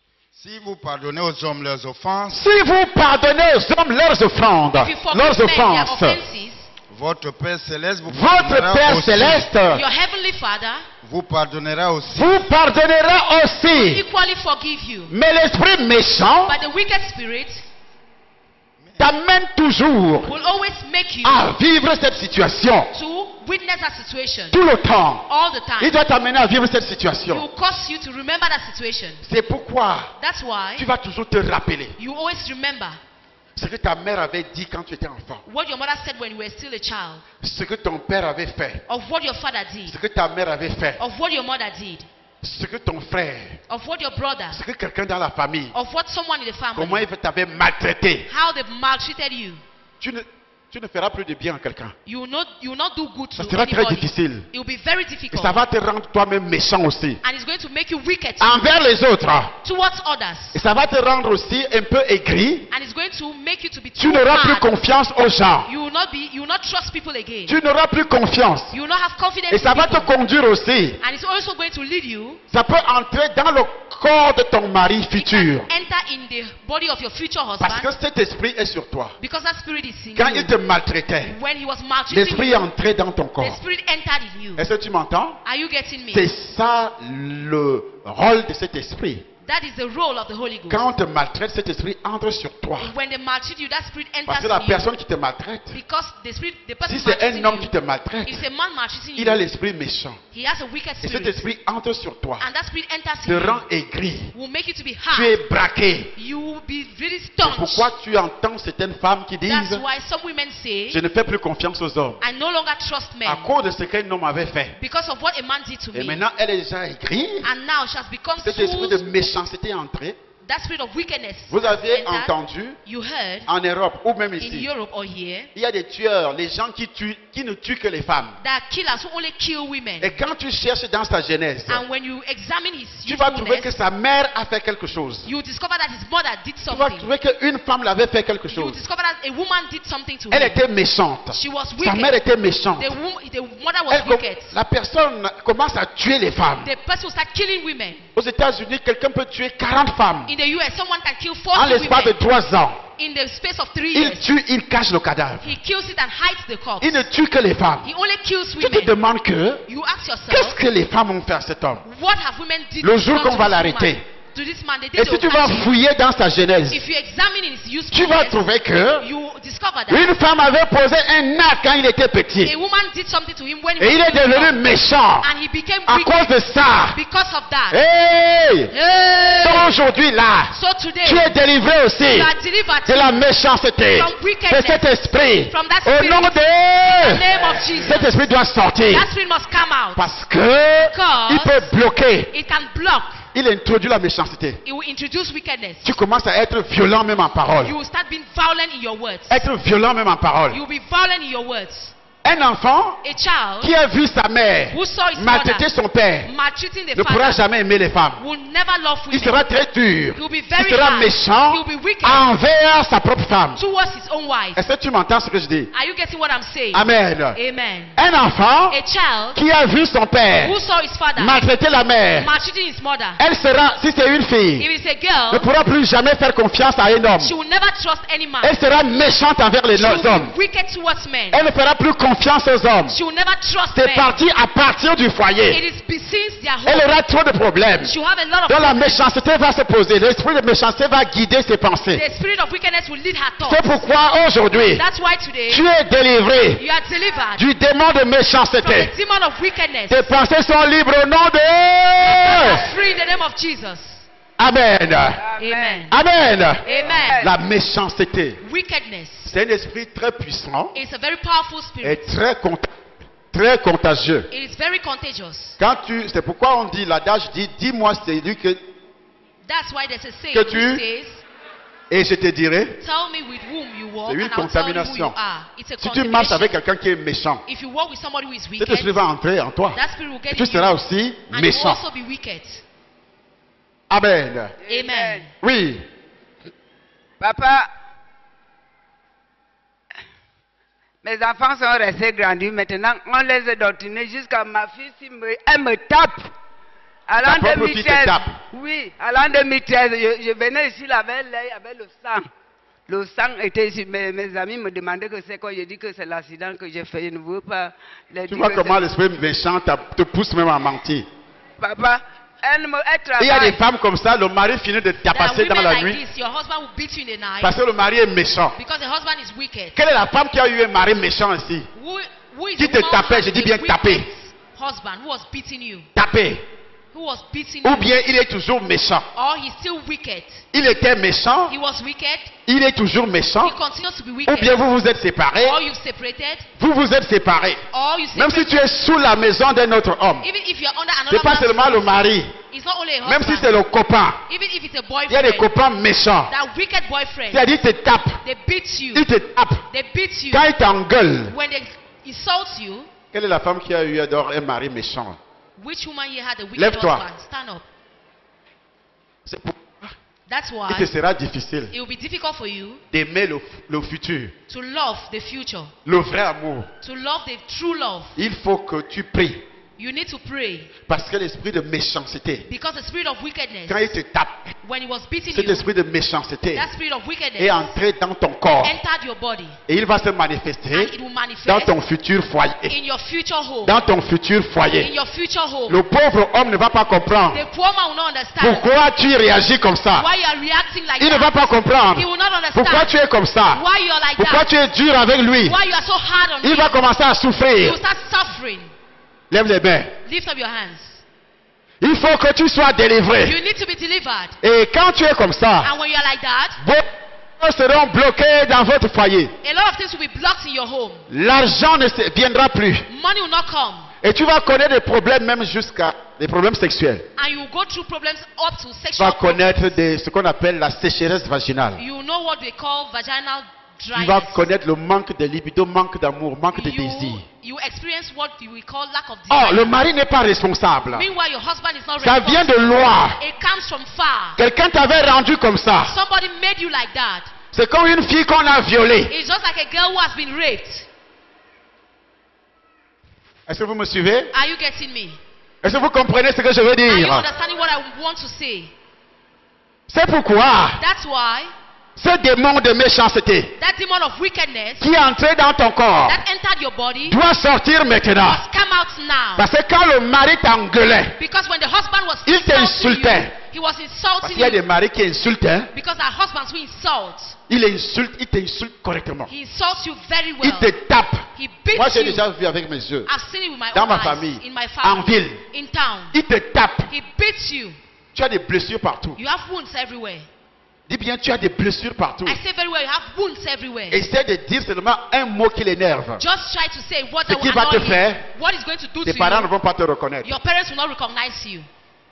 [SPEAKER 5] Si vous pardonnez aux hommes leurs offenses,
[SPEAKER 2] Si vous pardonnez aux hommes leurs offrandes,
[SPEAKER 4] If you forgive
[SPEAKER 2] leurs
[SPEAKER 4] men their
[SPEAKER 2] offenses,
[SPEAKER 4] offenses,
[SPEAKER 5] votre Père Céleste vous
[SPEAKER 2] votre
[SPEAKER 5] pardonnera
[SPEAKER 2] Père
[SPEAKER 5] aussi.
[SPEAKER 2] Céleste
[SPEAKER 4] your heavenly Father
[SPEAKER 5] Vous pardonnera aussi.
[SPEAKER 2] vous pardonnera aussi.
[SPEAKER 4] equally forgive you.
[SPEAKER 2] Mais l'esprit méchant
[SPEAKER 4] But the wicked spirit
[SPEAKER 2] t'amène toujours
[SPEAKER 4] will always make you
[SPEAKER 2] à vivre cette situation
[SPEAKER 4] to witness that situation
[SPEAKER 2] tout le temps.
[SPEAKER 4] all the
[SPEAKER 2] Il
[SPEAKER 4] time.
[SPEAKER 2] doit t'amener à vivre cette
[SPEAKER 4] It
[SPEAKER 2] situation.
[SPEAKER 4] will cause you to remember that situation.
[SPEAKER 2] C'est pourquoi
[SPEAKER 4] That's why
[SPEAKER 2] tu vas toujours te rappeler
[SPEAKER 4] you always remember
[SPEAKER 2] ce que ta mère avait dit quand tu étais enfant,
[SPEAKER 4] what your mother said when you were still a child,
[SPEAKER 2] ce que ton père avait fait,
[SPEAKER 4] of what your father did,
[SPEAKER 2] ce que ta mère avait fait,
[SPEAKER 4] of what your mother did,
[SPEAKER 2] ce que ton frère,
[SPEAKER 4] of what your brother,
[SPEAKER 2] ce que quelqu'un dans la famille,
[SPEAKER 4] of what someone in the
[SPEAKER 2] comment
[SPEAKER 4] family,
[SPEAKER 2] il t'avait maltraité.
[SPEAKER 4] how they maltreated you.
[SPEAKER 2] Tu ne feras plus de bien à quelqu'un.
[SPEAKER 4] You will not do good to
[SPEAKER 2] Ça sera très
[SPEAKER 4] anybody.
[SPEAKER 2] difficile.
[SPEAKER 4] It will be very
[SPEAKER 2] Et
[SPEAKER 4] difficult.
[SPEAKER 2] ça va te rendre toi-même méchant aussi.
[SPEAKER 4] And it's going to make you wicked too,
[SPEAKER 2] Envers les autres.
[SPEAKER 4] towards others.
[SPEAKER 2] Et ça va te rendre aussi un peu aigri.
[SPEAKER 4] And it's going to make you to be
[SPEAKER 2] Tu
[SPEAKER 4] too
[SPEAKER 2] n'auras plus
[SPEAKER 4] hard.
[SPEAKER 2] confiance aux gens.
[SPEAKER 4] You will not trust people again.
[SPEAKER 2] Tu n'auras plus confiance.
[SPEAKER 4] You will not have confidence
[SPEAKER 2] Et ça
[SPEAKER 4] in
[SPEAKER 2] va te
[SPEAKER 4] people.
[SPEAKER 2] conduire aussi.
[SPEAKER 4] And it's also going to lead you
[SPEAKER 2] Ça peut entrer dans le corps de ton mari futur.
[SPEAKER 4] enter in the body of your future
[SPEAKER 2] Parce que
[SPEAKER 4] husband,
[SPEAKER 2] cet esprit est sur toi.
[SPEAKER 4] because that spirit is in
[SPEAKER 2] Quand il
[SPEAKER 4] you.
[SPEAKER 2] te maltraitait,
[SPEAKER 4] When he was maltreating
[SPEAKER 2] l'esprit est
[SPEAKER 4] you,
[SPEAKER 2] entré dans ton
[SPEAKER 4] the
[SPEAKER 2] corps.
[SPEAKER 4] spirit entered in you.
[SPEAKER 2] Est-ce que tu m'entends?
[SPEAKER 4] Are you getting me?
[SPEAKER 2] C'est ça le rôle de cet esprit.
[SPEAKER 4] That is the role of the Holy Ghost.
[SPEAKER 2] Quand on te maltraite, cet esprit entre sur toi.
[SPEAKER 4] When they maltreat you, that spirit
[SPEAKER 2] Parce
[SPEAKER 4] enters
[SPEAKER 2] que la
[SPEAKER 4] in you.
[SPEAKER 2] personne qui te maltraite,
[SPEAKER 4] Because the person
[SPEAKER 2] si c'est un
[SPEAKER 4] maltreating
[SPEAKER 2] homme
[SPEAKER 4] you,
[SPEAKER 2] qui te maltraite,
[SPEAKER 4] if it's a man maltreating
[SPEAKER 2] il a
[SPEAKER 4] you,
[SPEAKER 2] l'esprit méchant.
[SPEAKER 4] he has a wicked
[SPEAKER 2] Et cet
[SPEAKER 4] spirit.
[SPEAKER 2] esprit entre sur toi,
[SPEAKER 4] And that spirit enters
[SPEAKER 2] te
[SPEAKER 4] in
[SPEAKER 2] rend
[SPEAKER 4] you,
[SPEAKER 2] aigri.
[SPEAKER 4] will make you to be
[SPEAKER 2] Tu
[SPEAKER 4] hard.
[SPEAKER 2] es braqué.
[SPEAKER 4] You will be really
[SPEAKER 2] C'est
[SPEAKER 4] staunch.
[SPEAKER 2] pourquoi tu entends certaines femmes qui
[SPEAKER 4] That's
[SPEAKER 2] disent,
[SPEAKER 4] why some women say,
[SPEAKER 2] je ne fais plus confiance aux hommes.
[SPEAKER 4] I no longer trust men
[SPEAKER 2] À cause de ce qu'un homme avait fait.
[SPEAKER 4] because of what a man did to
[SPEAKER 2] Et
[SPEAKER 4] me.
[SPEAKER 2] maintenant, elle est déjà aigrie.
[SPEAKER 4] And now she has become
[SPEAKER 2] Cet esprit de
[SPEAKER 4] so,
[SPEAKER 2] méchanceté est entré.
[SPEAKER 4] that spirit of wickedness
[SPEAKER 2] Vous avez
[SPEAKER 4] entered,
[SPEAKER 2] entendu
[SPEAKER 4] you heard
[SPEAKER 2] en Europe ou même
[SPEAKER 4] in
[SPEAKER 2] ici,
[SPEAKER 4] Europe or here
[SPEAKER 2] il y a des tueurs, les gens qui ne tuent que les femmes.
[SPEAKER 4] there are killers who only kill women.
[SPEAKER 2] Et quand tu cherches dans sa genèse,
[SPEAKER 4] And when you examine his
[SPEAKER 2] tu vas trouver que
[SPEAKER 4] youthfulness,
[SPEAKER 2] sa mère a fait quelque chose.
[SPEAKER 4] you discover that his mother did
[SPEAKER 2] Tu vas
[SPEAKER 4] something.
[SPEAKER 2] trouver qu'une femme l'avait fait quelque
[SPEAKER 4] You
[SPEAKER 2] chose.
[SPEAKER 4] discover that a woman did something to
[SPEAKER 2] Elle
[SPEAKER 4] him.
[SPEAKER 2] était méchante.
[SPEAKER 4] She was
[SPEAKER 2] Sa mère
[SPEAKER 4] wicked.
[SPEAKER 2] était méchante.
[SPEAKER 4] The mother was wicked.
[SPEAKER 2] La personne commence à tuer les femmes.
[SPEAKER 4] The person will start killing women.
[SPEAKER 2] Aux États-Unis, quelqu'un peut tuer 40 femmes
[SPEAKER 4] In the US, someone can kill
[SPEAKER 2] en
[SPEAKER 4] 40
[SPEAKER 2] l'espace de
[SPEAKER 4] women
[SPEAKER 2] 3 ans.
[SPEAKER 4] in the space of 3
[SPEAKER 2] Il
[SPEAKER 4] years.
[SPEAKER 2] tue, il cache le cadavre.
[SPEAKER 4] He kills it and hides the corpse.
[SPEAKER 2] Il ne tue que les femmes.
[SPEAKER 4] He only kills
[SPEAKER 2] Tu te
[SPEAKER 4] women.
[SPEAKER 2] demandes que,
[SPEAKER 4] You ask
[SPEAKER 2] qu'est-ce
[SPEAKER 4] yourself,
[SPEAKER 2] que les femmes ont fait à cet homme?
[SPEAKER 4] what have women did
[SPEAKER 2] Le jour
[SPEAKER 4] done
[SPEAKER 2] qu'on
[SPEAKER 4] to
[SPEAKER 2] va
[SPEAKER 4] this
[SPEAKER 2] l'arrêter.
[SPEAKER 4] woman? To this man, they
[SPEAKER 2] Et
[SPEAKER 4] did
[SPEAKER 2] si
[SPEAKER 4] to
[SPEAKER 2] tu vas
[SPEAKER 4] catch him.
[SPEAKER 2] fouiller dans sa genèse,
[SPEAKER 4] If you examine his
[SPEAKER 2] tu vas
[SPEAKER 4] usefulness,
[SPEAKER 2] trouver que
[SPEAKER 4] you discover that
[SPEAKER 2] une femme avait posé un acte quand il était petit.
[SPEAKER 4] a woman did something to him when he
[SPEAKER 2] Et il
[SPEAKER 4] was
[SPEAKER 2] est devenu
[SPEAKER 4] young,
[SPEAKER 2] méchant
[SPEAKER 4] and he became
[SPEAKER 2] à cause
[SPEAKER 4] wicked
[SPEAKER 2] de ça.
[SPEAKER 4] because of that.
[SPEAKER 2] Hey!
[SPEAKER 4] Hey!
[SPEAKER 2] Donc aujourd'hui là,
[SPEAKER 4] So today,
[SPEAKER 2] tu es délivré aussi
[SPEAKER 4] you are delivered
[SPEAKER 2] de la méchanceté,
[SPEAKER 4] from
[SPEAKER 2] de
[SPEAKER 4] wickedness.
[SPEAKER 2] cet esprit.
[SPEAKER 4] From that
[SPEAKER 2] Au
[SPEAKER 4] spirit.
[SPEAKER 2] nom
[SPEAKER 4] In the
[SPEAKER 2] de
[SPEAKER 4] name of Jesus.
[SPEAKER 2] cet esprit doit sortir
[SPEAKER 4] That spirit must come out.
[SPEAKER 2] parce que
[SPEAKER 4] Because
[SPEAKER 2] il peut bloquer.
[SPEAKER 4] it can block.
[SPEAKER 2] Il introduit la méchanceté.
[SPEAKER 4] It will introduce wickedness.
[SPEAKER 2] Tu commences à être violent même en parole.
[SPEAKER 4] You will start being violent in your words.
[SPEAKER 2] Être violent même en parole.
[SPEAKER 4] You will be violent in your words.
[SPEAKER 2] Un enfant
[SPEAKER 4] A child
[SPEAKER 2] qui a vu sa mère
[SPEAKER 4] who saw his
[SPEAKER 2] maltraiter
[SPEAKER 4] mother
[SPEAKER 2] son père
[SPEAKER 4] maltreating the
[SPEAKER 2] ne pourra
[SPEAKER 4] father
[SPEAKER 2] jamais aimer les femmes.
[SPEAKER 4] will never love
[SPEAKER 2] Il
[SPEAKER 4] women.
[SPEAKER 2] sera très dur.
[SPEAKER 4] He will be
[SPEAKER 2] Il
[SPEAKER 4] very
[SPEAKER 2] sera
[SPEAKER 4] hard.
[SPEAKER 2] méchant
[SPEAKER 4] He will be wicked
[SPEAKER 2] envers sa propre femme.
[SPEAKER 4] towards his own wife.
[SPEAKER 2] Est-ce que tu m'entends ce que je dis?
[SPEAKER 4] Are you getting what I'm saying?
[SPEAKER 2] Amen.
[SPEAKER 4] Amen.
[SPEAKER 2] Un enfant
[SPEAKER 4] A child
[SPEAKER 2] qui a vu son père
[SPEAKER 4] who saw his father
[SPEAKER 2] maltraiter la mère,
[SPEAKER 4] maltreating his mother,
[SPEAKER 2] elle sera, si c'est une fille,
[SPEAKER 4] if it's a
[SPEAKER 2] ne
[SPEAKER 4] girl,
[SPEAKER 2] pourra plus jamais faire confiance à un homme.
[SPEAKER 4] she will never trust any man.
[SPEAKER 2] Elle sera méchante envers les
[SPEAKER 4] She will
[SPEAKER 2] hommes.
[SPEAKER 4] be wicked towards men.
[SPEAKER 2] Elle ne fera plus confiance aux hommes.
[SPEAKER 4] She will never trust
[SPEAKER 2] C'est
[SPEAKER 4] men.
[SPEAKER 2] parti à partir du
[SPEAKER 4] It
[SPEAKER 2] foyer.
[SPEAKER 4] is since their
[SPEAKER 2] Elle
[SPEAKER 4] home.
[SPEAKER 2] aura trop de problèmes.
[SPEAKER 4] She will have a lot of
[SPEAKER 2] Donc la
[SPEAKER 4] problems.
[SPEAKER 2] méchanceté va se poser. L'esprit de méchanceté va guider ses pensées.
[SPEAKER 4] The spirit of wickedness will lead her
[SPEAKER 2] C'est
[SPEAKER 4] thoughts.
[SPEAKER 2] pourquoi aujourd'hui,
[SPEAKER 4] That's why today
[SPEAKER 2] tu es délivré
[SPEAKER 4] you are delivered
[SPEAKER 2] du démon de
[SPEAKER 4] from
[SPEAKER 2] méchanceté.
[SPEAKER 4] the demon of wickedness.
[SPEAKER 2] Tes pensées sont libres au nom de...
[SPEAKER 4] Are free in the name of Jesus.
[SPEAKER 2] Amen.
[SPEAKER 4] Amen.
[SPEAKER 2] Amen.
[SPEAKER 4] Amen.
[SPEAKER 2] La méchanceté,
[SPEAKER 4] Wickedness
[SPEAKER 2] c'est un esprit très puissant
[SPEAKER 4] is a very powerful
[SPEAKER 2] et
[SPEAKER 4] spirit.
[SPEAKER 2] très contagieux.
[SPEAKER 4] It is very contagious.
[SPEAKER 2] C'est pourquoi on dit, l'adage dit, dis-moi celui que,
[SPEAKER 4] That's why there's a saying
[SPEAKER 2] Que
[SPEAKER 4] which
[SPEAKER 2] tu-
[SPEAKER 4] says,
[SPEAKER 2] et je te dirai.
[SPEAKER 4] tell me with whom you walk
[SPEAKER 2] C'est une
[SPEAKER 4] and I'll tell you who
[SPEAKER 2] contamination.
[SPEAKER 4] you are. It's a
[SPEAKER 2] Si tu marches
[SPEAKER 4] contamination.
[SPEAKER 2] avec quelqu'un qui est méchant,
[SPEAKER 4] If you walk with somebody who is
[SPEAKER 2] cet
[SPEAKER 4] wicked,
[SPEAKER 2] esprit va entrer en toi.
[SPEAKER 4] that spirit will get
[SPEAKER 2] Tu
[SPEAKER 4] in
[SPEAKER 2] seras
[SPEAKER 4] you
[SPEAKER 2] aussi
[SPEAKER 4] and you will
[SPEAKER 2] méchant.
[SPEAKER 4] also be wicked.
[SPEAKER 2] Amen.
[SPEAKER 4] Amen.
[SPEAKER 2] Oui.
[SPEAKER 3] Papa, mes enfants sont restés grandis. Maintenant, on les a doctrinés jusqu'à ma fille, elle me tape. À l'an
[SPEAKER 2] Ta propre fille te
[SPEAKER 3] 2013,
[SPEAKER 2] tape.
[SPEAKER 3] oui, à l'an 2013, je venais ici, il avait l'œil, avec le sang. Le sang était ici. Mes amis me demandaient que c'est quoi. J'ai dit que c'est l'accident que j'ai fait. Je ne veux pas les
[SPEAKER 2] Tu
[SPEAKER 3] dire
[SPEAKER 2] vois
[SPEAKER 3] que
[SPEAKER 2] comment
[SPEAKER 3] c'est-
[SPEAKER 2] l'esprit méchant te pousse même à mentir.
[SPEAKER 3] Papa, elle
[SPEAKER 2] Il y a des
[SPEAKER 3] travaille.
[SPEAKER 2] femmes comme ça, le mari finit de
[SPEAKER 4] There are
[SPEAKER 2] tapasser dans
[SPEAKER 4] women
[SPEAKER 2] la
[SPEAKER 4] like
[SPEAKER 2] nuit
[SPEAKER 4] this. Your husband will beat you in the night
[SPEAKER 2] parce que le mari est méchant.
[SPEAKER 4] because the husband is wicked.
[SPEAKER 2] Quelle est la femme qui a eu un mari méchant ici?
[SPEAKER 4] Who is
[SPEAKER 2] Qui
[SPEAKER 4] the
[SPEAKER 2] te
[SPEAKER 4] woman
[SPEAKER 2] tapait,
[SPEAKER 4] who
[SPEAKER 2] je dis
[SPEAKER 4] has
[SPEAKER 2] bien
[SPEAKER 4] a
[SPEAKER 2] taper.
[SPEAKER 4] wicked husband who was beating you?
[SPEAKER 2] Taper.
[SPEAKER 4] Who was beating
[SPEAKER 2] Ou
[SPEAKER 4] you?
[SPEAKER 2] bien il est toujours méchant.
[SPEAKER 4] Or he's still wicked.
[SPEAKER 2] Il était méchant,
[SPEAKER 4] He was wicked.
[SPEAKER 2] il est toujours méchant.
[SPEAKER 4] He continues to be
[SPEAKER 2] Ou
[SPEAKER 4] wicked.
[SPEAKER 2] bien vous vous êtes séparés.
[SPEAKER 4] Or you've separated.
[SPEAKER 2] Vous vous êtes séparés.
[SPEAKER 4] Or you
[SPEAKER 2] Même si
[SPEAKER 4] separated.
[SPEAKER 2] tu es sous la maison d'un autre homme.
[SPEAKER 4] Even if you're under
[SPEAKER 2] Ce
[SPEAKER 4] another
[SPEAKER 2] n'est pas
[SPEAKER 4] man's
[SPEAKER 2] seulement le
[SPEAKER 4] roof,
[SPEAKER 2] mari.
[SPEAKER 4] it's not only a
[SPEAKER 2] Même si
[SPEAKER 4] husband.
[SPEAKER 2] c'est le copain.
[SPEAKER 4] Even if it's a
[SPEAKER 2] Il y a des
[SPEAKER 4] boyfriend,
[SPEAKER 2] copains méchants.
[SPEAKER 4] that wicked boyfriend,
[SPEAKER 2] C'est-à-dire qu'ils te tapent.
[SPEAKER 4] they beat you.
[SPEAKER 2] Ils te tapent.
[SPEAKER 4] They beat you.
[SPEAKER 2] Quand ils t'engueulent.
[SPEAKER 4] When they insult you,
[SPEAKER 2] Quelle est la femme qui a eu alors un mari méchant?
[SPEAKER 4] which woman here had a wicked
[SPEAKER 2] Lève-toi.
[SPEAKER 4] husband? Stand up.
[SPEAKER 2] C'est pour
[SPEAKER 4] That's why
[SPEAKER 2] il te sera difficile
[SPEAKER 4] it will be difficult for you
[SPEAKER 2] d'aimer le futur,
[SPEAKER 4] to love the future,
[SPEAKER 2] le vrai amour.
[SPEAKER 4] to love the true love.
[SPEAKER 2] Il faut que tu pries.
[SPEAKER 4] You need to pray
[SPEAKER 2] Parce que l'esprit de méchanceté,
[SPEAKER 4] because the spirit of wickedness,
[SPEAKER 2] quand il te tape,
[SPEAKER 4] when he was beating
[SPEAKER 2] cet
[SPEAKER 4] you,
[SPEAKER 2] esprit de méchanceté
[SPEAKER 4] that spirit of wickedness
[SPEAKER 2] est entré dans ton corps.
[SPEAKER 4] entered your body
[SPEAKER 2] Et il va se
[SPEAKER 4] and
[SPEAKER 2] manifester
[SPEAKER 4] it will
[SPEAKER 2] dans
[SPEAKER 4] manifest
[SPEAKER 2] ton futur foyer.
[SPEAKER 4] in your future home.
[SPEAKER 2] Dans ton futur
[SPEAKER 4] In
[SPEAKER 2] foyer.
[SPEAKER 4] your future home.
[SPEAKER 2] Le pauvre homme ne va pas comprendre.
[SPEAKER 4] The poor man will not understand
[SPEAKER 2] Pourquoi tu réagis comme ça?
[SPEAKER 4] why you are reacting like
[SPEAKER 2] Il ne va
[SPEAKER 4] that.
[SPEAKER 2] pas comprendre.
[SPEAKER 4] He will not
[SPEAKER 2] Pourquoi
[SPEAKER 4] understand
[SPEAKER 2] tu es comme ça?
[SPEAKER 4] why you are like
[SPEAKER 2] Pourquoi
[SPEAKER 4] that.
[SPEAKER 2] tu es dur avec lui?
[SPEAKER 4] Why you are so hard on
[SPEAKER 2] Il
[SPEAKER 4] him.
[SPEAKER 2] va commencer à
[SPEAKER 4] You
[SPEAKER 2] souffrir.
[SPEAKER 4] will start suffering.
[SPEAKER 2] Lève les mains.
[SPEAKER 4] Lift up your hands.
[SPEAKER 2] Il faut que tu sois délivré.
[SPEAKER 4] You need to be delivered.
[SPEAKER 2] Et quand tu es comme ça,
[SPEAKER 4] And when you are like that,
[SPEAKER 2] beaucoup seront bloqués dans votre foyer.
[SPEAKER 4] a lot of things will be blocked in your home.
[SPEAKER 2] L'argent ne viendra plus.
[SPEAKER 4] Money will not come.
[SPEAKER 2] Et tu vas connaître des problèmes même jusqu'à des problèmes sexuels.
[SPEAKER 4] And you go through problems up to
[SPEAKER 2] Tu vas
[SPEAKER 4] sexual
[SPEAKER 2] connaître
[SPEAKER 4] problems.
[SPEAKER 2] ce qu'on appelle la sécheresse vaginale.
[SPEAKER 4] You know what they call vaginal
[SPEAKER 2] Tu vas
[SPEAKER 4] dryness.
[SPEAKER 2] connaître le manque de libido, manque d'amour, manque de désir.
[SPEAKER 4] You experience what we call lack of
[SPEAKER 2] Oh,
[SPEAKER 4] desire.
[SPEAKER 2] le mari n'est pas responsable.
[SPEAKER 4] Meanwhile, your husband is not
[SPEAKER 2] Ça vient
[SPEAKER 4] responsible.
[SPEAKER 2] de loin.
[SPEAKER 4] It comes from far.
[SPEAKER 2] Quelqu'un t'avait rendu comme ça.
[SPEAKER 4] Somebody made you like that.
[SPEAKER 2] C'est comme une fille qu'on a violée.
[SPEAKER 4] It's just like a girl who has been raped.
[SPEAKER 2] Est-ce que vous me suivez?
[SPEAKER 4] Are you getting me?
[SPEAKER 2] Est-ce que vous comprenez ce que je veux
[SPEAKER 4] Are you
[SPEAKER 2] dire?
[SPEAKER 4] understanding what I want to say?
[SPEAKER 2] C'est pourquoi
[SPEAKER 4] That's why
[SPEAKER 2] ce démon de méchanceté
[SPEAKER 4] that demon of wickedness
[SPEAKER 2] qui est entré dans ton corps
[SPEAKER 4] that entered your body
[SPEAKER 2] doit sortir maintenant.
[SPEAKER 4] must come out now.
[SPEAKER 2] Parce que quand le mari t'engueulait,
[SPEAKER 4] Because when the husband was
[SPEAKER 2] il
[SPEAKER 4] insulting
[SPEAKER 2] t'insultait.
[SPEAKER 4] you, he was
[SPEAKER 2] Parce
[SPEAKER 4] insulting
[SPEAKER 2] qu'il y a des
[SPEAKER 4] you.
[SPEAKER 2] maris qui insultent, hein?
[SPEAKER 4] Because our husbands who insult,
[SPEAKER 2] Il t'insulte correctement.
[SPEAKER 4] he insults you very
[SPEAKER 2] Il
[SPEAKER 4] well.
[SPEAKER 2] te tape.
[SPEAKER 4] He beats
[SPEAKER 2] Moi, j'ai
[SPEAKER 4] you.
[SPEAKER 2] déjà vu avec mes yeux.
[SPEAKER 4] I've seen it with my
[SPEAKER 2] Dans
[SPEAKER 4] own
[SPEAKER 2] ma
[SPEAKER 4] eyes,
[SPEAKER 2] famille,
[SPEAKER 4] in my
[SPEAKER 2] en
[SPEAKER 4] family,
[SPEAKER 2] ville.
[SPEAKER 4] in town.
[SPEAKER 2] Il te tape.
[SPEAKER 4] He beats you.
[SPEAKER 2] Tu as des blessures partout.
[SPEAKER 4] You have wounds everywhere.
[SPEAKER 2] Dis bien, tu as des blessures partout.
[SPEAKER 4] I say very well, you have wounds everywhere.
[SPEAKER 2] Essaie de dire seulement un mot qui l'énerve.
[SPEAKER 4] Just try to say what
[SPEAKER 2] Ce
[SPEAKER 4] that
[SPEAKER 2] qui
[SPEAKER 4] will
[SPEAKER 2] va te
[SPEAKER 4] annoy
[SPEAKER 2] faire,
[SPEAKER 4] him. What is going to do
[SPEAKER 2] Tes
[SPEAKER 4] to
[SPEAKER 2] parents ne
[SPEAKER 4] you.
[SPEAKER 2] vont pas te reconnaître.
[SPEAKER 4] Your parents will not recognize you.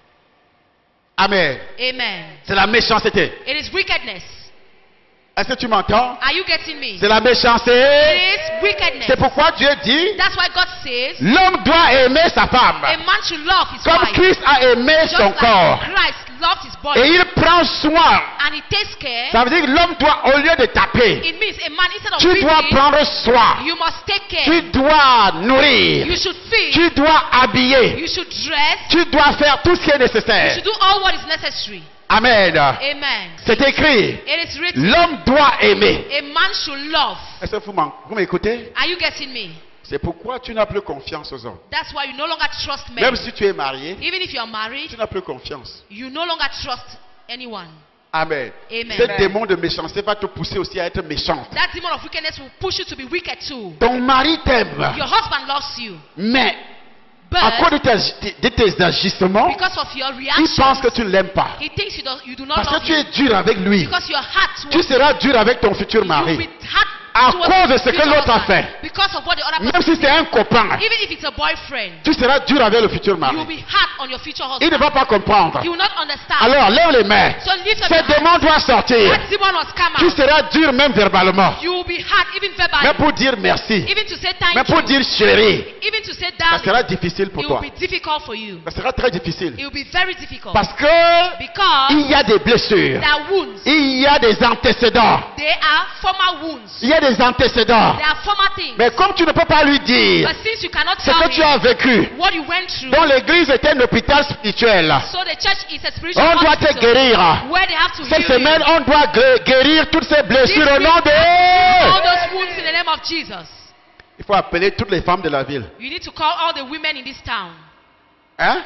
[SPEAKER 2] Amen.
[SPEAKER 4] Amen.
[SPEAKER 2] C'est la méchanceté.
[SPEAKER 4] It is wickedness.
[SPEAKER 2] Est-ce que tu m'entends?
[SPEAKER 4] Are you getting me?
[SPEAKER 2] C'est la méchanceté.
[SPEAKER 4] It is wickedness.
[SPEAKER 2] C'est pourquoi Dieu dit,
[SPEAKER 4] That's why God says
[SPEAKER 2] l'homme doit aimer sa femme.
[SPEAKER 4] a man should love his
[SPEAKER 2] Comme
[SPEAKER 4] wife.
[SPEAKER 2] Christ a aimé
[SPEAKER 4] Just
[SPEAKER 2] son
[SPEAKER 4] like
[SPEAKER 2] corps.
[SPEAKER 4] Christ loved his body.
[SPEAKER 2] Et il prend soin.
[SPEAKER 4] And he takes care.
[SPEAKER 2] Ça veut dire que l'homme doit, au lieu de taper,
[SPEAKER 4] It means a man, instead of
[SPEAKER 2] tu dois
[SPEAKER 4] beating,
[SPEAKER 2] prendre soin.
[SPEAKER 4] you must take care.
[SPEAKER 2] Tu dois nourrir.
[SPEAKER 4] You should feed.
[SPEAKER 2] Tu dois habiller.
[SPEAKER 4] You should dress.
[SPEAKER 2] Tu dois faire tout ce qui est
[SPEAKER 4] You
[SPEAKER 2] nécessaire.
[SPEAKER 4] should do all what is necessary.
[SPEAKER 2] Amen.
[SPEAKER 4] Amen.
[SPEAKER 2] C'est écrit.
[SPEAKER 4] It is written.
[SPEAKER 2] L'homme doit aimer.
[SPEAKER 4] A man should love.
[SPEAKER 2] Est-ce que vous m'écoutez?
[SPEAKER 4] Are you getting me?
[SPEAKER 2] C'est pourquoi tu n'as plus confiance aux hommes.
[SPEAKER 4] That's why you no longer trust men.
[SPEAKER 2] Même si tu es marié,
[SPEAKER 4] Even if you are married,
[SPEAKER 2] tu n'as plus confiance.
[SPEAKER 4] you no longer trust anyone.
[SPEAKER 2] Amen.
[SPEAKER 4] Amen.
[SPEAKER 2] Ce démon de méchanceté va te pousser aussi à être méchante.
[SPEAKER 4] That demon of wickedness will push you to be wicked too.
[SPEAKER 2] Ton mari t'aime,
[SPEAKER 4] Your husband loves you,
[SPEAKER 2] mais
[SPEAKER 4] but
[SPEAKER 2] à cause de tes agissements,
[SPEAKER 4] because of your
[SPEAKER 2] il pense
[SPEAKER 4] reaction,
[SPEAKER 2] que tu ne l'aimes pas.
[SPEAKER 4] he thinks you do not
[SPEAKER 2] Parce
[SPEAKER 4] love
[SPEAKER 2] que tu es
[SPEAKER 4] him.
[SPEAKER 2] dur avec lui.
[SPEAKER 4] Because your heart
[SPEAKER 2] Tu
[SPEAKER 4] towards
[SPEAKER 2] seras dur avec ton futur
[SPEAKER 4] him,
[SPEAKER 2] mari.
[SPEAKER 4] you'll be hard
[SPEAKER 2] À
[SPEAKER 4] towards
[SPEAKER 2] cause de
[SPEAKER 4] his
[SPEAKER 2] ce que
[SPEAKER 4] future
[SPEAKER 2] l'autre a
[SPEAKER 4] husband.
[SPEAKER 2] fait.
[SPEAKER 4] Because of what the other
[SPEAKER 2] Même
[SPEAKER 4] person
[SPEAKER 2] si c'est un copain,
[SPEAKER 4] even if it's a boyfriend,
[SPEAKER 2] tu seras dur avec le futur
[SPEAKER 4] you
[SPEAKER 2] mari.
[SPEAKER 4] will be hard on your future
[SPEAKER 2] Il ne
[SPEAKER 4] husband.
[SPEAKER 2] va pas comprendre.
[SPEAKER 4] He will not understand.
[SPEAKER 2] Alors, lève les mains.
[SPEAKER 4] So lift up
[SPEAKER 2] Ce
[SPEAKER 4] your hands.
[SPEAKER 2] démon doit sortir.
[SPEAKER 4] That demon must come
[SPEAKER 2] Tu
[SPEAKER 4] out.
[SPEAKER 2] seras dur même verbalement.
[SPEAKER 4] You will be hard even
[SPEAKER 2] Mais
[SPEAKER 4] verbally.
[SPEAKER 2] pour dire merci,
[SPEAKER 4] Even to say
[SPEAKER 2] mais
[SPEAKER 4] thank
[SPEAKER 2] pour
[SPEAKER 4] you.
[SPEAKER 2] dire chérie,
[SPEAKER 4] Even to say
[SPEAKER 2] ça sera
[SPEAKER 4] darling.
[SPEAKER 2] difficile pour
[SPEAKER 4] It
[SPEAKER 2] toi.
[SPEAKER 4] will be difficult for you.
[SPEAKER 2] Ça sera très difficile.
[SPEAKER 4] It will be very difficult.
[SPEAKER 2] Parce que
[SPEAKER 4] Because
[SPEAKER 2] il y a des blessures.
[SPEAKER 4] there are wounds.
[SPEAKER 2] Il y a des antécédents.
[SPEAKER 4] They are former wounds.
[SPEAKER 2] Il y a des antécédents.
[SPEAKER 4] They are former things.
[SPEAKER 2] Mais comme tu ne peux pas lui dire
[SPEAKER 4] But since you cannot
[SPEAKER 2] ce
[SPEAKER 4] tell
[SPEAKER 2] que tu as
[SPEAKER 4] him
[SPEAKER 2] vécu,
[SPEAKER 4] what you went through,
[SPEAKER 2] dont l'église était un hôpital spirituel,
[SPEAKER 4] so the church is a spiritual
[SPEAKER 2] on doit te
[SPEAKER 4] hospital
[SPEAKER 2] guérir.
[SPEAKER 4] where they have to
[SPEAKER 2] Cette
[SPEAKER 4] heal
[SPEAKER 2] semaine,
[SPEAKER 4] you.
[SPEAKER 2] on doit guérir toutes ces blessures au nom
[SPEAKER 4] All
[SPEAKER 2] de...
[SPEAKER 4] those wounds in the name of Jesus.
[SPEAKER 2] Il faut appeler toutes les femmes de la ville.
[SPEAKER 4] You need to call all the women in this town.
[SPEAKER 2] Hein?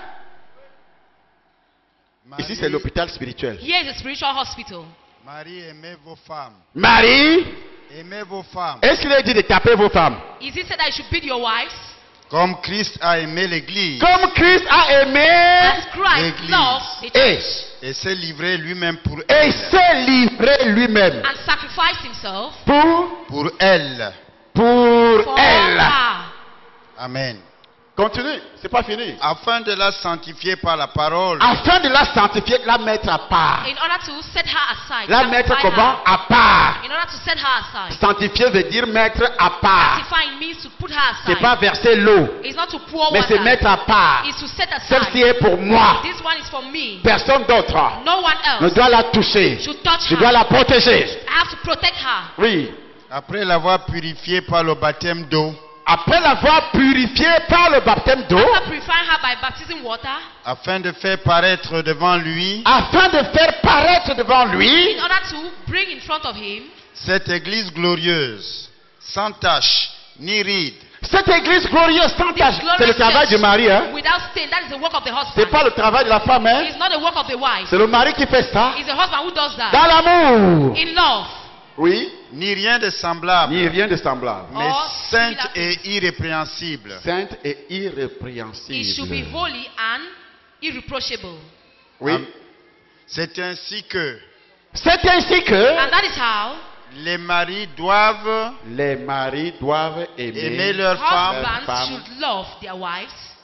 [SPEAKER 5] Marie,
[SPEAKER 2] Ici, c'est l'hôpital spirituel.
[SPEAKER 4] Here is a spiritual hospital.
[SPEAKER 5] Marie, aimez vos femmes.
[SPEAKER 2] Marie,
[SPEAKER 5] Aimez vos femmes.
[SPEAKER 2] est-ce qu'il a dit de taper vos femmes?
[SPEAKER 4] Is it said that you should beat your wives?
[SPEAKER 5] Comme Christ a aimé l'Église
[SPEAKER 2] Comme Christ a aimé
[SPEAKER 4] As Christ
[SPEAKER 5] L'église.
[SPEAKER 4] loved the
[SPEAKER 2] et,
[SPEAKER 4] church
[SPEAKER 5] et s'est livré lui-même pour
[SPEAKER 2] et
[SPEAKER 5] elle.
[SPEAKER 2] s'est livré lui-même
[SPEAKER 4] and sacrificed himself
[SPEAKER 5] Pour elle.
[SPEAKER 2] pour
[SPEAKER 4] for
[SPEAKER 2] elle.
[SPEAKER 4] her.
[SPEAKER 5] Amen.
[SPEAKER 2] Continue, c'est pas fini.
[SPEAKER 5] Afin de la sanctifier par la parole.
[SPEAKER 2] Afin de la sanctifier, la mettre à part.
[SPEAKER 4] In order to set her aside.
[SPEAKER 2] La mettre
[SPEAKER 4] sanctify
[SPEAKER 2] comment?
[SPEAKER 4] her.
[SPEAKER 2] À part.
[SPEAKER 4] In order to set her aside.
[SPEAKER 2] Sanctifier veut dire mettre à part.
[SPEAKER 4] Sanctifying means to put her
[SPEAKER 2] C'est
[SPEAKER 4] aside.
[SPEAKER 2] pas verser l'eau,
[SPEAKER 4] It's not to pour
[SPEAKER 2] mais
[SPEAKER 4] water.
[SPEAKER 2] c'est mettre à part.
[SPEAKER 4] It's to set
[SPEAKER 2] Celle-ci
[SPEAKER 4] aside.
[SPEAKER 2] est pour moi.
[SPEAKER 4] This one is for me.
[SPEAKER 2] Personne d'autre
[SPEAKER 4] No one
[SPEAKER 2] ne
[SPEAKER 4] else
[SPEAKER 2] doit la toucher.
[SPEAKER 4] should touch
[SPEAKER 2] Je
[SPEAKER 4] her.
[SPEAKER 2] dois la protéger.
[SPEAKER 4] I have to protect her.
[SPEAKER 2] Oui.
[SPEAKER 5] Après l'avoir purifiée par le baptême d'eau.
[SPEAKER 2] Après l'avoir purifiée par le baptême d'eau,
[SPEAKER 4] After purifying her by baptizing water,
[SPEAKER 5] Afin de faire paraître devant lui
[SPEAKER 2] afin de faire paraître devant lui
[SPEAKER 4] in order to bring in front of him
[SPEAKER 5] cette église glorieuse, sans tache ni ride,
[SPEAKER 2] cette église glorieuse sans
[SPEAKER 4] this
[SPEAKER 2] tache. C'est le
[SPEAKER 4] glorious
[SPEAKER 2] travail du
[SPEAKER 4] church
[SPEAKER 2] mari, hein?
[SPEAKER 4] without stain. That is the work of the
[SPEAKER 2] C'est
[SPEAKER 4] husband.
[SPEAKER 2] pas le travail de la femme, hein?
[SPEAKER 4] It's not the work of the wife.
[SPEAKER 2] C'est le mari qui fait ça.
[SPEAKER 4] It's the husband who does that.
[SPEAKER 2] Dans l'amour.
[SPEAKER 4] In love.
[SPEAKER 2] Oui.
[SPEAKER 5] ni rien de semblable,
[SPEAKER 2] Ni rien de semblable.
[SPEAKER 5] mais
[SPEAKER 4] Or
[SPEAKER 5] sainte
[SPEAKER 4] similar
[SPEAKER 5] et irrépréhensible.
[SPEAKER 2] Sainte et
[SPEAKER 4] It should be
[SPEAKER 2] irrépréhensible.
[SPEAKER 4] holy and irreproachable.
[SPEAKER 2] Oui.
[SPEAKER 5] C'est ainsi que
[SPEAKER 2] C'est ainsi que
[SPEAKER 4] And that is how
[SPEAKER 5] les maris doivent
[SPEAKER 2] les maris doivent aimer
[SPEAKER 5] aimer leurs femmes
[SPEAKER 2] femme.
[SPEAKER 4] husbands should love their wives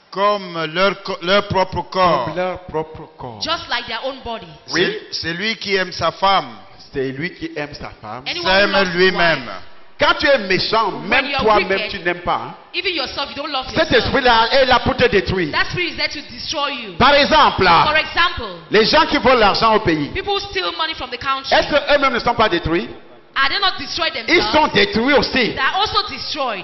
[SPEAKER 5] comme leur propre corps.
[SPEAKER 2] Comme leur propre corps.
[SPEAKER 4] Just like their own body.
[SPEAKER 2] Oui.
[SPEAKER 5] C'est lui qui aime sa femme.
[SPEAKER 2] C'est lui qui aime sa femme.
[SPEAKER 4] Anyone who
[SPEAKER 5] S'aime
[SPEAKER 4] loves his
[SPEAKER 5] lui-même.
[SPEAKER 4] wife,
[SPEAKER 2] Quand tu es méchant, même
[SPEAKER 4] you are
[SPEAKER 2] toi-même
[SPEAKER 4] wicked,
[SPEAKER 2] tu n'aimes pas. Hein?
[SPEAKER 4] even yourself, you don't love
[SPEAKER 2] Cet
[SPEAKER 4] yourself.
[SPEAKER 2] esprit-là est là pour te détruire.
[SPEAKER 4] That spirit is there to destroy you.
[SPEAKER 2] Par exemple,
[SPEAKER 4] For example,
[SPEAKER 2] les gens qui volent l'argent au pays,
[SPEAKER 4] people who steal money from the country,
[SPEAKER 2] est-ce qu'eux-mêmes ne sont pas détruits?
[SPEAKER 4] are they not destroyed
[SPEAKER 2] Ils
[SPEAKER 4] themselves?
[SPEAKER 2] sont détruits aussi.
[SPEAKER 4] They are also destroyed.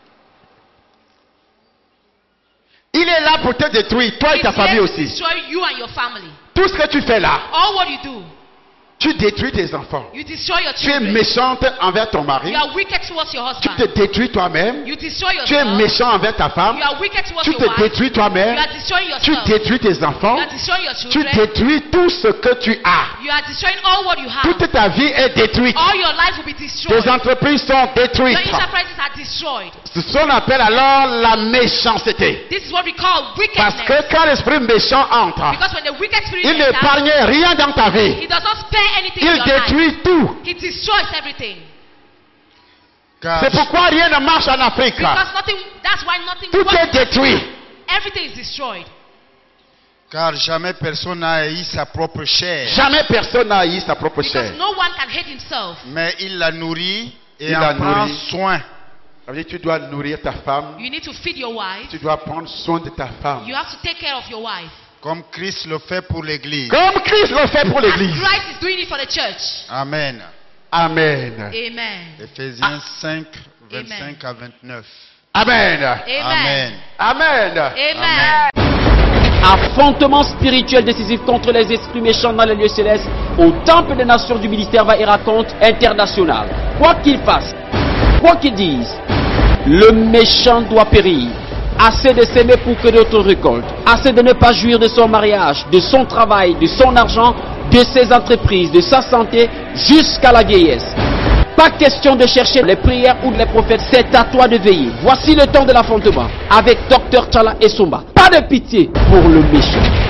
[SPEAKER 2] Il est là pour te détruire, toi et
[SPEAKER 4] He's
[SPEAKER 2] ta famille
[SPEAKER 4] here to
[SPEAKER 2] aussi.
[SPEAKER 4] destroy you and your family.
[SPEAKER 2] Tout ce que tu fais là,
[SPEAKER 4] All what you do,
[SPEAKER 2] tu détruis tes enfants.
[SPEAKER 4] you destroy your
[SPEAKER 2] Tu es
[SPEAKER 4] children.
[SPEAKER 2] méchante envers ton mari.
[SPEAKER 4] You are wicked towards your
[SPEAKER 2] Tu
[SPEAKER 4] husband.
[SPEAKER 2] te détruis toi-même.
[SPEAKER 4] You destroy
[SPEAKER 2] Tu es
[SPEAKER 4] yourself.
[SPEAKER 2] méchant envers ta femme.
[SPEAKER 4] You are wicked towards
[SPEAKER 2] Tu
[SPEAKER 4] your
[SPEAKER 2] te
[SPEAKER 4] wife.
[SPEAKER 2] détruis
[SPEAKER 4] You
[SPEAKER 2] toi-même.
[SPEAKER 4] are destroying
[SPEAKER 2] Tu
[SPEAKER 4] yourself.
[SPEAKER 2] détruis tes
[SPEAKER 4] You
[SPEAKER 2] enfants.
[SPEAKER 4] are destroying your
[SPEAKER 2] Tu
[SPEAKER 4] children.
[SPEAKER 2] détruis tout ce que tu as.
[SPEAKER 4] You are destroying all what you have.
[SPEAKER 2] Toute ta vie est détruite.
[SPEAKER 4] All your life will be destroyed.
[SPEAKER 2] Tes entreprises sont
[SPEAKER 4] Your
[SPEAKER 2] détruites.
[SPEAKER 4] enterprises are destroyed.
[SPEAKER 2] C'est ce qu'on appelle alors la méchanceté.
[SPEAKER 4] This is what we call
[SPEAKER 2] Parce
[SPEAKER 4] wickedness.
[SPEAKER 2] que quand l'esprit méchant entre,
[SPEAKER 4] Because when the wicked spirit
[SPEAKER 2] il
[SPEAKER 4] enters,
[SPEAKER 2] n'épargne rien dans ta vie.
[SPEAKER 4] he does not spare anything in
[SPEAKER 2] Il
[SPEAKER 4] your life.
[SPEAKER 2] détruit tout.
[SPEAKER 4] He destroys everything.
[SPEAKER 5] Car
[SPEAKER 2] C'est pourquoi rien ne marche en Afrique.
[SPEAKER 4] Because nothing, that's why nothing
[SPEAKER 2] Tout
[SPEAKER 4] works.
[SPEAKER 2] est détruit.
[SPEAKER 4] Everything is destroyed.
[SPEAKER 5] car jamais personne n'a haï sa propre chair.
[SPEAKER 2] Jamais personne n'a haï sa propre chair.
[SPEAKER 4] Because no one can hate himself.
[SPEAKER 5] Mais il la nourrit et
[SPEAKER 2] Il
[SPEAKER 5] en
[SPEAKER 2] la
[SPEAKER 5] prend
[SPEAKER 2] nourrit.
[SPEAKER 5] soin.
[SPEAKER 2] Ça veut dire que tu dois nourrir ta femme.
[SPEAKER 4] You need to feed your wife.
[SPEAKER 2] Tu dois prendre soin de ta femme.
[SPEAKER 4] You have to take care of your wife.
[SPEAKER 5] Comme Christ le fait pour l'Église.
[SPEAKER 2] Comme Christ le fait pour
[SPEAKER 4] As
[SPEAKER 2] l'église.
[SPEAKER 4] Christ is doing it for the church.
[SPEAKER 5] Amen.
[SPEAKER 2] Amen.
[SPEAKER 4] Amen.
[SPEAKER 5] Éphésiens 5, 25 à 29.
[SPEAKER 2] Amen.
[SPEAKER 4] Amen.
[SPEAKER 2] Amen.
[SPEAKER 4] Amen.
[SPEAKER 1] Affrontement spirituel décisif contre les esprits méchants dans les lieux célestes au temple des nations du ministère va et raconte international. Quoi qu'il fasse, quoi qu'il dise, le méchant doit périr. Assez de s'aimer pour que d'autres récoltent. Assez de ne pas jouir de son mariage, de son travail, de son argent, de ses entreprises, de sa santé, jusqu'à la vieillesse. Pas question de chercher les prières ou les prophètes, c'est à toi de veiller. Voici le temps de l'affrontement avec Dr Tchala et Somba. Pas de pitié pour le méchant.